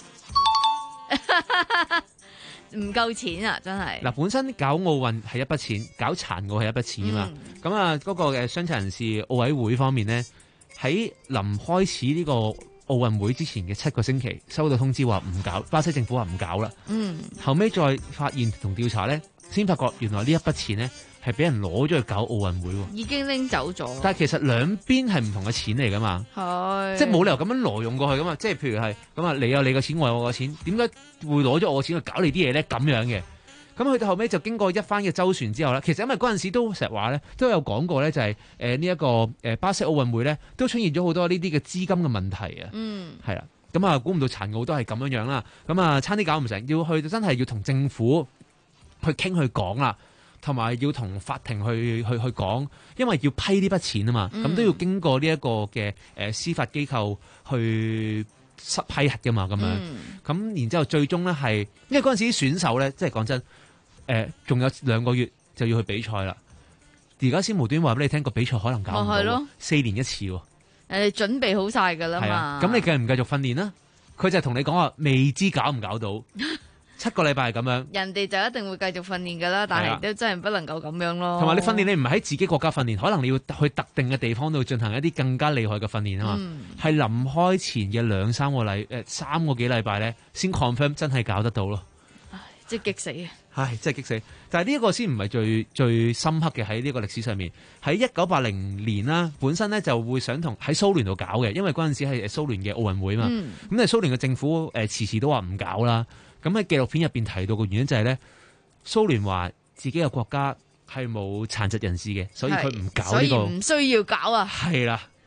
唔夠錢啊！真係嗱， 本身搞奧運係一筆錢，搞殘奧係一筆錢啊嘛。咁啊、嗯，嗰個嘅傷殘人士奧委會方面呢，喺臨開始呢個奧運會之前嘅七個星期，收到通知話唔搞，巴西政府話唔搞啦。 嗯， 後尾再發現同調查呢，先發覺原來呢一筆錢呢係俾人攞咗去搞奧運會喎。 已經拎走咗。 但係其實兩邊係唔同嘅錢嚟噶嘛， 係即係冇理由咁樣挪用過去噶嘛。即係譬如係咁啊，你有你嘅錢，我有我嘅錢，點解會攞咗我嘅錢去搞你啲嘢咧？咁樣嘅，咁去到後尾就經過一番嘅周旋之後咧，其實因為嗰陣時都成日話咧，都有講過咧，就係誒呢一個誒巴西奧運會咧，都出現咗好多呢啲嘅資金嘅問題啊。 嗯， 係啦，咁啊估唔到殘奧都係咁樣樣啦，咁啊差啲搞唔成，要去真係要同政府去傾去講啦。同埋要同法庭去去去講，因為要批呢筆錢啊嘛，咁、嗯、都要經過呢一個嘅誒司法機構去批核噶嘛，咁樣，咁、嗯、然之後最終咧係，因為嗰陣時啲選手咧，即係講真，誒、呃、仲有兩個月就要去比賽啦，而家先無端話俾你聽個比賽可能搞唔到，哦、四年一次喎， 誒準備好晒㗎啦嘛， 咁、啊、你繼唔繼續訓練啦？佢就同你講話未知搞唔搞到。七個禮拜係咁樣， 人哋就一定會繼續訓練㗎啦，但係都真係不能夠咁樣咯。 同埋你訓練你唔係喺自己國家訓練，可能你要去特定嘅地方度進行一啲更加厲害嘅訓練啊嘛。係臨、嗯、開前嘅兩三個禮誒、呃、三個幾禮拜咧，先 confirm 真係搞得到咯。 唉，即係激死啊！ 唉，真係激死！但係呢一個先唔係最最深刻嘅喺呢個歷史上面。喺一九八零年啦，本身咧就會想同喺蘇聯度搞嘅，因為嗰陣時係蘇聯嘅奧運會嘛。咁誒、嗯、蘇聯嘅政府誒、呃、遲遲都話唔搞啦。咁喺紀錄片入邊提到嘅原因就係咧，蘇聯話自己嘅國家係冇殘疾人士嘅，所以佢唔搞呢、這個， 所以唔需要搞啊。 係啦，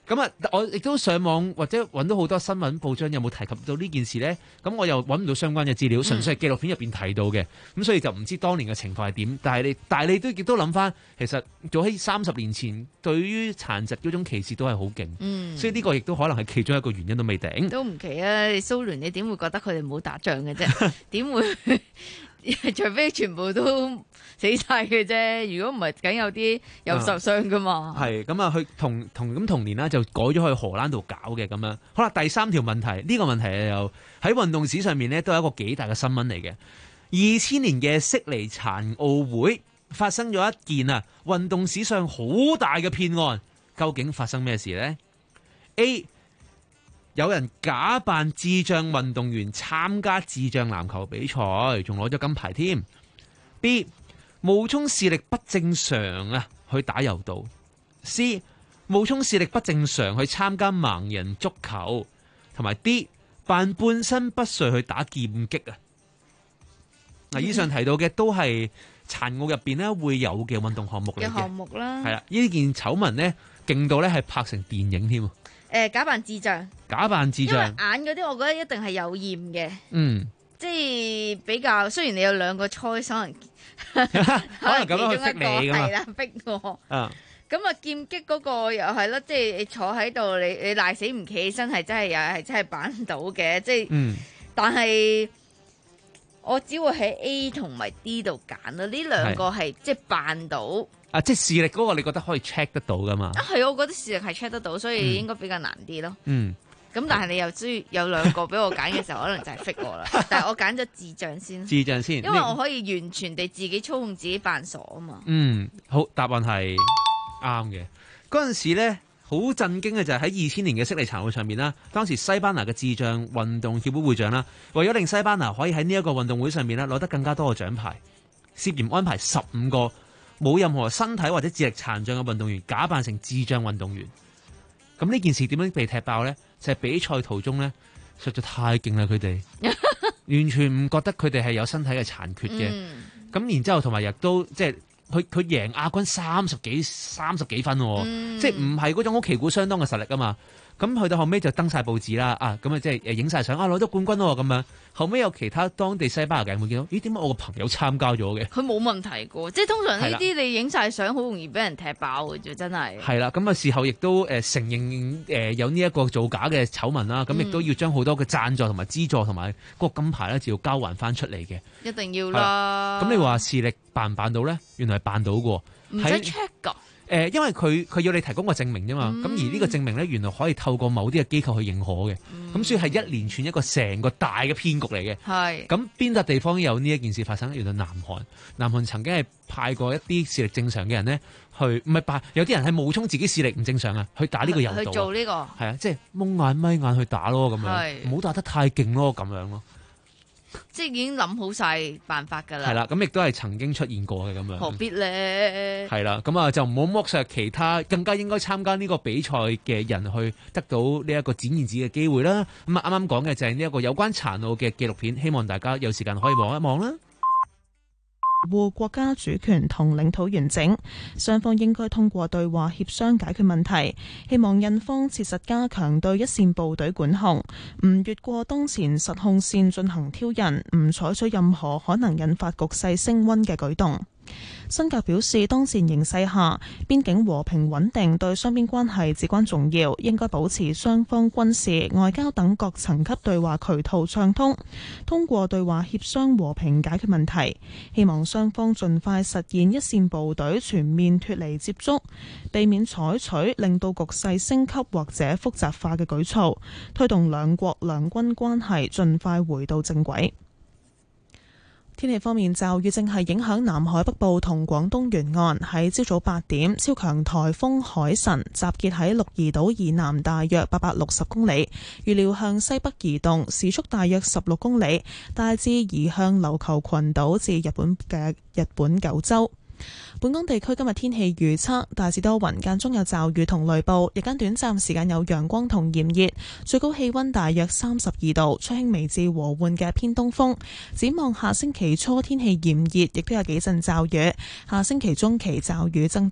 咁啊，我亦都上網或者揾到好多新聞報章有冇提及到呢件事呢？咁我又揾唔到相關嘅資料，純粹係紀錄片入邊提到嘅。咁、嗯、所以就唔知當年嘅情況係點。但係你，但係你都亦都諗翻，其實早喺三十年前，對於殘疾嗰種歧視都係好勁。嗯，所以呢個亦都可能係其中一個原因都未定。 都唔奇啊！蘇聯你點會覺得佢哋冇打仗嘅啫？點會？除非全部都死晒嘅啫，如果唔係，梗有啲有受傷噶嘛。係咁啊，佢同同咁同年啦，就改咗去荷蘭度搞嘅咁樣。好啦，第三條問題，呢、呢個問題又喺運動史上面呢，都係一個幾大嘅新聞嚟嘅。二千年嘅悉尼殘奧會發生咗一件啊運動史上好大嘅騙案，究竟發生咩事呢？ A 有人假扮智障運動員參加智障籃球比賽，仲攞咗金牌添。B 冒充視力不正常啊去打柔道。C 冒充視力不正常去參加盲人足球，同埋 D 扮半身不遂去打劍擊啊。嗱，以上提到嘅都係殘奧入邊咧會有嘅運動項目嚟嘅。嘅項目啦，係啦，呢件醜聞咧勁到咧係拍成電影添。誒、呃，假扮智障，假扮智障，因為眼嗰啲，我覺得一定係有驗嘅。嗯，即係比較，雖然你有兩個 choice，可能可能咁樣去逼你噶嘛，係啦，逼我。啊，咁啊，劍擊嗰個又係咯，即係你坐喺度，你你賴死唔企起身，係真係又係真係扮唔到嘅，即係。嗯。但係我只會喺 A 同埋 D 度揀啦，呢兩個係即係扮到。啊，即係視力嗰個，你覺得可以 check 得到噶嘛？啊，係，我覺得視力係 check 得到，所以應該比較難啲咯。嗯，咁但係你又需要有兩個俾我揀嘅時候，可能就係 fit 我啦。但係我揀咗智障先，智障先，因為我可以完全地自己操控自己扮傻啊嘛。嗯，好，答案係啱嘅。嗰陣時咧，好震驚嘅就係喺二千年嘅悉尼殘奧上面啦。當時西班牙嘅智障運動協會會長啦，為咗令西班牙可以喺呢一個運動會上面咧攞得更加多嘅獎牌，涉嫌安排十五個冇任何身體或者智力殘障嘅運動員假扮成智障運動員，咁呢件事點樣被踢爆呢？就係、是、比賽途中呢，實在太勁啦！佢哋完全唔覺得佢哋係有身體嘅殘缺嘅。咁、嗯、然之後同埋亦都即係佢佢贏亞軍三十幾三十幾分，嗯、即係唔係嗰種好旗鼓相當嘅實力啊嘛。咁去到後尾就登晒報紙啦，啊咁啊即係誒影晒相啊攞咗冠軍喎咁樣。後尾有其他當地西班牙嘅人會見到，咦點解我個朋友參加咗嘅？佢冇問題嘅，即係通常呢啲你影晒相好容易俾人踢爆嘅啫，真係。係啦，咁啊事後亦都誒承認誒有呢一個造假嘅醜聞啦，咁亦都要將好多嘅贊助同埋資助同埋嗰個金牌咧就要交還翻出嚟嘅。一定要啦。咁你話視力辦唔辦到咧？原來係辦到嘅，唔使 check 㗎。誒、呃，因為佢佢要你提供個證明啫嘛，咁、嗯、而呢個證明咧，原來可以透過某啲嘅機構去認可嘅，咁、嗯、所以係一連串一個成個大嘅騙局嚟嘅。係，咁邊笪地方有呢一件事發生？原來南韓，南韓曾經係派過一啲視力正常嘅人咧，去唔係派，有啲人係冒充自己視力唔正常啊，去打呢個柔道，去做呢、這個，係啊，即係蒙眼咪眼去打咯，咁樣，唔好打得太勁咯，咁樣咯。即係已經諗好晒辦法㗎啦，係啦，咁亦都係曾經出現過嘅咁樣。何必咧？係啦，咁啊就唔好剝削其他更加應該參加呢個比賽嘅人去得到呢一個展現自己嘅機會啦。咁啊啱啱講嘅就係呢一個有關殘奧嘅紀錄片，希望大家有時間可以望一望啦。維護國家主權同領土完整，雙方應該通過對話協商解決問題。希望印方切實加強對一線部隊管控，唔越過當前實控線進行挑釁，唔採取任何可能引發局勢升溫嘅舉動。新格表示，當前形勢下，邊境和平穩定對雙邊關係至關重要，應該保持雙方軍事、外交等各層級對話渠道暢通，通過對話協商和平解決問題。希望雙方盡快實現一線部隊全面脫離接觸，避免採取令到局勢升級或者複雜化嘅舉措，推動兩國兩軍關係盡快回到正軌。天氣方面，驟雨正係影響南海北部同廣東沿岸。喺朝早八點，超強颱風海神集結喺鹿兒島以南大約八百六十公里，預料向西北移動，時速大約十六公里，大致移向琉球群島至日本嘅日本九州。本港地區今日天氣預測，大致多雲，間中有驟雨同雷暴，日間短暫時間有陽光同炎熱，最高氣溫大約三十二度，吹輕微至和緩嘅偏東風。展望下星期初天氣炎熱，亦都有幾陣驟雨，下星期中期驟雨增多。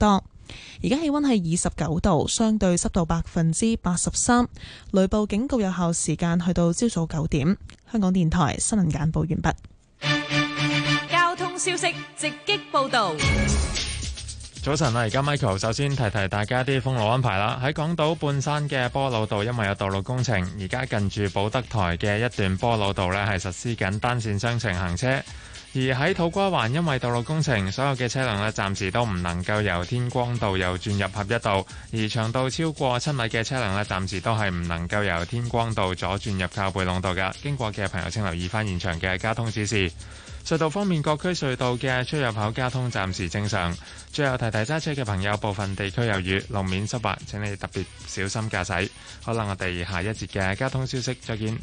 而家氣溫係二十九度，相對濕度百分之八十三，雷暴警告有效時間去到朝早九點。香港電台新聞簡報完畢。 交通消息直擊報道。 早晨啊，而家 Michael 首先提提大家啲封路安排啦。喺港島半山嘅波老道，因為有道路工程，而家近住寶德台嘅一段波老道呢係實施緊單線雙程行車。而喺土瓜灣，因為道路工程，所有嘅車輛呢暫時都唔能夠由天光道右轉入合一道，而長度超過七米嘅車輛呢暫時都係唔能夠由天光道左轉入靠背壟道㗎。經過嘅朋友請留意返現場嘅交通指示。隧道方面，各區隧道嘅出入口交通暫時正常。最後提提揸車嘅朋友，部分地區有雨，路面濕滑，請你特別小心駕駛。好啦，我哋下一節嘅交通消息再見。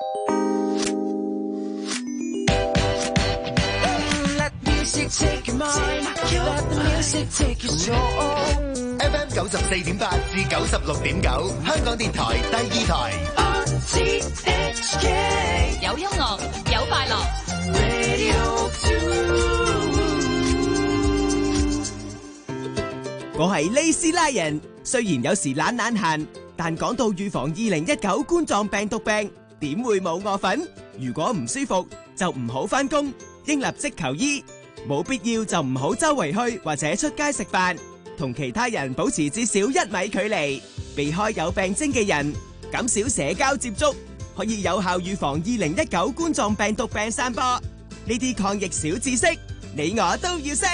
F M 九十四點八至九十六點九，香港電台第二台。 有音樂，有快樂。 我係利斯拉人，雖然有時懶懶閒，但講到預防二零一九冠狀病毒病，點會冇我份？如果唔舒服，就唔好返工，應立即求醫。冇必要就唔好周圍去或者出街食飯，同其他人保持至少一米距離，避開有病徵嘅人，減少社交接觸，可以有效預防二零一九冠狀病毒病散播。呢啲抗疫小知識，你我都要識。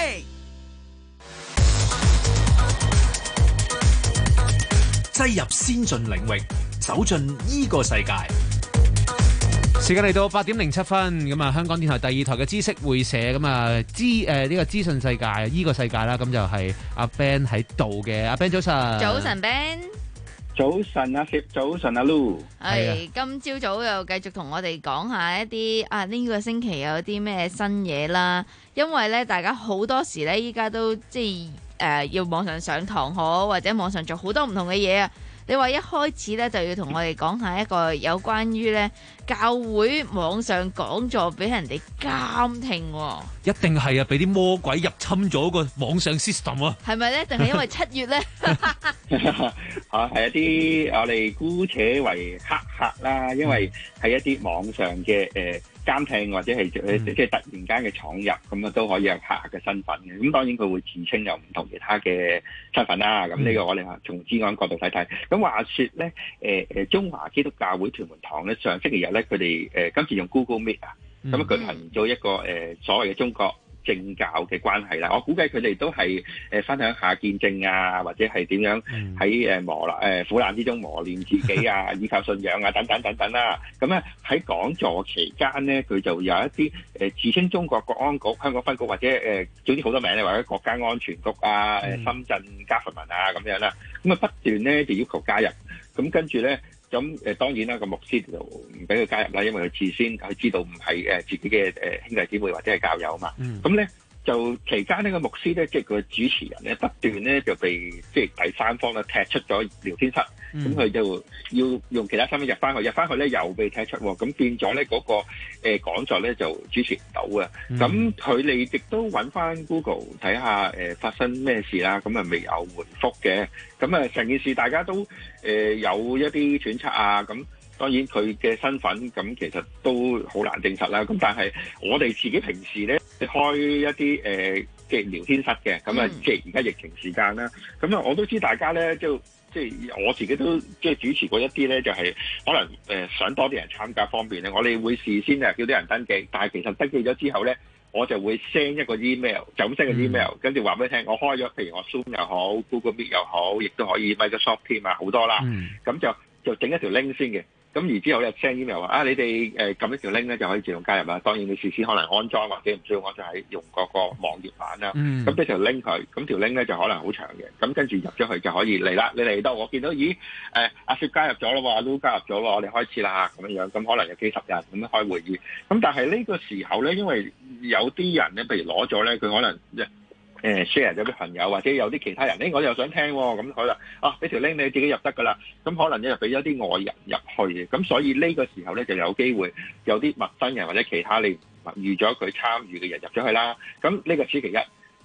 擠入先進領域，走進呢個世界。 時間嚟到八點零七分，咁啊，香港電台第二台嘅知識會社，咁啊，資誒呢個資訊世界，依個世界啦，咁就係阿 Ben 喺度嘅。阿 Ben 早晨， 早晨 Ben， 早晨阿 Sir，早晨阿 Lu， 係今朝早又繼續同我哋講下一啲啊呢個星期有啲咩新嘢啦，因為咧大家好多時咧依家都即係誒要網上上堂好，或者網上做好多唔同嘅嘢啊。你話一開始咧就要同我哋講下一個有關於咧教會網上講座俾人哋監聽， 一定係啊！俾啲魔鬼入侵咗個網上 system 啊！ 係咪咧？定係因為七月咧？ 啊，係一啲我哋姑且為黑客啦，因為係一啲網上嘅誒監聽或者係誒即係突然間嘅闖入，咁啊都可以有黑客嘅身份嘅。咁當然佢會自稱有唔同其他嘅身份啦。咁呢個我哋話從資安角度睇睇。咁話說咧，誒誒中華基督教會屯門堂咧，上星期日咧，佢哋誒今次用 Google Meet 啊，咁啊舉行咗一個誒所謂嘅中國政教嘅關係啦，我估計佢哋都係誒分享下見證啊，或者係點樣喺誒磨難誒苦難之中磨練自己啊，依靠信仰啊，等等等等啦。咁咧喺講座期間咧，佢就有一啲誒自稱中國國安局香港分局或者誒總之好多名咧，或者國家安全局啊、誒深圳 government 啊咁樣啦，咁啊不斷咧就要求加入，咁跟住咧。咁誒當然啦，個牧師就唔俾佢加入啦，因為佢事先佢知道唔係誒自己嘅誒兄弟姊妹或者係教友嘛。咁咧、嗯、就期間呢個牧師咧，即係個主持人咧，不斷咧就被即係第三方咧踢出咗聊天室。咁佢、嗯、就要用其他身份入翻去，入翻去咧又被踢出，咁變咗咧嗰個誒、呃、講座咧就主持唔到啊。咁佢哋亦都揾翻 Google 睇下誒、呃、發生咩事啦，咁啊未有回覆嘅。咁啊成件事大家都誒、呃、有一啲揣測啊。咁當然佢嘅身份咁其實都好難證實啦。咁但係我哋自己平時咧開一啲誒即係聊天室嘅，咁啊即係而家疫情時間啦。咁啊我都知大家咧就。即係我自己都即係主持過一啲咧，就係、是、可能誒、呃、想多啲人參加方便咧，我哋會事先啊叫啲人登記，但係其實登記咗之後咧，我就會 send 一個 email，就咁 send 個 email，跟住話俾你聽，我開咗，譬如我 Zoom 又好 ，Google Meet 又好，亦都可以 Microsoft Teams 啊，好多啦，咁、嗯、就就整一條 link 先嘅。咁然之後咧 send email 話啊，你哋誒撳一條 link 咧就可以自動加入啦。當然你事先可能安裝或者唔需要安裝，喺用嗰個網頁版啦。咁俾、嗯、條 link 佢，咁條 link 咧就可能好長嘅。咁跟住入咗去就可以嚟啦。你嚟到我見到，咦誒阿雪加入咗咯，阿 Lu 加入咗咯，我哋開始啦咁樣樣。咁可能有幾十人咁樣開會議。咁但係呢個時候咧，因為有啲人咧，譬如攞咗咧，佢可能誒 share 咗啲朋友，或者有啲其他人，誒我又想聽喎、哦，咁可能啊俾條 link 你自己入得噶啦，咁可能咧就俾咗啲外人入去嘅，咁所以呢個時候咧就有機會有啲陌生人或者其他你預咗佢參與嘅人入咗去啦，咁呢個此其一。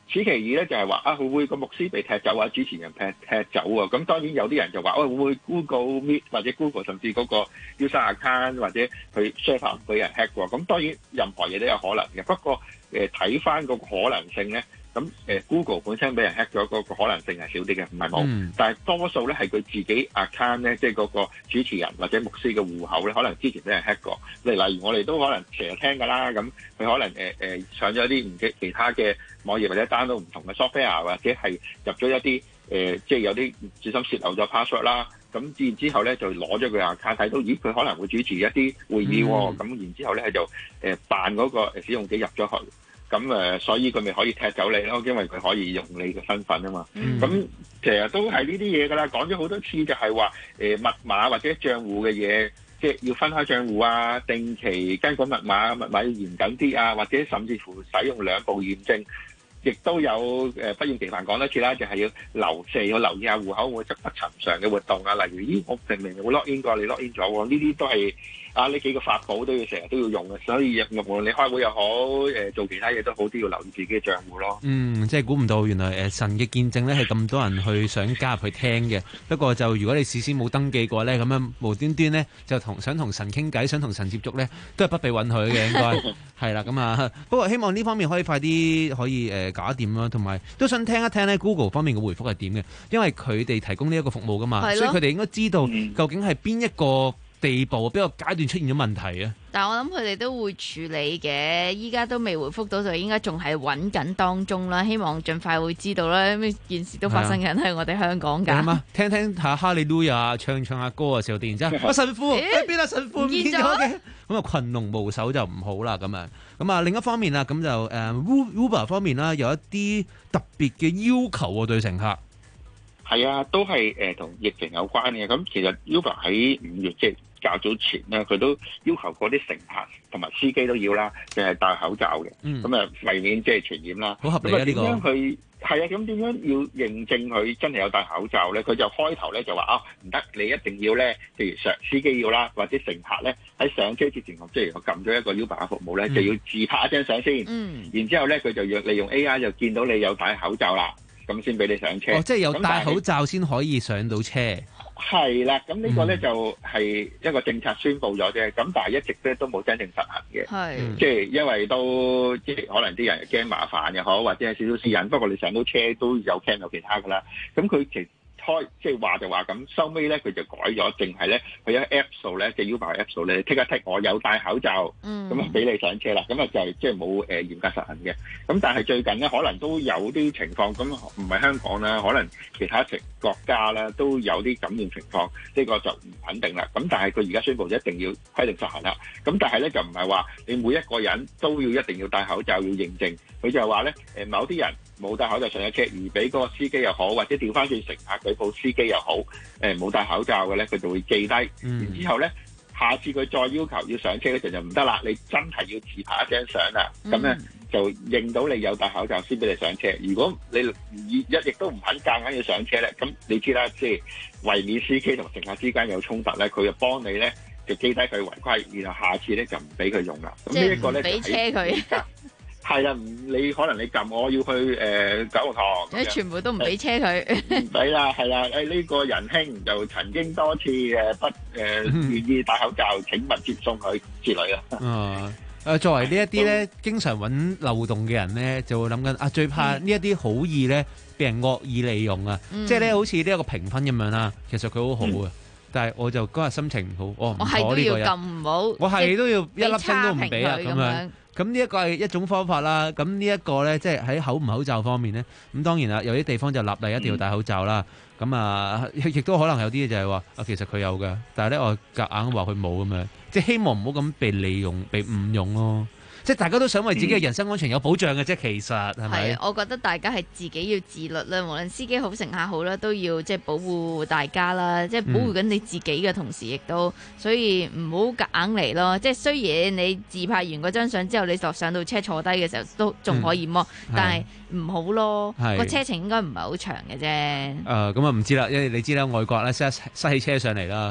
此其二咧就係話啊，會唔會個牧師被踢走啊？主持人踢踢走啊？咁當然有啲人就話，喂、哎，會唔會 Google Meet 或者 Google 甚至嗰個 user account 或者佢 server 俾人 hack 過？咁當然任何嘢都有可能嘅。不過誒睇翻個可能性咧，咁誒、呃、Google 本身俾人 hack 咗嗰個可能性係少啲嘅，唔係冇。嗯、但係多數咧係佢自己 account 咧，即係嗰個主持人或者牧師嘅戶口咧，可能之前俾人 hack 過。例例如我哋都可能成日聽㗎啦，咁佢可能誒誒、呃、上咗一啲唔嘅其他嘅網頁或者 download 唔同嘅 software， 或者係入咗一啲誒、呃，即係有啲唔小心洩漏咗 password 啦。咁然之後咧就攞咗佢 account，睇到咦佢可能會主持一啲會議喎、哦，咁、嗯、然之後咧就誒扮嗰個使用者入咗去。咁誒、呃，所以佢咪可以踢走你咯，因為佢可以用你嘅身份啊嘛。咁、嗯、其實都係呢啲嘢㗎啦，講咗好多次就係話誒密碼或者賬戶嘅嘢，即係要分開賬戶啊，定期更改密碼，密碼要嚴謹啲啊，或者甚至乎使用兩步驗證，亦都有誒、呃、不厭其煩講多次啦，就係、是、要留四要留意下戶口會有不尋常嘅活動啊，例如咦我明明會 log in 過，你 log in 咗喎，呢啲都係。啊！呢幾個法寶都要成日都要用嘅，所以無論你開會又好，誒、呃、做其他嘢都好，都要留意自己嘅賬戶咯。 嗯，即係估唔到原來誒、呃、神嘅見證咧係咁多人去想加入去聽嘅。不過就如果你事先冇登記過咧，咁樣無端端咧就同想同神傾偈，想同神接觸咧，都係不被允許嘅，應該係啦。咁啊，不過希望呢方面可以快啲可以誒、呃、搞掂啦，同埋都想聽一聽咧 Google 方面嘅回覆係點嘅，因為佢哋提供呢一個服務噶嘛，所以佢哋應該知道究竟係邊一個地步邊個階段出現咗問題啊？ 但係我諗佢哋都會處理嘅，依家都未回覆到，就應該仲係揾緊當中啦。希望盡快會知道啦。咩件事都發生緊喺我哋香港㗎。係啊， 聽聽下哈利路亞唱唱下歌嘅時候，突然之間，啊神父喺邊啊？神父唔見咗嘅。咁啊，群龍無首就唔好啦。咁啊，咁啊另一方面啊，咁就誒、uh, Uber 方面啦，有一啲特別嘅要求喎對乘客。 係啊，都係誒同疫情有關嘅。咁其實 Uber 喺五月即係較早前咧，佢都要求嗰啲乘客同埋司機都要啦，就係、是、戴口罩嘅。咁啊、嗯，為免即係傳染啦。好合理啊！呢個點樣去係啊？咁點樣要認證佢真係有戴口罩咧？佢就開頭咧就話啊，唔得，你一定要咧，譬如上司機要啦，或者乘客咧喺上車之前，即係我撳咗一個 Uber 嘅服務咧，嗯、就要自拍一張相先。嗯。然之後咧，佢就要利用 A I 就見到你有戴口罩啦。咁先俾你上車。哦， 即係有戴口罩先可以上到車。 係啦，咁呢個咧就係一個政策宣布咗啫。咁但係一直咧都冇真正實行嘅。係是。即係因為都即係可能啲人驚麻煩又好，或者係少少私隱。不過你上到車都有 cam 有其他噶啦。咁佢其開即係話就話咁，收尾咧佢就改咗，淨係咧佢有 App 數咧，即係 Uber App 數咧，剔一剔我有戴口罩，咁啊俾你上車啦。咁啊就係即係冇誒嚴格實行嘅。咁但係最近咧可能都有啲情況，咁唔係香港啦，可能其他食國家啦都有啲感染情況，呢、這個就唔肯定啦。咁但係佢而家宣布一定要規定實行啦。咁但係咧就唔係話你每一個人都要一定要戴口罩要認證，佢就係話咧誒某啲人冇戴口罩上咗車，而俾嗰個司機又好，或者調翻轉乘客舉報司機又好，誒冇戴口罩嘅咧，佢就會記低。嗯、然之後咧，下次佢再要求要上車咧，就就唔得啦。你真係要自拍一張相啦，咁咧、嗯、就認到你有戴口罩先俾你上車。如果你一亦都唔肯夾硬要上車咧，咁你知啦，即係為免司機同乘客之間有衝突咧，佢就幫你咧就記低佢違規，然後下次咧就唔俾佢用啦。咁呢一個咧就俾車佢。係啦，你可能你撳我要去誒、呃、九龍塘， 你全部都唔俾車佢。 唔俾啦，係啦，誒、哎、呢、這個仁兄就曾經多次誒不誒願意戴口罩，請勿接送佢之類啦。啊， 誒作為呢一啲咧，經常揾漏洞嘅人咧，就會諗緊啊，最怕呢一啲好意咧，俾人惡意利用啊，嗯、即係咧好似呢一個評分咁樣啦，其實佢好好啊。嗯但係我就嗰日心情唔好，我唔妥呢個人，我係都要一粒星都唔俾啊咁樣。咁呢一個係一種方法啦。咁呢一個咧，即係喺口唔口罩方面咧，咁當然啦，有啲地方就立例一定要戴口罩啦。咁、嗯、啊，亦都可能有啲就係話啊，其實佢有嘅，但係咧我夾硬話佢冇咁樣，即係希望唔好咁被利用、被誤用咯。即係大家都想為自己嘅人身安全有保障嘅啫，其實係咪？係，我覺得大家係自己要自律啦，無論司機好、乘客好啦，都要即係保護大家啦，即係保護緊你自己嘅同時，亦都所以唔好夾硬嚟咯。即係雖然你自拍完嗰張相之後，你就上到車坐低嘅時候都仲可以摸，嗯、但係唔好咯。個車程應該唔係好長嘅啫。誒咁啊唔知啦，因為你知啦，外國咧塞塞起車上嚟啦。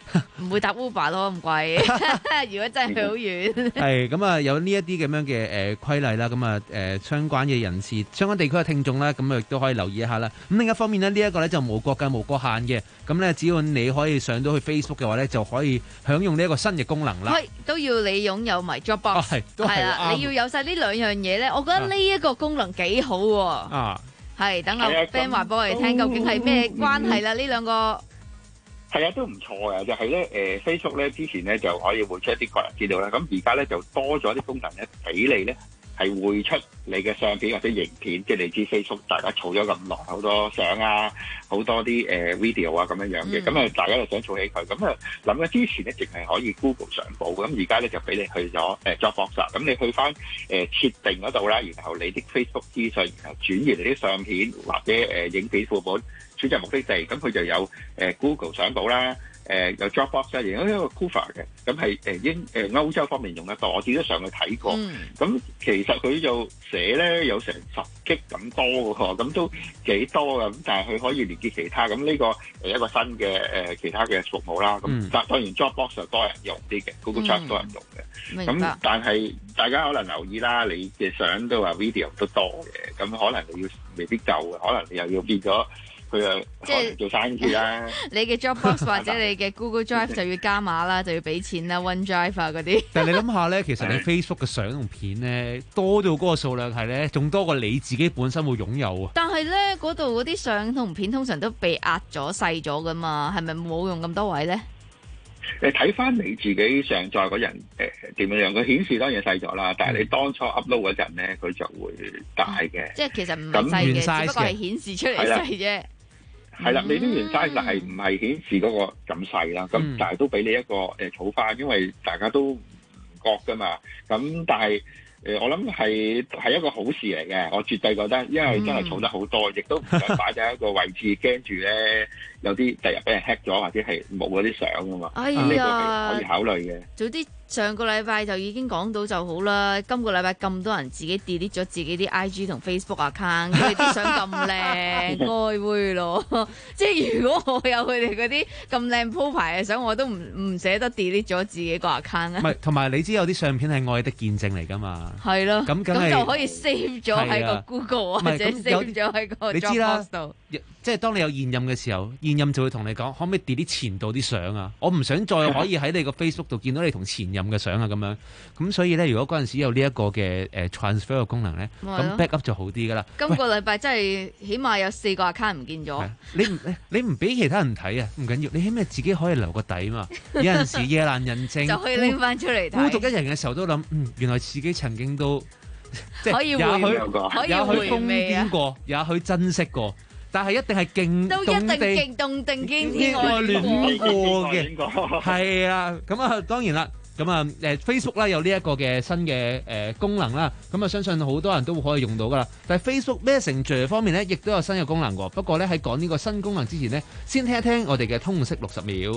唔會搭 Uber 咯，咁貴。如果真係去好遠， 係咁啊，有呢一啲咁樣嘅誒規例啦，咁啊誒相關嘅人士、相關地區嘅聽眾啦，咁啊亦都可以留意一下啦。咁另一方面呢，呢、這、一個咧就無國界、無國限嘅，咁咧只要你可以上到去 Facebook 嘅話咧，就可以享用呢一個新嘅功能啦。 係都要你擁有埋 Dropbox， 係係啦，你要有晒呢兩樣嘢咧，我覺得呢一個功能幾好喎。 啊， 係等阿 Ben 話俾我哋聽，究竟係咩關係啦？呢兩個。 係啊，都唔錯嘅，就係咧誒 Facebook 咧之前咧就可以匯出一啲個人資料啦，咁而家咧就多咗啲功能咧，俾你咧係匯出你嘅相片或者影片，即係你知 Facebook 大家儲咗咁耐，好多相啊，好多啲誒、呃、video 啊咁樣樣嘅，咁啊、嗯、大家就想儲起佢，咁啊諗緊之前咧淨係可以 Google 上報，咁而家咧就俾你去咗誒 Dropbox 啦，咁你去翻誒、呃、設定嗰度啦，然後你啲 Facebook 資訊，然後轉移你啲相片或者誒、呃、影片副本。選擇目的地，咁佢就有誒、呃、Google 相簿啦，誒、呃、有 Dropbox 啦，亦有一個 Couva 嘅，咁係誒英誒歐洲方面用得多，我自己都上去睇過。咁、嗯、其實佢就寫咧有成十 G 咁多嘅喎，咁都幾多嘅，咁但係佢可以連結其他，咁呢個誒一個新嘅誒、呃、其他嘅服務啦。咁但、嗯、當然 Dropbox 就多人用啲嘅 ，Google Drive 多人用嘅。咁、嗯、但係大家可能留意啦，你嘅相都話 video 都多嘅，咁可能你要未必夠嘅，可能你又要變咗。佢啊，即係做生意啦。 你嘅 Dropbox 或者你嘅 Google Drive 就要加碼啦，就要俾錢啦 ，OneDrive 啊嗰啲。但係你諗下咧，其實你 Facebook 嘅相同片咧多到嗰個數量係咧，仲多過你自己本身會擁有啊。但係咧，嗰度嗰啲相同片通常都被壓咗細咗噶嘛，係咪冇用咁多位咧？ 誒睇翻你自己上載嗰人誒點樣樣，佢顯示當然細咗啦，但係你當初 upload 嗰陣咧，佢就會大嘅、嗯。即係其實唔係細嘅，只不過係顯示出嚟細啫。 係啦，你啲原 size 係唔係顯示嗰個咁細啦？咁、嗯、但係都俾你一個誒儲翻，因為大家都唔覺噶嘛。咁但係誒、呃，我諗係係一個好事嚟嘅，我絕對覺得，因為真係儲得好多，亦、嗯、都唔想擺喺一個位置，驚住咧有啲第日俾人 hack 咗，或者係冇嗰啲相噶嘛。哎呀，呢個係可以考慮嘅。早啲上個禮拜就已經講到就好啦，今個禮拜咁多人自己 delete 咗自己啲 I G 同 Facebook account， 佢哋啲相咁靚，該會咯。即係如果我有佢哋嗰啲咁靚鋪排嘅相，我都唔唔捨得 delete 咗自己個 account 啊。唔係，同埋你知有啲相片係愛的見證嚟㗎嘛？係咯，咁咁就可以 save 咗喺個 Google 或者 save 咗喺個 Dropbox 度。即係當你有現任嘅時候，現任就會同你講，可唔可以 delete 前度啲相啊？我唔想再可以喺你個 Facebook 度見到你同前任嘅相啊咁樣。咁所以咧，如果嗰陣時有呢一個嘅誒 transfer 嘅功能咧，咁 backup 就好啲噶啦。今個禮拜真係起碼有四個 account 唔見咗。你唔你唔俾其他人睇啊？唔緊要，你起碼自己可以留個底嘛。有陣時夜闌人靜，就可以拎翻出嚟睇。孤獨一人嘅時候都諗，嗯，原來自己曾經都即係也許也許瘋癲過，也許珍惜過。但係一定係勁都一定勁動定驚天愛戀過嘅，係啊，咁啊當然啦，咁啊誒 Facebook 啦有呢一個嘅新嘅誒功能啦，咁啊相信好多人都可以用到噶啦。但係 Facebook Messenger 方面咧，亦都有新嘅功能喎。不過咧喺講呢個新功能之前呢，先聽一聽我哋嘅通識六十秒。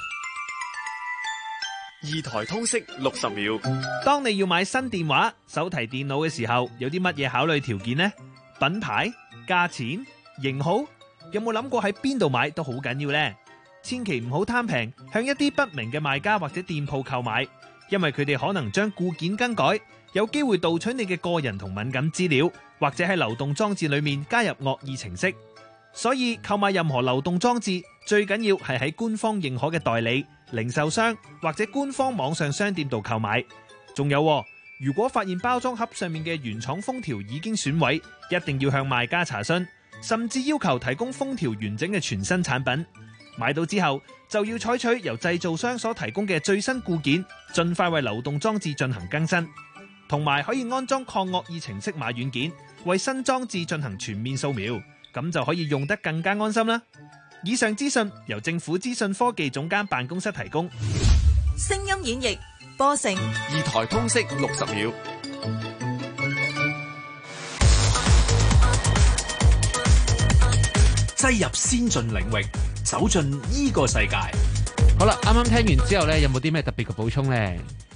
二台通識六十秒。當你要買新電話、手提電腦嘅時候，有啲乜嘢考慮條件呢？品牌、價錢、型號，有冇諗過喺邊度買都好緊要呢？千祈唔好貪平，向一啲不明嘅賣家或者店鋪購買，因為佢哋可能將固件更改，有機會盜取你嘅個人同敏感資料，或者喺流動裝置裏面加入惡意程式。所以購買任何流動裝置，最緊要係喺官方認可嘅代理、零售商或者官方網上商店度購買。仲有，如果發現包裝盒上面嘅原廠封條已經損毀，一定要向賣家查詢，甚至要求提供封條完整嘅全新產品。買到之後就要採取由製造商所提供嘅最新固件，盡快為流動裝置進行更新，同埋可以安裝抗惡意程式碼軟件，為新裝置進行全面掃描，咁就可以用得更加安心啦。以上資訊由政府資訊科技總監辦公室提供。 聲音演繹波成二台通識六十秒。 擠入先進領域，走進依個世界。 好啦，啱啱聽完之後咧，有冇啲咩特別嘅補充咧？ 誒、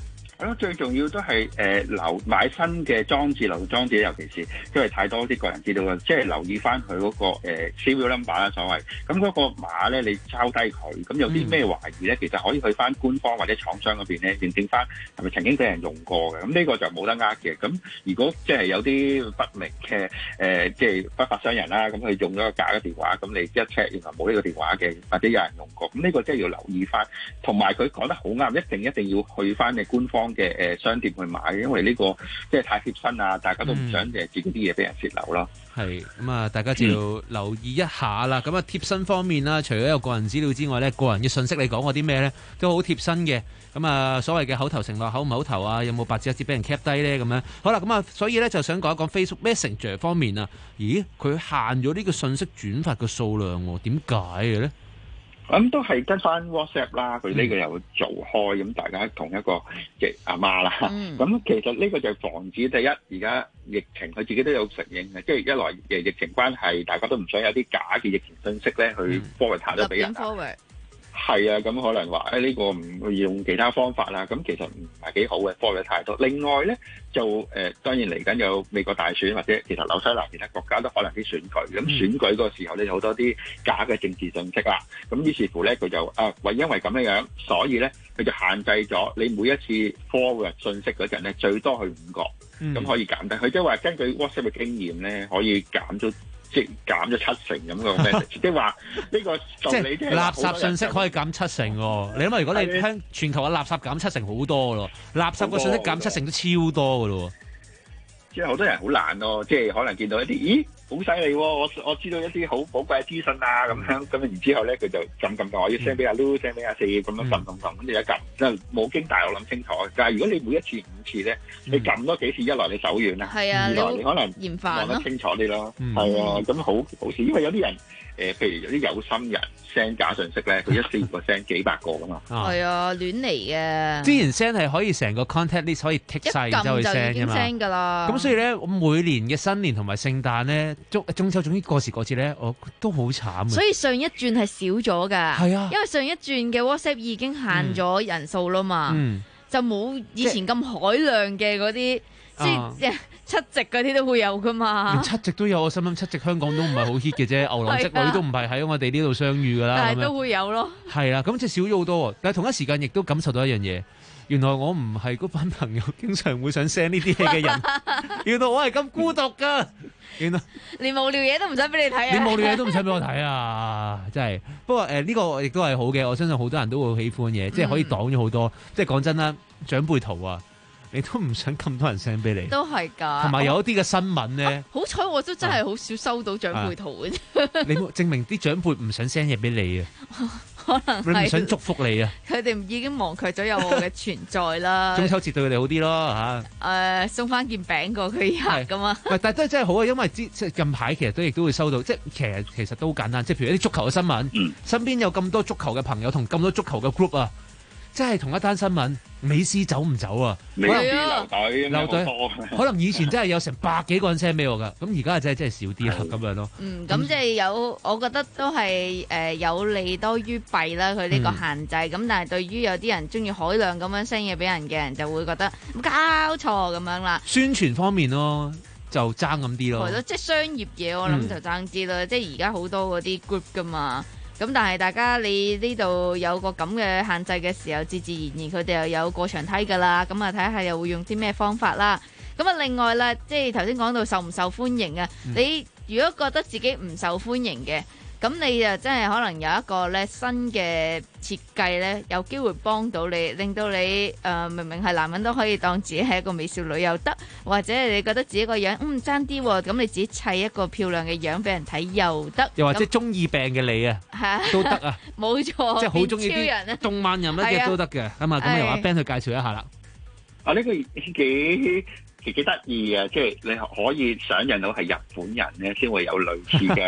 係咯，最重要都係誒留買新嘅裝置、流動裝置，尤其是因為太多啲個人資料啦，即係留意翻佢嗰個誒 serial number 啦，所謂咁嗰個碼咧，你抄低佢，咁有啲咩懷疑咧，其實可以去翻官方或者廠商嗰邊咧認證翻係咪曾經俾人用過嘅，咁呢個就冇得呃嘅。咁如果即係有啲不明嘅誒，即係不法商人啦，咁佢用咗個假嘅電話，咁你一 check 原來冇呢個電話嘅，或者有人用過，咁呢個即係要留意翻。同埋佢講得好啱，一定一定要去翻嘅官方嘅誒商店去買，因為呢個即係太貼身啊，大家都唔想誒自己啲嘢俾人泄漏咯。 係咁啊，大家就要留意一下啦。咁啊，貼身方面啦，除咗有個人資料之外咧，個人嘅信息你講過啲咩咧，都好貼身嘅。咁啊，所謂嘅口頭承諾，口唔口頭啊，有冇八字一字俾人 cap 低咧？咁樣好啦，咁啊，所以咧就想講一講 Facebook Messenger 方面啊。咦，佢限咗呢個信息轉發嘅數量喎？點解嘅咧？ 咁都係跟翻 WhatsApp 啦，佢呢個又做開，咁大家同一個嘅阿媽啦。咁、嗯、其實呢個就防止第一，而家疫情佢自己都有承認嘅，即係一來嘅疫情關係，大家都唔想有啲假嘅疫情信息咧去 forward 咗俾人。係啊，咁可能話誒呢個唔會用其他方法啦，咁其實唔係幾好嘅，forward太多。另外咧就誒、呃、當然嚟緊有美國大選，或者其實紐西蘭其他國家都可能啲選舉，咁選舉嗰個時候咧有好多啲假嘅政治信息啦。咁於是乎咧佢就啊為因為咁樣樣，所以咧佢就限制咗你每一次 forward 信息嗰陣咧最多去五個，咁、嗯、可以減低。佢即係話根據 WhatsApp 嘅經驗咧，可以減咗。即係減咗七成咁個 message，即係話呢個道理即係垃圾信息可以減七成喎。你諗下，如果你聽全球嘅垃圾減七成好多咯，垃圾個信息減七成都超多噶咯。 即係好多人好懶咯，即係可能見到一啲，咦，好犀利喎！我我知道一啲好寶貴嘅資訊啊，咁樣咁然之後咧，佢就撳撳撳，我要 send 俾阿 Lu，send 俾阿四咁樣撳撳撳，跟住一撳，即係冇經大腦諗清楚。但係如果你每一次五次咧，你撳多幾次，一來你手軟啦，二來你可能嫌煩望得清楚啲咯。係啊，咁好好事，因為有啲人。誒、呃，譬如有啲有心人 send 假信息咧，佢一次過 send 幾百個噶嘛。係啊，亂嚟嘅。 之前 send 係可以成個 contact list 可以剔晒，然之後去 send 㗎嘛。咁所以咧，每年嘅新年同埋聖誕咧，中中秋總之過時過節咧，我都好慘。 所以上一轉係少咗㗎。係啊，因為上一轉嘅 WhatsApp 已經限咗人數啦嘛，嗯、就冇以前咁海量嘅嗰啲。即係、啊、七夕嗰啲都會有噶嘛， 連七夕都有，我心諗七夕香港都唔係好 hit 嘅啫，牛郎織女都唔係喺我哋呢度相遇噶啦， 但係都會有咯。 係啦，咁即係少咗好多，但係同一時間亦都感受到一樣嘢，原來我唔係嗰班朋友經常會想 send 呢啲嘢嘅人，原來我係咁孤獨噶，原來連無聊嘢都唔使俾你睇啊， 連無聊嘢都唔使俾我睇啊，真係。不過誒呢、呃這個亦都係好嘅，我相信好多人都會喜歡嘅，即係可以擋咗好多。即係講真啦，長輩圖啊。你都唔想咁多人 send 俾你， 都係㗎。 同埋有一啲嘅新聞咧、啊， 好彩我都真係好少收到長輩圖嘅、 啊啊。你證明啲長輩唔想 send 嘢俾你啊？ 可能你唔想祝福你啊？ 佢哋已經忘卻咗有我嘅存在啦。 中秋節對佢哋好啲咯嚇。誒、 呃，送翻件餅過佢呀咁啊。 唔但係真係真係好啊，因為之即係近排其實都亦都會收到，即係其實其實都好簡單，即係譬如一啲足球嘅新聞，嗯、身邊有咁多足球嘅朋友同咁多足球嘅 group 啊。即係同一單新聞，美斯走唔走啊？ 美斯留隊， 留隊，可能以前真係有成百幾個人 send 俾我㗎，咁而家真係真係少啲啦，咁樣咯。 嗯，咁即係有，我覺得都係誒、呃、有利多於弊啦。佢呢個限制，咁、嗯、但係對於有啲人中意海量咁樣 send 嘢俾人嘅人，就會覺得搞錯咁樣啦。 宣傳方面咯，就爭咁啲咯。 係咯，即係商業嘢，我諗就爭啲啦。嗯、即係而家好多嗰啲 group 㗎嘛。咁但係大家你呢度有個咁嘅限制嘅時候，自自然然佢哋又有過場梯㗎啦。咁啊睇下又會用啲咩方法啦。咁啊另外啦，即係頭先講到受唔受歡迎啊、嗯，你如果覺得自己唔受歡迎嘅，咁你就真係可能有一個咧新嘅設計咧，有機會幫到你，令到你誒、呃、明明係男人都可以當自己係一個美少女又得，或者你覺得自己個樣嗯爭啲喎，咁你自己砌一個漂亮嘅樣俾人睇又得， 又或者中意病嘅你啊，都得啊， 冇錯， 即係好中意啲動漫人物嘅都得嘅，咁啊咁由阿 Ben 去介紹一下啦。 啊，呢、這個幾幾幾得意啊！即係你可以想象到係日本人咧先會有類似嘅。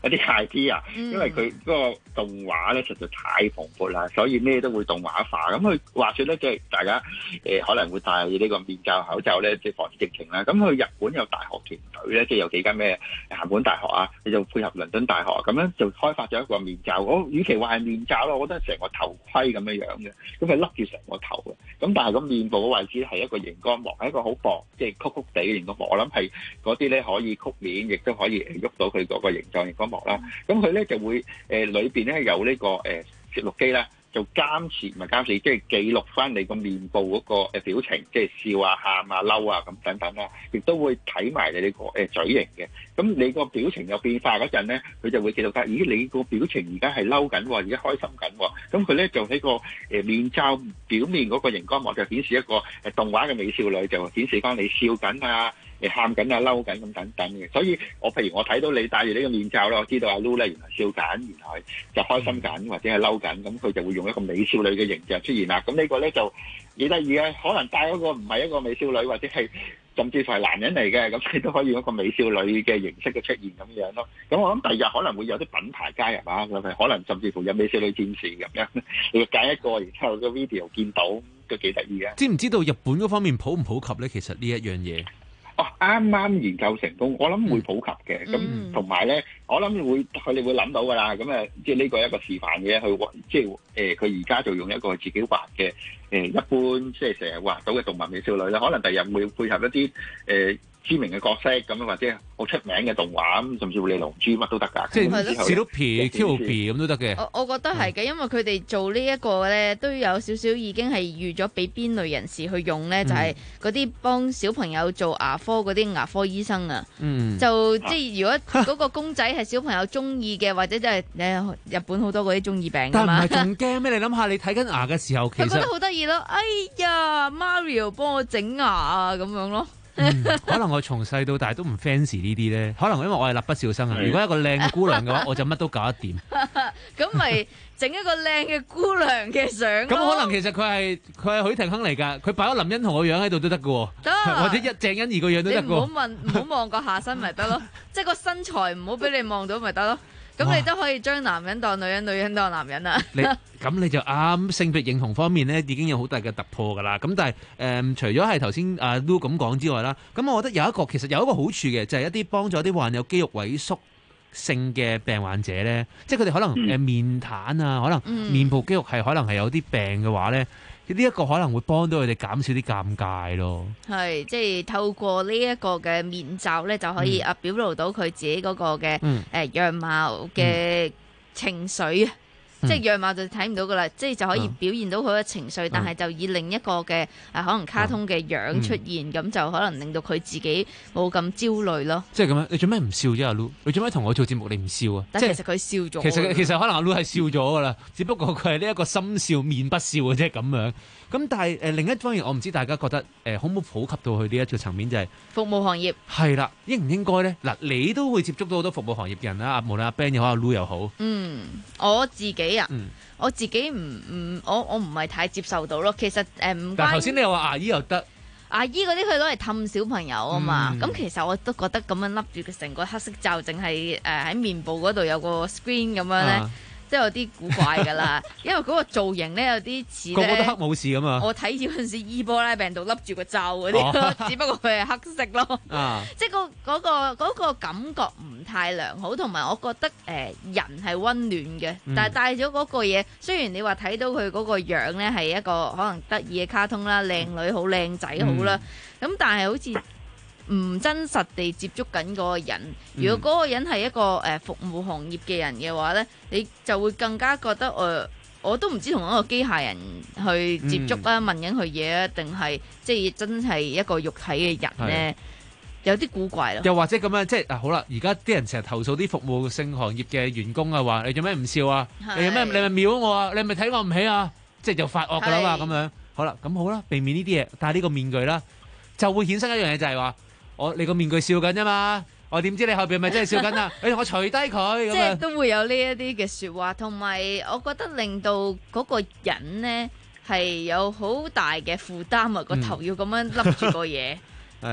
一啲 idea，因為佢嗰個動畫咧實在太蓬勃啦，所以咩都會動畫化。咁佢話說咧，即係大家誒、呃、可能會戴呢個面罩口罩咧，即係防止疫情啦。咁去日本有大學團隊咧，即係有幾間咩函館大學啊，你就配合倫敦大學咁樣就開發咗一個面罩。我與其話係面罩咯，我覺得成個頭盔咁樣樣嘅，咁係笠住成個頭嘅。咁但係個面部嘅位置係一個熒光幕，係一個好薄，即係曲曲地嘅熒光幕。我諗係嗰啲咧可以曲面，亦都可以喐到佢嗰個形狀熒光幕啦。咁佢咧就會誒裏邊咧有呢、這個誒攝錄機啦，就監視唔係監視，即係記錄翻你個面部嗰個誒表情，即係笑啊、喊啊、嬲啊咁等等啦，亦都會睇埋你呢個誒嘴型嘅。咁你個表情有變化嗰陣咧，佢就會記錄得，咦你個表情而家係嬲緊喎，而家開心緊喎。咁佢咧就喺個誒面罩表面嗰個熒光幕就顯示一個誒動畫嘅美少女，就顯示翻你笑緊啊、誒喊緊啊、嬲緊咁等等嘅。所以我譬如我睇到你戴住呢個面罩咧，我知道阿 Lu 咧原來笑緊，然後就開心緊或者係嬲緊，咁佢就會用一個美少女嘅形象出現啦。咁呢個咧就幾得意嘅，可能戴嗰個唔係一個美少女，或者係甚至乎係男人嚟嘅，咁你都可以用一個美少女嘅形式嘅出現咁樣咯。咁我諗第二日可能會有啲品牌加入啊，可能甚至乎有美少女戰士咁樣，你揀一個，然之後個 video 見到都幾得意嘅。 知唔知道日本嗰方面普唔普及咧？其實呢一樣嘢。 哦，啱啱研究成功，我諗會普及嘅。咁同埋咧，我諗會佢哋會諗到㗎啦。咁誒，即係呢個一個示範嘅，佢即係誒，佢而家就用一個自己畫嘅誒，一般即係成日畫到嘅動物美少女啦。可能第日會配合一啲誒、呃、知名嘅角色咁樣，或者好出名嘅動畫咁，甚至乎你龍珠乜都得㗎。 即係 Snoopy、Q B 咁都得嘅。 我我覺得係嘅，因為佢哋做呢一個咧，都有少少已經係預咗俾邊類人士去用咧，就係嗰啲幫小朋友做牙科嗰啲牙科醫生啊。嗯、就即係如果嗰個公仔係小朋友中意嘅，或者即係誒日本好多嗰啲中二病㗎嘛。 但唔係仲驚咩？你諗下，你睇緊牙嘅時候，其實佢覺得好得意咯。哎呀 ，Mario 幫我整牙啊咁樣咯。 嗯、可能我從細到大都唔 fans 呢啲咧，可能因為我係蠟筆小新啊。如果一個靚嘅姑娘嘅話，我就乜都搞得掂。 咁咪整一個靚嘅姑娘嘅相。咁可能其實佢係佢係許廷鏗嚟㗎，佢擺咗林欣彤個樣喺度都得㗎喎，或者一鄭欣宜個樣都得㗎。 你唔好問，唔好望個下身咪得咯，即係個身材唔好俾你望到咪得咯。咁你都可以將男人當女人，女人當男人啊！ 你咁你就啱，性別認同方面咧已經有好大嘅突破㗎啦。咁但係誒、呃，除咗係頭先阿 Lu 咁講之外啦，咁我覺得有一個其實有一個好處嘅，就係、是、一啲幫助一啲患有肌肉萎縮性嘅病患者咧，即係佢哋可能誒面癱啊，可能面部肌肉係可能係有啲病嘅話咧。呢一個可能會幫到佢哋減少啲尷尬咯，係即係透過呢一個嘅面罩咧，就可以啊表露到佢自己嗰個嘅誒樣貌嘅情緒。嗯即係樣貌就睇唔到噶啦，即係就可以表現到佢嘅情緒，嗯、但係就以另一個嘅啊可能卡通嘅樣出現，咁、嗯、就可能令到佢自己冇咁焦慮咯。即係咁樣，你做咩唔笑啫阿 Lu？你做咩同我做節目你唔笑啊？但其實佢笑咗。其實其實可能阿 Lu 係笑咗噶啦，只不過佢係呢一個心笑面不笑嘅啫咁樣。咁但係誒、呃、另一方面，我唔知大家覺得誒、呃、可唔可以普及到去呢一個層面，就係、是、服務行業係啦，應唔應該咧？嗱，你都會接觸到好多服務行業嘅人啦，無論阿 Ben 又好，阿 Lu 又好。嗯，我自己啊，嗯、我自己唔唔，我我唔係太接受到咯。其實誒唔、呃、關。但係頭先你又話牙醫又得，牙醫嗰啲佢攞嚟氹小朋友啊嘛。咁、嗯、其實我都覺得咁樣笠住佢成個黑色罩，淨係誒喺面部嗰度有個 screen 咁樣咧。啊都有啲古怪㗎啦，因為嗰個造型咧有啲似咧，個個都黑武士咁啊！我睇嗰陣時伊波拉病毒笠住個罩嗰啲，哦、只不過佢係黑色咯，啊、即係、嗰個嗰、嗰個嗰個感覺唔太良好，同埋我覺得誒、呃、人係溫暖嘅，嗯、但係戴咗嗰個嘢，雖然你話睇到佢嗰個樣咧係一個可能得意嘅卡通啦，靚女好靚仔好啦，咁、嗯、但係好似唔真實地接觸緊嗰個人，如果嗰個人係一個誒、呃、服務行業嘅人嘅話咧，你就會更加覺得誒、呃，我都唔知同一個機械人去接觸啦，嗯、問緊佢嘢啊，定係即係真係一個肉體嘅人咧，的有啲古怪咯。又或者咁樣，即係啊好啦，而家啲人成日投訴啲服務性行業嘅員工啊，話你做咩唔笑啊？的你做咩？你咪秒我啊？你咪睇我唔起啊？即係就發惡噶啦嘛咁樣。好啦，咁好啦，避免呢啲嘢，戴呢個面具啦，就會衍生一樣嘢，就係話。我你個面具笑緊啫嘛，我點知你後邊咪真係笑緊啊？你同我除低佢，即係都會有呢一啲嘅説話，同埋我覺得令到嗰個人咧係有好大嘅負擔啊，個頭要咁樣笠住個嘢。係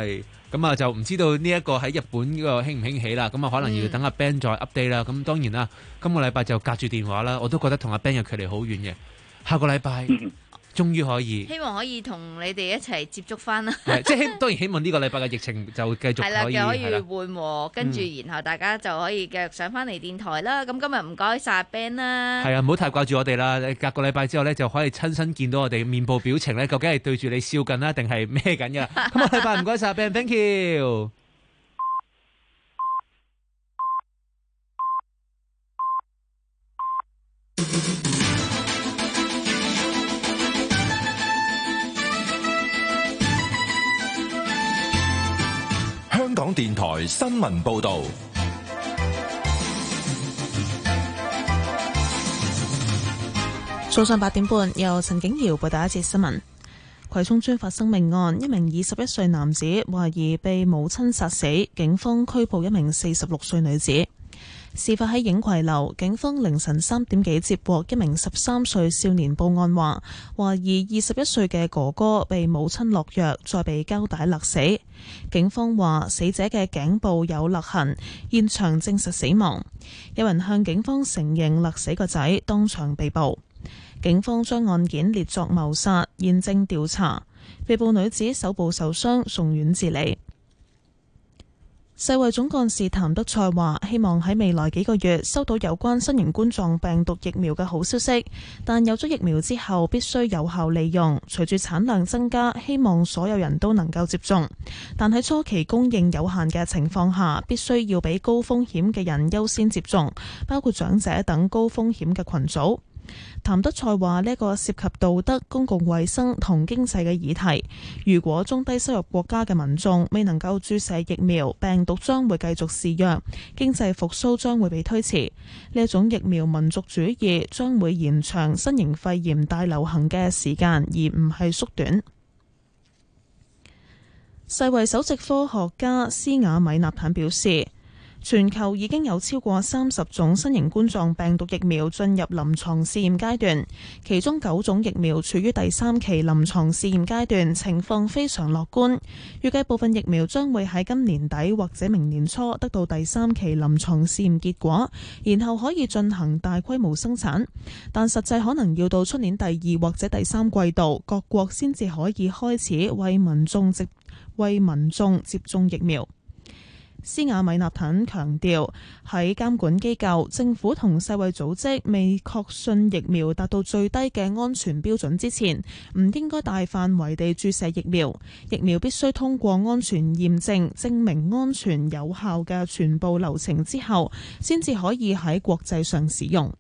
咁啊就唔知道呢一個喺日本呢個興唔興起啦。咁啊可能要等阿 Ben 再 update 啦。咁當然啦，今個禮拜就隔住電話啦，我都覺得同阿 Ben 嘅距離好遠嘅。下個禮拜終於可以， 希望可以同你哋一齊接觸翻啦。 即係希當然希望呢個禮拜嘅疫情就繼續可以係啦，又可以係啦緩和，跟住然後大家就可以繼續上翻嚟電台啦。咁今日唔該晒 Ben 啦。 係啊，唔好太掛住我哋啦。隔個禮拜之後咧，就可以親身見到我哋面部表情咧，究竟係對住你笑緊啦，定係咩緊㗎？今個禮拜唔該晒 Ben，thank you。 香港電台新聞報導。 早上八點半，由陳景瑤報道一節新聞。葵涌村發生命案，一名二十一歲男子懷疑被母親殺死，警方拘捕一名四十六歲女子。事發喺映葵樓，警方凌晨三點幾接獲一名十三歲少年報案，話懷疑二十一歲嘅哥哥被母親落藥，再被膠帶勒死。警方話死者嘅頸部有勒痕，現場證實死亡。有人向警方承認勒死個仔，當場被捕。警方將案件列作謀殺，現正調查。被捕女子手部受傷，送院治理。世衛總幹事譚德塞話，希望喺未來幾個月收到有關新型冠狀病毒疫苗嘅好消息，但有咗疫苗之後必須有效利用。隨住產量增加，希望所有人都能夠接種，但喺初期供應有限嘅情況下，必須要俾高風險嘅人優先接種，包括長者等高風險嘅群組。譚德塞話呢個涉及道德、公共衛生同經濟嘅議題。如果中低收入國家嘅民眾未能夠注射疫苗，病毒將會繼續肆虐，經濟復甦將會被推遲。呢一種疫苗民族主義將會延長新型肺炎大流行嘅時間，而唔係縮短。世衛首席科學家斯瓦米納坦表示，全球已經有超過三十種新型冠狀病毒疫苗進入臨床試驗階段，其中九種疫苗處於第三期臨床試驗階段，情況非常樂觀。預計部分疫苗將會喺今年底或者明年初得到第三期臨床試驗結果，然後可以進行大規模生產，但實際可能要到出年第二或者第三季度，各國先至可以開始為民眾接為民眾接種疫苗。斯瓦米納坦強調，喺監管機構、政府同世衛組織未確信疫苗達到最低嘅安全標準之前，唔應該大範圍地注射疫苗。疫苗必須通過安全驗證，證明安全有效嘅全部流程之後，先至可以喺國際上使用。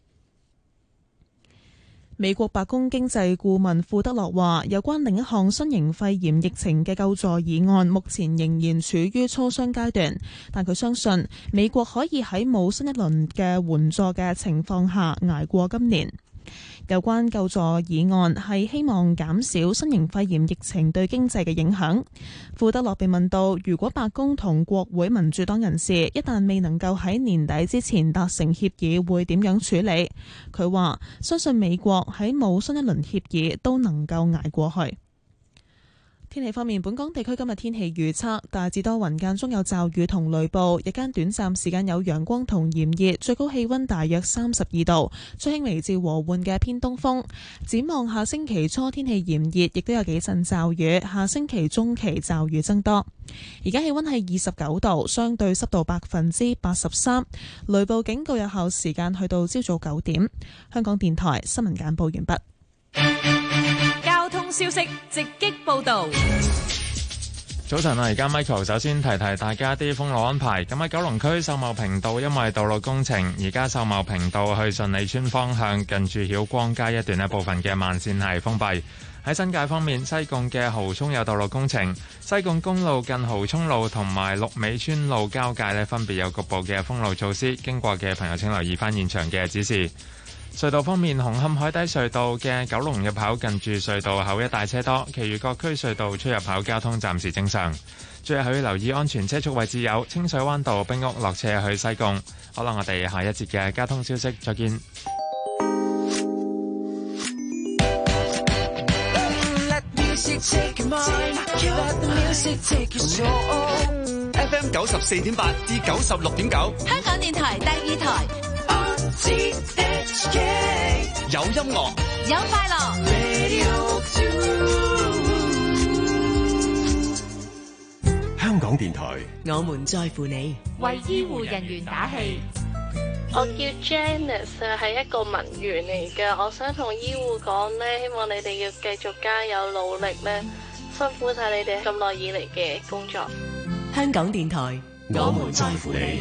美國白宮經濟顧問庫德洛話，有關另一項新型肺炎疫情嘅救助議案，目前仍然處於磋商階段，但佢相信美國可以喺冇新一輪嘅援助嘅情況下捱過今年。有關救助議案係希望減少新型肺炎疫情對經濟嘅影響。庫德洛被問到，如果白宮同國會民主黨人士一旦未能夠喺年底之前達成協議，會點樣處理？佢話相信美國喺冇新一輪協議都能夠捱過去。天氣方面，本港地區今日天氣預測大致多雲，間中有驟雨同雷暴，日間短暫時間有陽光同炎熱，最高氣溫大約三十二度，吹輕微至和緩嘅偏東風。展望下星期初天氣炎熱，亦都有幾陣驟雨，下星期中期驟雨增多。而家氣溫係二十九度，相對濕度百分之八十三，雷暴警告有效時間去到朝早九點。香港電台新聞簡報完畢。 交通消息直擊報道。 早晨啊，而家 Michael 首先提提大家啲封路安排。咁喺九龍區秀茂坪道，因為道路工程，而家秀茂坪道去順利村方向近住曉光街一段一部分嘅慢線係封閉。喺新界方面，西貢嘅蠔涌有道路工程，西貢公路近蠔涌路同埋綠尾村路交界呢，分別有局部嘅封路措施，經過嘅朋友請留意翻現場嘅指示。隧道方面，紅磡海底隧道嘅九龍入口近住隧道口一帶車多，其餘各區隧道出入口交通暫時正常。最後要留意安全車速位置有清水灣道冰屋落斜去西貢。好啦，我哋下一節嘅交通消息再見。 Let music F M 九十四點八至九十六點九， 香港電台第二台， 有音樂， 有快樂。 香港電台， 我們在乎你， 為醫護人員打氣。 我叫 Janice 啊，係一個文員嚟嘅。我想同醫護講呢，希望你哋要繼續加油努力呢，辛苦晒你哋咁耐以嚟嘅工作。 香港電台，我們在乎你。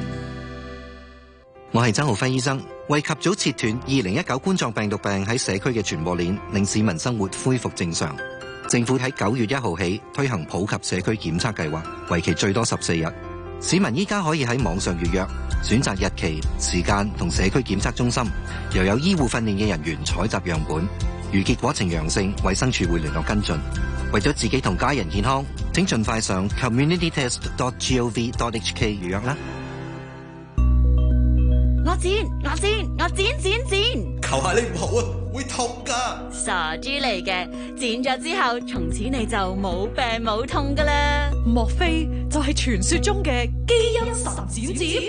我係曾浩輝醫生，為及早切斷二零一九冠狀病毒病喺社區嘅傳播鏈，令市民生活恢復正常。政府喺九月一號起推行普及社區檢測計劃，為期最多十四日。市民依家可以喺網上預約，選擇日期、時間同社區檢測中心，又有醫護訓練嘅人員採集樣本。如結果呈陽性，衛生署會聯絡跟進。為咗自己同家人健康，請盡快上 community test dot gov dot h k 預約啦。 我剪，我剪，我剪剪剪。 求下你唔好啊，會痛噶。 傻豬嚟嘅，剪咗之後，從此你就冇病冇痛噶啦。 莫非就係傳說中嘅基因神剪接？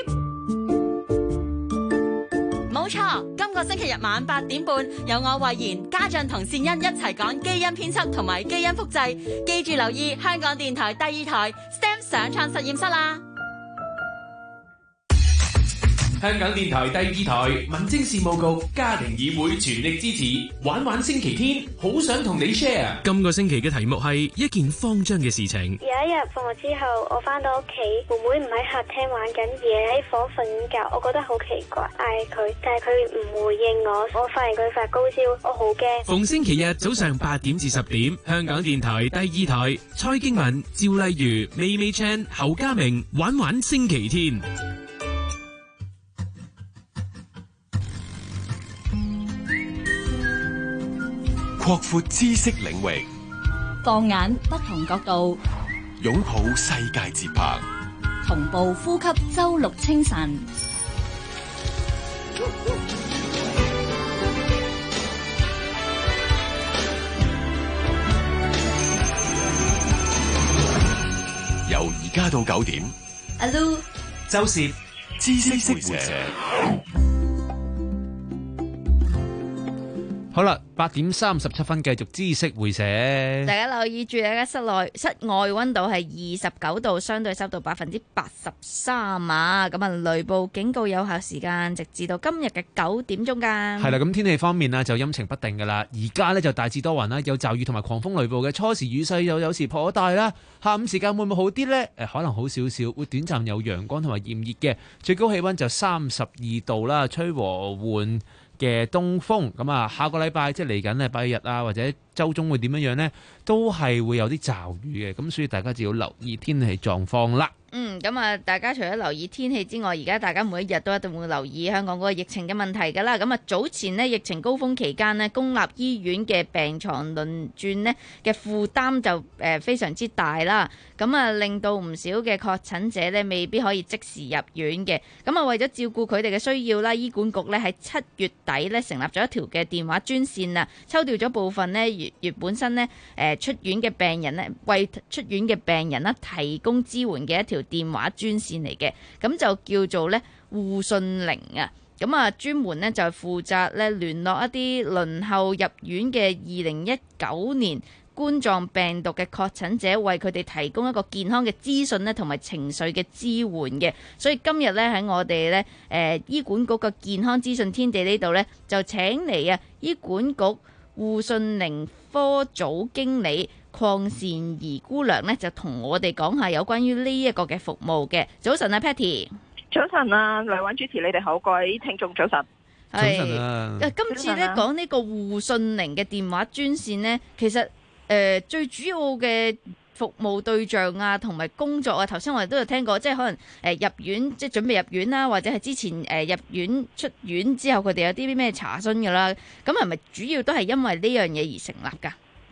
冇錯，今個星期日晚八點半，有我慧賢、家俊同善欣一齊講基因編輯同埋基因複製。記住留意香港電台第二台 S T E M 上創實驗室啦。 香港電台第二台民政事務局家庭議會全力支持玩玩星期天，好想同你 share。 今個星期嘅題目係一件慌張嘅事情。 有一日放學之後，我翻到屋企，妹妹唔喺客廳玩緊嘢，喺房瞓緊覺，我覺得好奇怪，嗌佢，但係佢唔回應我。我發現佢發高燒，我好驚。 逢星期日早上八點至十點，香港電台第二台，蔡經文、趙麗如、美美 Chan、侯家明玩玩星期天。 擴闊知識領域， 放眼不同角度， 擁抱世界節拍， 同步呼吸周六清晨。 由而家到九點， 阿 Lu、 周攝知識會社。 好啦，八點三十七分，繼續知識會社。 大家留意住，大家室內室外溫度係二十九度，相對濕度百分之八十三啊！咁啊，雷暴警告有效時間直至到今日嘅九點鐘㗎。 係啦，咁天氣方面啊，就陰晴不定㗎啦。而家呢，就大致多雲啦，有驟雨同埋狂風雷暴嘅，初時雨勢又有時頗大啦。下午時間會唔會好啲呢？誒，可能好少少，會短暫有陽光同埋炎熱嘅，最高氣溫就三十二度啦，吹和緩嘅東風。咁啊，下個禮拜即係嚟緊禮拜日啊，或者週中會點樣樣呢？都係會有啲驟雨嘅，咁所以大家就要留意天氣狀況啦。 嗯，咁啊，大家除咗留意天氣之外，而家大家每一日都一定會留意香港嗰個疫情嘅問題㗎啦。咁啊，早前呢，疫情高峰期間呢，公立醫院嘅病床輪轉呢嘅負擔就誒非常之大啦。咁啊，令到唔少嘅確診者呢未必可以即時入院嘅。咁啊，為咗照顧佢哋嘅需要啦，醫管局呢喺七月底呢成立咗一條嘅電話專線啊，抽調咗部分呢月月本身呢誒出院嘅病人呢，為出院嘅病人啦提供支援嘅一條電話專線嚟嘅，咁就叫做咧護訊鈴啊，咁啊專門咧就係負責咧聯絡一啲輪候入院嘅二零一九年冠狀病毒嘅確診者，為佢哋提供一個健康嘅資訊咧，同埋情緒嘅支援嘅。所以今日咧喺我哋咧誒醫管局個健康資訊天地呢度咧，就請嚟啊醫管局護訊鈴科組經理鄺善儀姑娘咧，就同我哋講下有關於呢一個嘅服務嘅。早晨啊 Patty， 早晨啊兩位主持，你哋好，各位聽眾早晨。 早晨啊！ 今次咧講呢個護訊鈴嘅電話專線呢，其實誒、呃、最主要嘅服務對象啊，同埋工作啊，頭先我哋都有聽過，即係可能誒入院，即係準備入院啦，或者係之前誒入院出院之後，佢哋有啲咩查詢噶啦。咁係咪主要都係因為呢樣嘢而成立噶？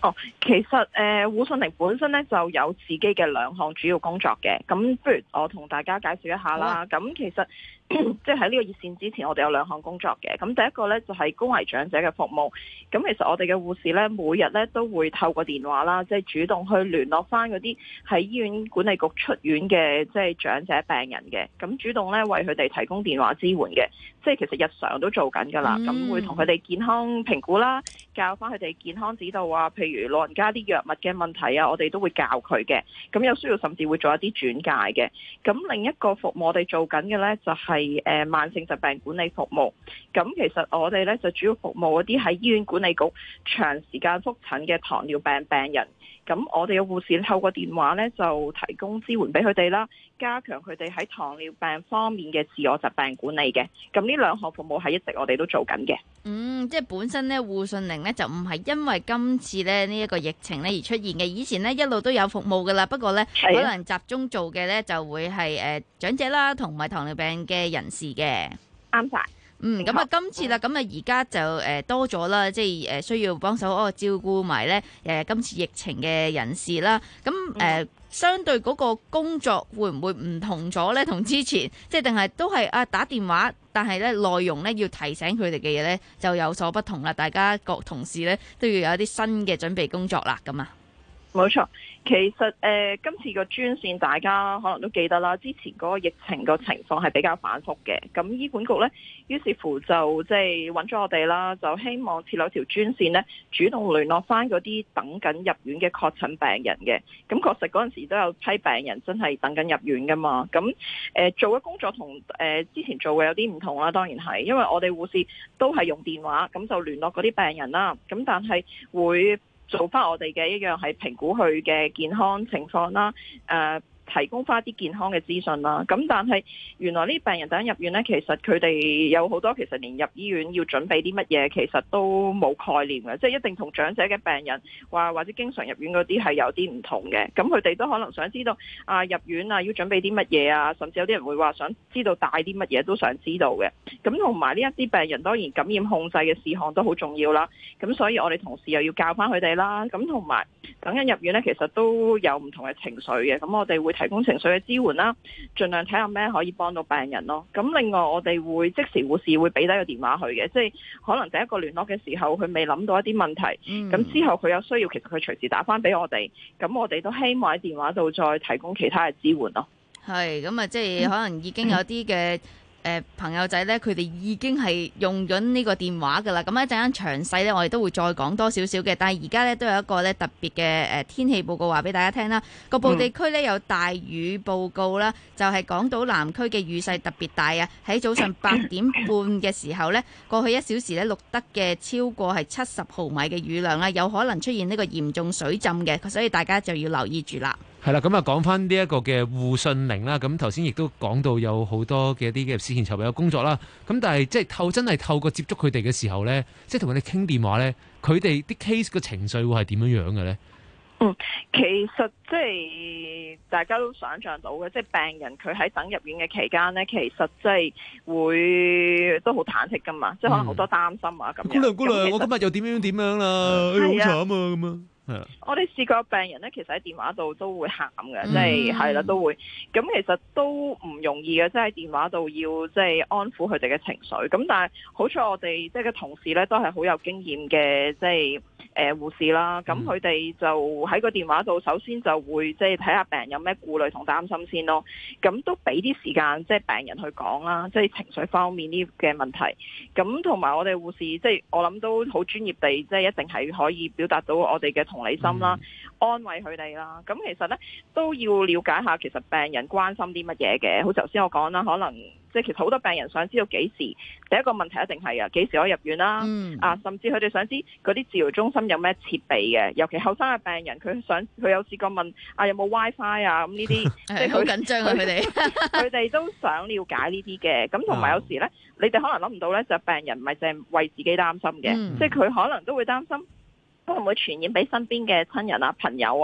哦，其實誒護訊鈴本身咧就有自己嘅兩項主要工作嘅，咁不如我同大家介紹一下啦。咁、啊、其實即係喺呢個熱線之前，我哋有兩項工作嘅。咁第一個咧就係、是、高危長者嘅服務。咁其實我哋嘅護士咧每日咧都會透過電話啦，即、就、係、是、主動去聯絡翻嗰啲喺醫院管理局出院嘅即係長者病人嘅。咁主動咧為佢哋提供電話支援嘅，即係其實日常都做緊㗎啦。咁、嗯、會同佢哋健康評估啦，教翻佢哋健康指導啊，譬如老人家啲藥物嘅問題啊，我哋都會教佢嘅。咁有需要甚至會做一啲轉介嘅。咁另一個服務我哋做緊嘅呢，就係誒慢性疾病管理服務。咁其實我哋呢，就主要服務嗰啲喺醫院管理局長時間覆診嘅糖尿病病人。咁我哋嘅護士透過電話呢，就提供支援俾佢哋啦，加強佢哋喺糖尿病方面嘅自我疾病管理嘅。咁呢兩項服務係一直我哋都做緊嘅。 嗯，即係本身咧護訊鈴咧就唔係因為今次咧呢一個疫情咧而出現嘅，以前咧一路都有服務噶啦，不過咧可能集中做嘅咧就會係誒、呃、長者啦，同埋糖尿病嘅人士嘅。 啱晒。 嗯，咁啊，今次啦，咁啊，而家就誒多咗啦，即係誒需要幫手哦照顧埋咧誒今次疫情嘅人士啦。咁誒、呃、相對嗰個工作會唔會唔同咗咧？同之前即係定係都係啊打電話，但係咧內容咧要提醒佢哋嘅嘢咧就有所不同啦。大家各同事咧都要有一啲新嘅準備工作啦。咁啊， 冇錯。其實誒、呃，今次個專線大家可能都記得啦，之前嗰個疫情個情況係比較反覆嘅，咁醫管局呢，於是乎就即係揾咗我哋啦，就希望設立條專線呢，主動聯絡翻嗰啲等緊入院嘅確診病人嘅。咁確實嗰陣時都有批病人真係等緊入院噶嘛。咁誒、呃、做嘅工作同誒、呃、之前做嘅有啲唔同啦，當然係，因為我哋護士都係用電話，咁就聯絡嗰啲病人啦。咁但係會做翻我哋嘅一樣係評估佢嘅健康情況啦，誒、呃、提供翻啲健康嘅資訊啦。咁但係原來呢啲病人等入院呢，其實佢哋有好多其實連入醫院要準備啲乜嘢，其實都冇概念嘅，即係一定同長者嘅病人話或者經常入院嗰啲係有啲唔同嘅。咁佢哋都可能想知道啊入院啊要準備啲乜嘢啊，甚至有啲人會話想知道帶啲乜嘢都想知道嘅。咁同埋呢一啲病人當然感染控制嘅事項都好重要啦。咁所以我哋同事又要教翻佢哋啦。咁同埋等緊入院呢，其實都有唔同嘅情緒嘅。咁我哋會提供情緒嘅支援啦，盡量睇下咩可以幫到病人咯。咁另外我哋會即時護士會俾低個電話佢嘅，即係可能第一個聯絡嘅時候佢未諗到一啲問題，咁、嗯、之後佢有需要，其實佢隨時打翻俾我哋。咁我哋都希望喺電話度再提供其他嘅支援咯。 係咁啊，即係可能已經有啲嘅。誒、呃、朋友仔咧，佢哋已經係用緊呢個電話㗎啦。咁一陣間詳細咧，我哋都會再講多少少嘅。但係而家咧都有一個咧特別嘅誒天氣報告話俾大家聽啦。局部地區咧有大雨報告啦，就係、是、港島南區嘅雨勢特別大啊！喺早上八點半嘅時候咧，過去一小時咧錄得嘅超過係七十毫米嘅雨量啦，有可能出現呢個嚴重水浸嘅，所以大家就要留意住啦。 係啦，咁啊講翻呢一個嘅護訊鈴啦，咁頭先亦都講到有好多嘅一啲嘅事前籌備嘅工作啦，咁但係即係透真係透過接觸佢哋嘅時候咧，即係同佢哋傾電話咧，佢哋啲 case 嘅情緒會係點樣樣嘅咧？ 嗯，其實即係大家都想象到嘅，即係病人佢喺等入院嘅期間咧，其實即係會都好忐忑噶嘛，即係可能好多擔心啊咁、嗯、樣。姑娘姑娘，我今日又點樣點樣啦，好慘啊咁啊！我哋試過病人咧，其實喺電話度都會喊嘅，即係係啦都會。咁其實都唔容易嘅，即係喺電話度要即係安撫佢哋嘅情緒。咁但係好彩我哋即係嘅同事咧都係好有經驗嘅，即係誒護士啦。咁佢哋就喺個電話度，首先就會即係睇下病人有咩顧慮同擔心先咯。咁都俾啲時間即係病人去講啦，即係情緒方面呢嘅問題。咁同埋我哋護士即係我諗都好專業地，即係一定係可以表達到我哋嘅同理心啦，嗯、安慰佢哋啦。咁其實咧都要了解下，其實病人關心啲乜嘢嘅。好似頭先我講啦，可能即係其實好多病人想知道幾時，第一個問題一定係啊幾時可以入院啦，嗯、啊甚至佢哋想知嗰啲治療中心有咩設備嘅。尤其後生嘅病人，佢想佢有試過問啊有冇 WiFi 啊咁呢啲，即係好緊張啊佢哋，佢哋都想了解呢啲嘅。咁同埋有時咧，你哋可能諗唔到咧，就病人唔係淨係為自己擔心嘅，嗯、即係佢可能都會擔心。會唔會傳染俾身邊嘅親人啊、朋友啊？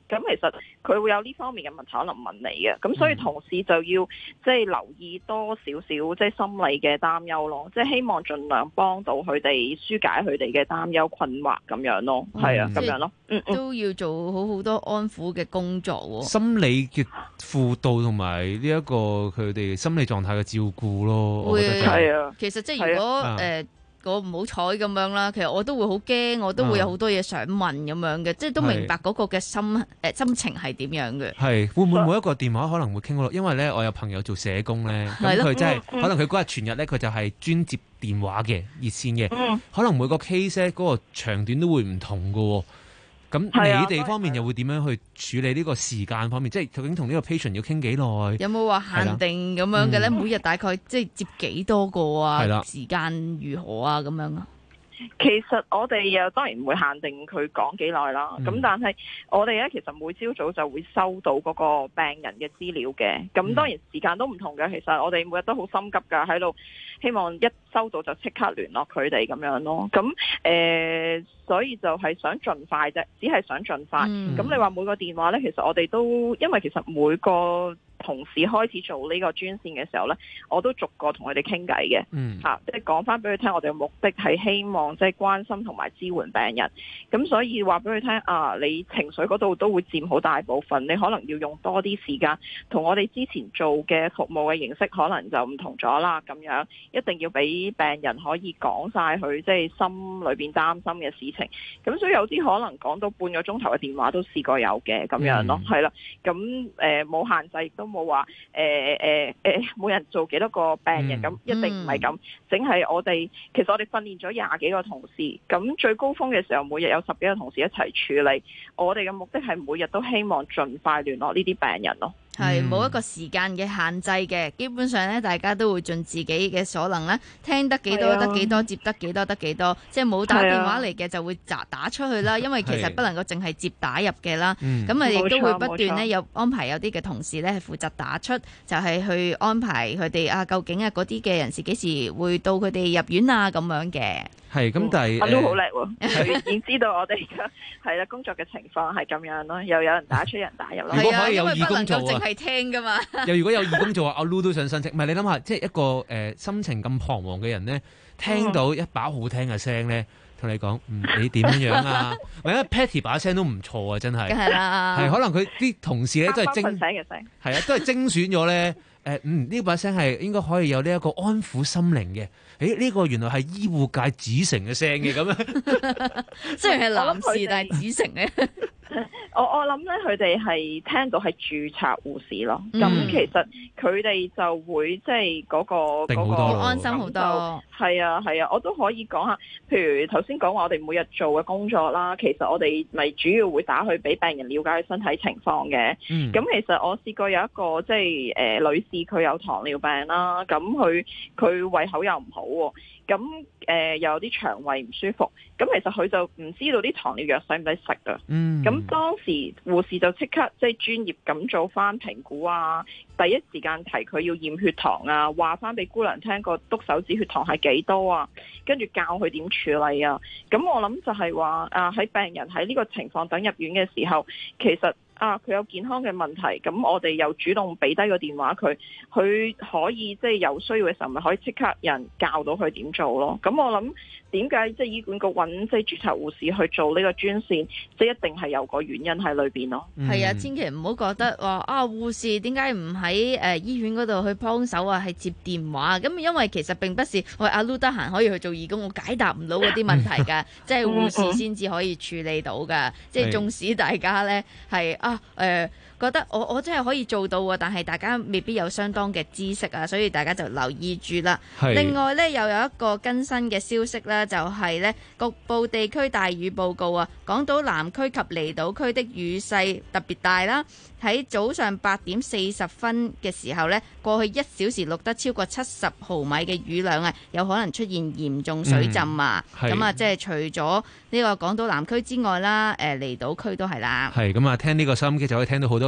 咁其實佢會有呢方面嘅問題可能問你嘅，咁所以同事就要即係留意多少少即係心理嘅擔憂咯，即係希望盡量幫到佢哋紓解佢哋嘅擔憂困惑咁樣咯，係啊咁樣咯，嗯嗯， 都要做好好多安撫嘅工作喎， 心理嘅輔導同埋呢一個佢哋心理狀態嘅照顧咯，我覺得係啊， 其實即係如果誒。我唔好彩咁樣啦，其實我都會好驚，我都會有好多嘢想問咁樣嘅，即係都明白嗰個嘅心誒心情係點樣嘅。 係會唔會每一個電話可能會傾到？因為咧，我有朋友做社工咧，咁佢真係可能佢嗰日全日咧，佢就係專接電話嘅熱線嘅，嗯、可能每個 case 咧嗰個長短都會唔同㗎喎。咁你哋方面又會點樣去處理呢個時間方面？即係究竟同呢個 patient 要傾幾耐？ 有冇話限定咁樣嘅咧？ 嗯、 每日大概即係接幾多個啊？ 係啦， 時間如何啊？咁樣啊？ 其實我哋又當然唔會限定佢講幾耐啦，咁、嗯、但係我哋咧其實每朝早就會收到嗰個病人嘅資料嘅，咁當然時間都唔同嘅。其實我哋每日都好心急㗎，喺度希望一收到就即刻聯絡佢哋咁樣咯。咁誒、呃，所以就係想盡快啫，只係想盡快。咁、嗯、你話每個電話咧，其實我哋都因為其實每個同事開始做呢個專線嘅時候呢，我都逐個同佢哋傾偈嘅， 嗯， 嚇、啊，即係講翻俾佢聽，我哋嘅目的係希望即係關心同埋支援病人，咁所以話俾佢聽啊，你情緒嗰度都會佔好大部分，你可能要用多啲時間，同我哋之前做嘅服務嘅形式可能就唔同咗啦，咁樣一定要俾病人可以講晒佢即係心裏邊擔心嘅事情，咁所以有啲可能講到半個鐘頭嘅電話都試過有嘅咁樣咯，係啦、嗯，咁誒冇限制都。冇話誒誒誒，每人做幾多個病人咁，嗯、一定唔係咁。淨係我哋其實我哋訓練咗廿幾個同事，咁最高峰嘅時候，每日有十幾個同事一齊處理。我哋嘅目的係每日都希望盡快聯絡呢啲病人咯。 係冇一個時間嘅限制嘅，基本上咧，大家都會盡自己嘅所能咧，聽得幾多得幾多，接得幾多得幾多，即係冇打電話嚟嘅就會打打出去啦。因為其實不能夠淨係接打入嘅啦，咁啊亦都會不斷咧有安排有啲嘅同事咧係負責打出，就係、是、去安排佢哋啊，究竟啊嗰啲嘅人士幾時會到佢哋入院啊咁樣嘅。 係咁，但係阿 Lu 好叻喎，佢已經知道我哋嘅係啦工作嘅情況係咁樣咯，又有人打出，有人打入咯。 如果可以有義工做啊， 因為不能夠淨係聽噶嘛。 又如果有義工做啊，阿 Lu 都想申請。唔係你諗下，即係一個誒、呃、心情咁彷徨嘅人咧，聽到一把好聽嘅聲咧，同你講，嗯，你點樣樣啊？或者 Patty 把聲都唔錯啊，真係。梗係啦。係可能佢啲同事咧都係精醒嘅聲。 係啊，都係精選咗咧。誒嗯，呢把聲係應該可以有呢一個安撫心靈嘅。誒呢、這個原來係醫護界子成嘅聲嘅咁樣， 雖然係男士，但係子成咧。 我我諗咧，佢哋係聽到係註冊護士咯。咁、嗯、其實佢哋就會即係嗰個嗰個安心好多。 係啊係啊，我都可以講下。譬如頭先講話我哋每日做嘅工作啦，其實我哋咪主要會打去俾病人了解佢身體情況嘅。咁、嗯、其實我試過有一個即係誒、呃、女士，佢有糖尿病啦，咁佢佢胃口又唔好喎。咁誒、呃、又有啲腸胃唔舒服，咁其實佢就唔知道啲糖尿藥使唔使食㗎。嗯，咁當時護士就即刻即係專業咁做翻評估啊，第一時間提佢要驗血糖啊，話翻俾姑娘聽個篤手指血糖係幾多啊，跟住教佢點處理啊。咁我諗就係話啊，喺病人喺呢個情況等入院嘅時候，其實啊，佢有健康嘅問題，咁我哋又主動俾低個電話佢，佢可以即係有需要嘅時候，咪可以即刻有人教到佢點做咯。咁我諗點解即係醫管局揾即係註冊護士去做呢個專線，即係一定係有個原因喺裏邊咯。 係、嗯、啊，千祈唔好覺得話啊護士點解唔喺誒醫院嗰度去幫手啊，係接電話。咁因為其實並不是我阿 Lu 得閒可以去做義工，我解答唔到嗰啲問題㗎，即係護士先至可以處理到㗎。即係縱使大家咧係啊誒、呃、覺得我我真係可以做到喎，但係大家未必有相當嘅知識啊，所以大家就留意住啦。另外咧又有一個更新嘅消息咧，就係咧局部地區大雨報告啊，港島南區及離島區的雨勢特別大啦。喺早上八點四十分嘅時候呢，過去一小時錄得超過七十毫米嘅雨量啊，有可能出現嚴重水浸啊！咁、嗯、啊，即係除咗呢個港島南區之外啦，誒離島區都係啦。 係咁啊，聽呢個收音機就可以聽到好多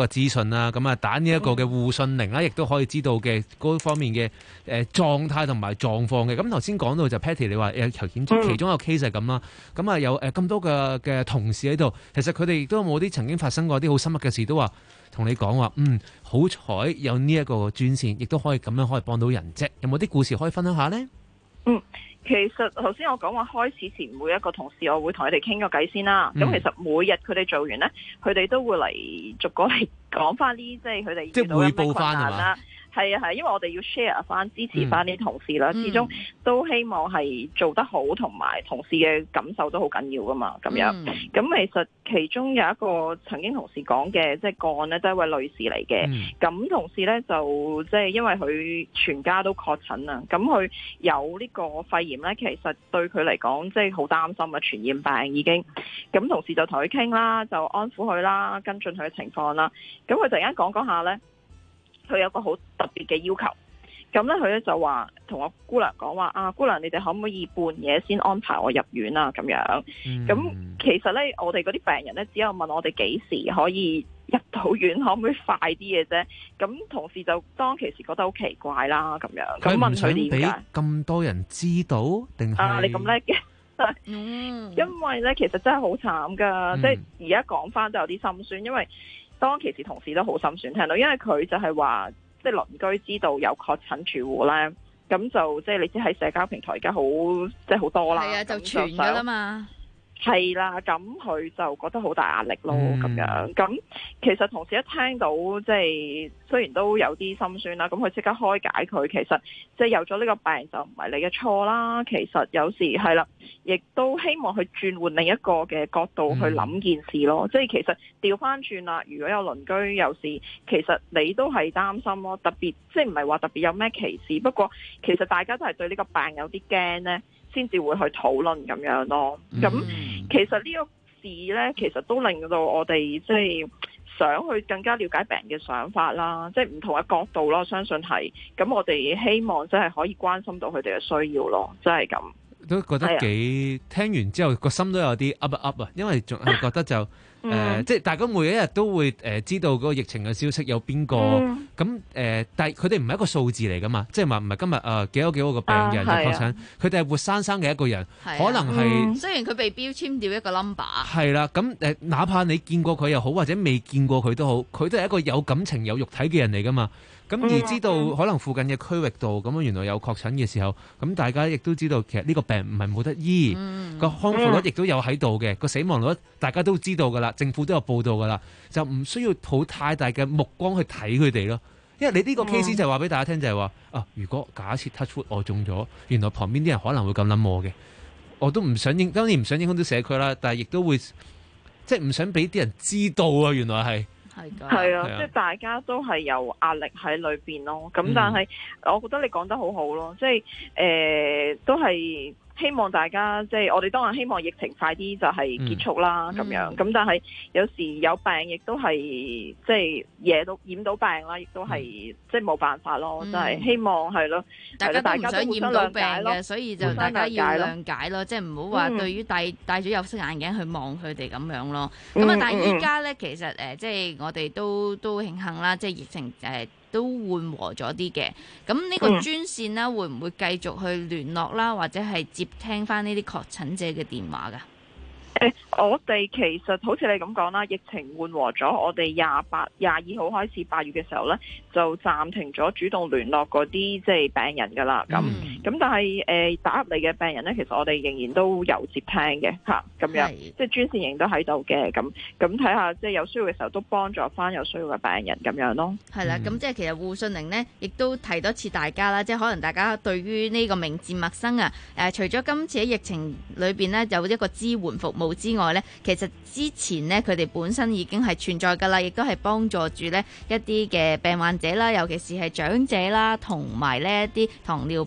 個資訊啦。咁啊，打呢一個嘅護訊鈴啦，亦都可以知道嘅嗰方面嘅誒狀態同埋狀況嘅。咁頭先講到就 Patty 你話誒其中其中一個 case 係咁啦。咁啊有誒咁多嘅嘅同事喺度，其實佢哋亦都有冇啲曾經發生過啲好深刻嘅事，都話同你講話，嗯，好彩有呢一個專線，亦都可以咁樣可以幫到人啫。有冇啲故事可以分享下呢？ 嗯。其實頭先我講話開始前每一個同事，我會同佢哋傾個偈先啦。咁、嗯、其實每日佢哋做完呢，佢哋都會嚟逐個嚟講翻啲，即係佢哋遇到嘅咩困難啦。係啊係，因為我哋要 share 翻支持翻啲同事啦、嗯，始終都希望係做得好，同埋同事嘅感受都好緊要噶嘛。咁樣，咁、嗯、其實其中有一個曾經同事講嘅，即係個案呢，都係一位女士嚟嘅。咁、嗯、同事呢，就即係因為佢全家都確診啦，咁佢有呢個肺炎呢，其實對佢嚟講即係好擔心啊，傳染病已經。咁同事就同佢傾啦，就安撫佢啦，跟進佢嘅情況啦。咁佢突然間講講下呢。佢有個好特別嘅要求，咁咧佢咧就話同我姑娘講話啊，姑娘你哋可唔可以半夜先安排我入院啊？咁樣，咁、嗯、其實咧我哋嗰啲病人咧只有問我哋幾時可以入到院，可唔可以快啲嘅啫？咁同事就當其時覺得好奇怪啦，咁樣，咁問佢點解咁多人知道定係啊？你咁叻嘅？嗯，因為咧其實真係好慘噶，即係而家講翻都有啲心酸，因為。當其時同事都好心酸聽到，因為佢就係話，即係鄰居知道有確診住戶咧，咁就即係你知喺社交平台而家好即係好多啦，係啊，就傳㗎啦嘛。係啦，咁佢就覺得好大壓力咯，咁、嗯、樣。咁其實同事一聽到即係雖然都有啲心酸啦，咁佢即刻開解佢，其實即係有咗呢個病就唔係你嘅錯啦。其實有時係啦，亦都希望去轉換另一個嘅角度去諗件事咯。嗯、即係其實調翻轉啦，如果有鄰居有事，其實你都係擔心咯。特別即係唔係話特別有咩歧視，不過其實大家都係對呢個病有啲驚呢，先至會去討論咁樣咯。咁、嗯、其實呢個事呢，其實都令到我哋即係想去更加了解病人嘅想法啦，即係唔同嘅角度咯。我相信係咁，我哋希望真係可以關心到佢哋嘅需要咯，真係咁。 都覺得幾聽完之後個心都有啲 up up 啊，因為仲係覺得就誒、嗯呃，即係大家每一日都會誒、呃、知道嗰個疫情嘅消息有邊個咁誒，但係佢哋唔係一個數字嚟噶嘛，即係話唔係今日誒幾多幾多個病人嘅確診，佢哋係活生生嘅一個人，啊、可能係、嗯、 雖然佢被標籤掉一個 number， 係啦，咁誒、呃、哪怕你見過佢又好，或者未見過佢都好，佢都係一個有感情有肉體嘅人嚟噶嘛。咁而知道可能附近嘅區域度咁樣原來有確診嘅時候，咁大家亦都知道其實呢個病唔係冇得醫，個、嗯、康復率亦都有喺度嘅，個死亡率大家都知道㗎啦，政府都有報道㗎啦，就唔需要抱太大嘅目光去睇佢哋咯。因為你呢個 case 就話俾大家聽就係話啊，如果假設 touch wood 我中咗，原來旁邊啲人可能會咁諗我嘅，我都唔想影，當然唔想影響到社區啦，但係亦都會即係唔想俾啲人知道啊，原來係。 係啊，即係大家都係有壓力喺裏邊咯。咁但係，我覺得你講得好好咯。即係誒、呃，都係希望大家即係我哋當然希望疫情快啲就係結束啦。咁、嗯、樣咁，但係有時有病亦都係即係惹到染到病啦，亦都係、嗯、即係冇辦法咯。就係、是、希望係咯，大家都唔想染到病嘅，所以就大家要諒解咯。即係唔好話對於戴戴咗有色眼鏡去望佢哋咁樣咯。咁、嗯、啊，但係依家咧，其實誒、呃，即係我哋都都慶幸啦，即係疫情誒。呃都緩和咗啲嘅，咁呢個專線呢，會唔會繼續去聯絡啦，或者係接聽翻呢啲確診者嘅電話㗎？誒，我哋其實好似你咁講啦，疫情緩和咗，我哋廿八、廿二號開始八月嘅時候咧，就暫停咗主動聯絡嗰啲即係病人噶啦。咁咁、嗯，但係誒、呃、打入嚟嘅病人咧，其實我哋仍然都有接聽嘅嚇，咁樣即係專線仍都喺度嘅。咁咁睇下，即係有需要嘅時候都幫助翻有需要嘅病人咁樣咯。係啦，咁即係其實護訊鈴咧，亦都提多次大家啦，即係可能大家對於呢個名字陌生啊。誒、呃，除咗今次喺疫情裏邊咧有一個支援服務之外咧，其實之前咧佢哋本身已經係存在噶啦，亦都係幫助住咧一啲嘅病患者啦，尤其是係長者啦，同埋呢一啲糖尿病嘅長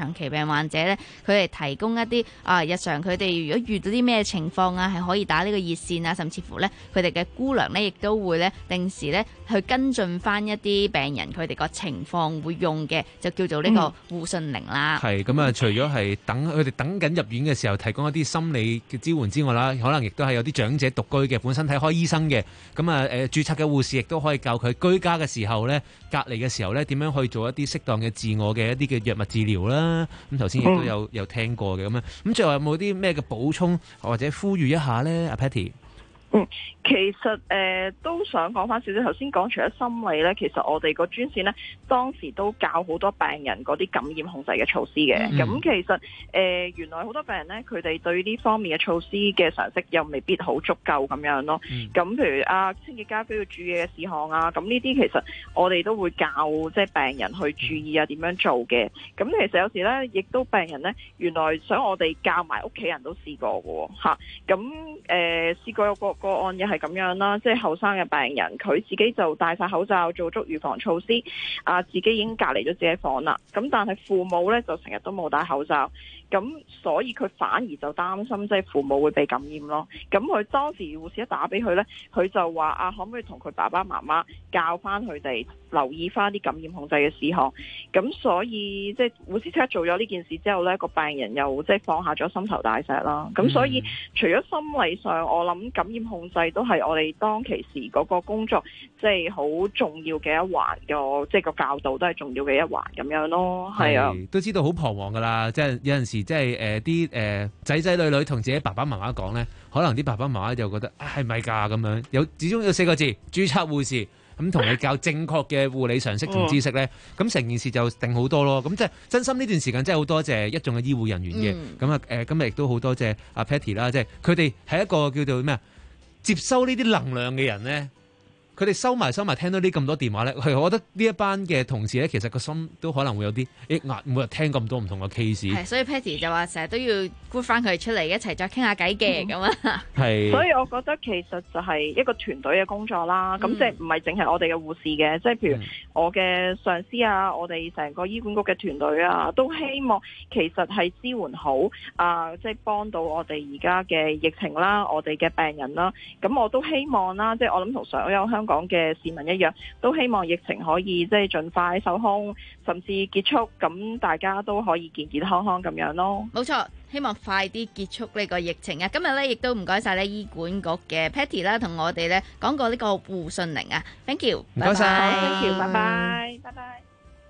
長期病患者咧，佢哋提供一啲啊日常佢哋如果遇到啲咩情況啊，係可以打呢個熱線啊，甚至乎咧佢哋嘅姑娘咧亦都會咧定時咧去跟進翻一啲病人佢哋個情況會用嘅，就叫做呢個護訊鈴啦。 係咁啊，除咗係等佢哋等緊入院嘅時候提供一啲心理嘅支援之外啦，可能亦都係有啲長者獨居嘅，本身睇開醫生嘅，咁啊誒註冊嘅護士亦都可以教佢居家嘅時候咧，隔離嘅時候咧點樣去做一啲適當嘅自我嘅一啲嘅藥物治療啦。咁頭先亦都有有聽過嘅咁樣，咁最後有冇啲咩嘅補充或者呼籲一下咧，阿 Patty？ 嗯，其實誒、呃、都想講翻少少，頭先講除咗心理咧，其實我哋個專線咧當時都教好多病人嗰啲感染控制嘅措施嘅。咁、嗯、其實誒、呃、原來好多病人咧，佢哋對呢方面嘅措施嘅常識又未必好足夠咁樣咯。咁、嗯、譬如啊，清潔家居要注意嘅事項啊，咁呢啲其實我哋都會教即係病人去注意啊，點樣做嘅。咁其實有時咧，亦都病人咧，原來想我哋教埋屋企人都試過嘅嚇。咁誒試過有個個案又係咁樣啦，即係後生嘅病人，佢自己就戴晒口罩，做足預防措施，啊，自己已經隔離咗自己房啦。咁但係父母咧就成日都冇戴口罩，咁所以佢反而就擔心即係父母會被感染咯。咁佢當時護士一打俾佢咧，佢就話啊，可唔可以同佢爸爸媽媽教翻佢哋留意翻啲感染控制嘅事項？咁所以即係護士即刻做咗呢件事之後咧，個病人又即係放下咗心頭大石啦。咁所以、嗯、除咗心理上，我諗感染控制都係我哋當其時嗰個工作即係好重要嘅一環，個即係個教導都係重要嘅一環咁樣咯。係啊， 都知道好彷徨噶啦，即係有陣時即係誒啲誒仔仔女女同自己爸爸媽媽講咧，可能啲爸爸媽媽就覺得啊係咪㗎咁樣？有始終有四個字註冊護士。咁同你教正確嘅護理常識同知識咧，咁成件事就定好多咯。咁即係真心呢段時間真係好多謝一眾嘅醫護人員嘅。咁啊誒，今日亦都好多謝阿 Patty 啦，即係佢哋係一個叫做咩啊，接收呢啲能量嘅人咧。佢哋收埋收埋，聽到呢咁多電話咧，係我覺得呢一班嘅同事咧，其實個心都可能會有啲抑壓，每日聽咁多唔同嘅 case。係，所以 Patty 就話成日都要 group 翻佢哋出嚟一齊再傾下偈嘅咁啊。 係，所以我覺得其實就係一個團隊嘅工作啦。咁、嗯、即係唔係淨係我哋嘅護士嘅，即係譬如我嘅上司啊，我哋成個醫管局嘅團隊啊，都希望其實係支援好啊，即係幫到我哋而家嘅疫情啦，我哋嘅病人啦。咁我都希望啦，即係我諗同所有香港嘅市民一樣，都希望疫情可以即係盡快受控，甚至結束，咁大家都可以健健康康咁樣咯。 冇錯，希望快啲結束呢個疫情啊！今日咧亦都唔該晒咧醫管局嘅 Patty 啦，同我哋咧講過呢個護訊鈴啊 ，thank you， 唔該晒 ，thank you，拜拜，拜拜。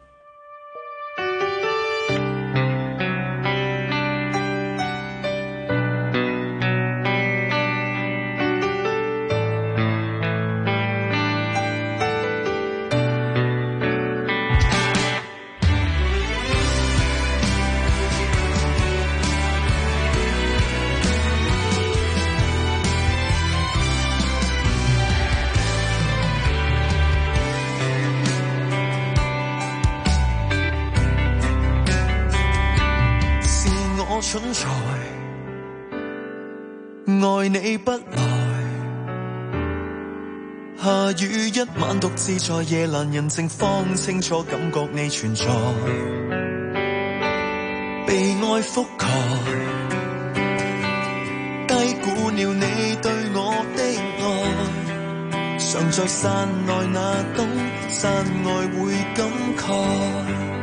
蠢材愛你不來，下雨一晚獨自在夜闌人靜方清楚感覺你存在，被愛覆蓋，低估了你對我的愛，常在山內那冬，山外會感慨。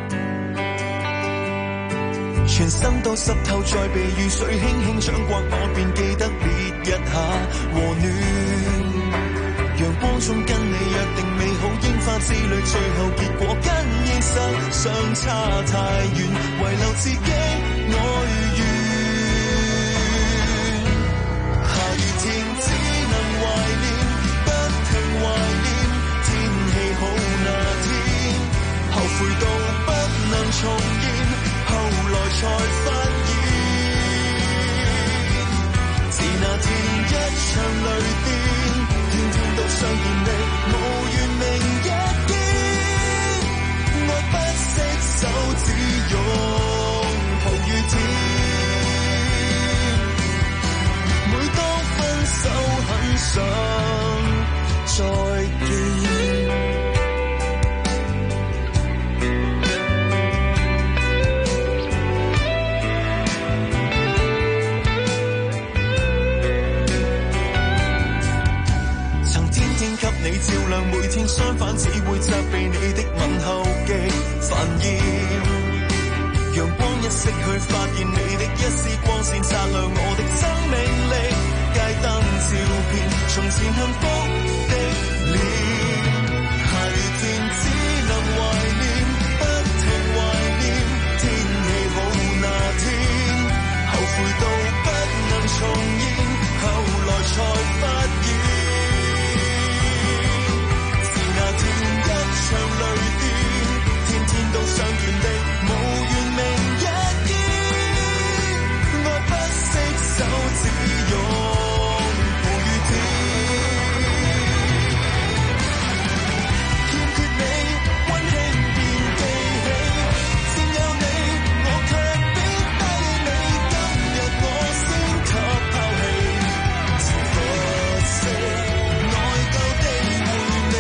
全身都濕透，再被雨水輕輕掌摑，我便記得烈日下和暖。陽光中跟你約定美好櫻花之旅，最後結果跟現實相差太遠，遺留自己哀怨。下雨天只能懷念，不停懷念，天氣好那天，後悔到不能重現。後來才發現，自那天一場雷電，天天都相見的無緣明一見，愛不釋手指擁抱雨天，每當分手很想再見。 相反只會責備你的問候極煩厭。陽光一熄去，發現你的一絲光線擦亮我的生命力。街燈照片從前幸福的臉，下雨天只能懷念，不停懷念。天氣好那天，後悔到不能重現，後來才發現，是那天一場雷電，天天都相見的無緣明日見。愛不釋手，只擁抱雨天。欠缺你，溫馨便記起，佔有你，我卻貶低你。今日我先給拋棄，是不惜內疚的回味，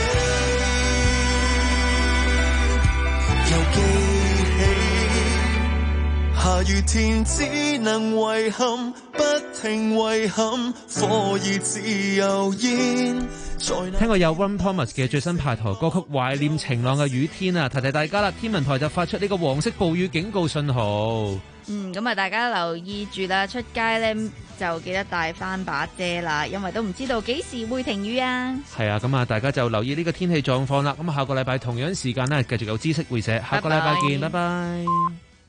又記起下雨天只能遺憾，不停遺憾，火熱自由煙。 聽過有 One Promise 嘅最新派台歌曲《懷念晴朗嘅雨天》啊，提提大家啦，天文台就發出呢個黃色暴雨警告信號。 嗯，咁啊，大家留意住啦，出街咧就記得帶翻把遮啦，因為都唔知道幾時會停雨啊。 係啊，咁啊，大家就留意呢個天氣狀況啦。咁下個禮拜同樣時間呢，繼續有知識會社，下個禮拜見，拜拜。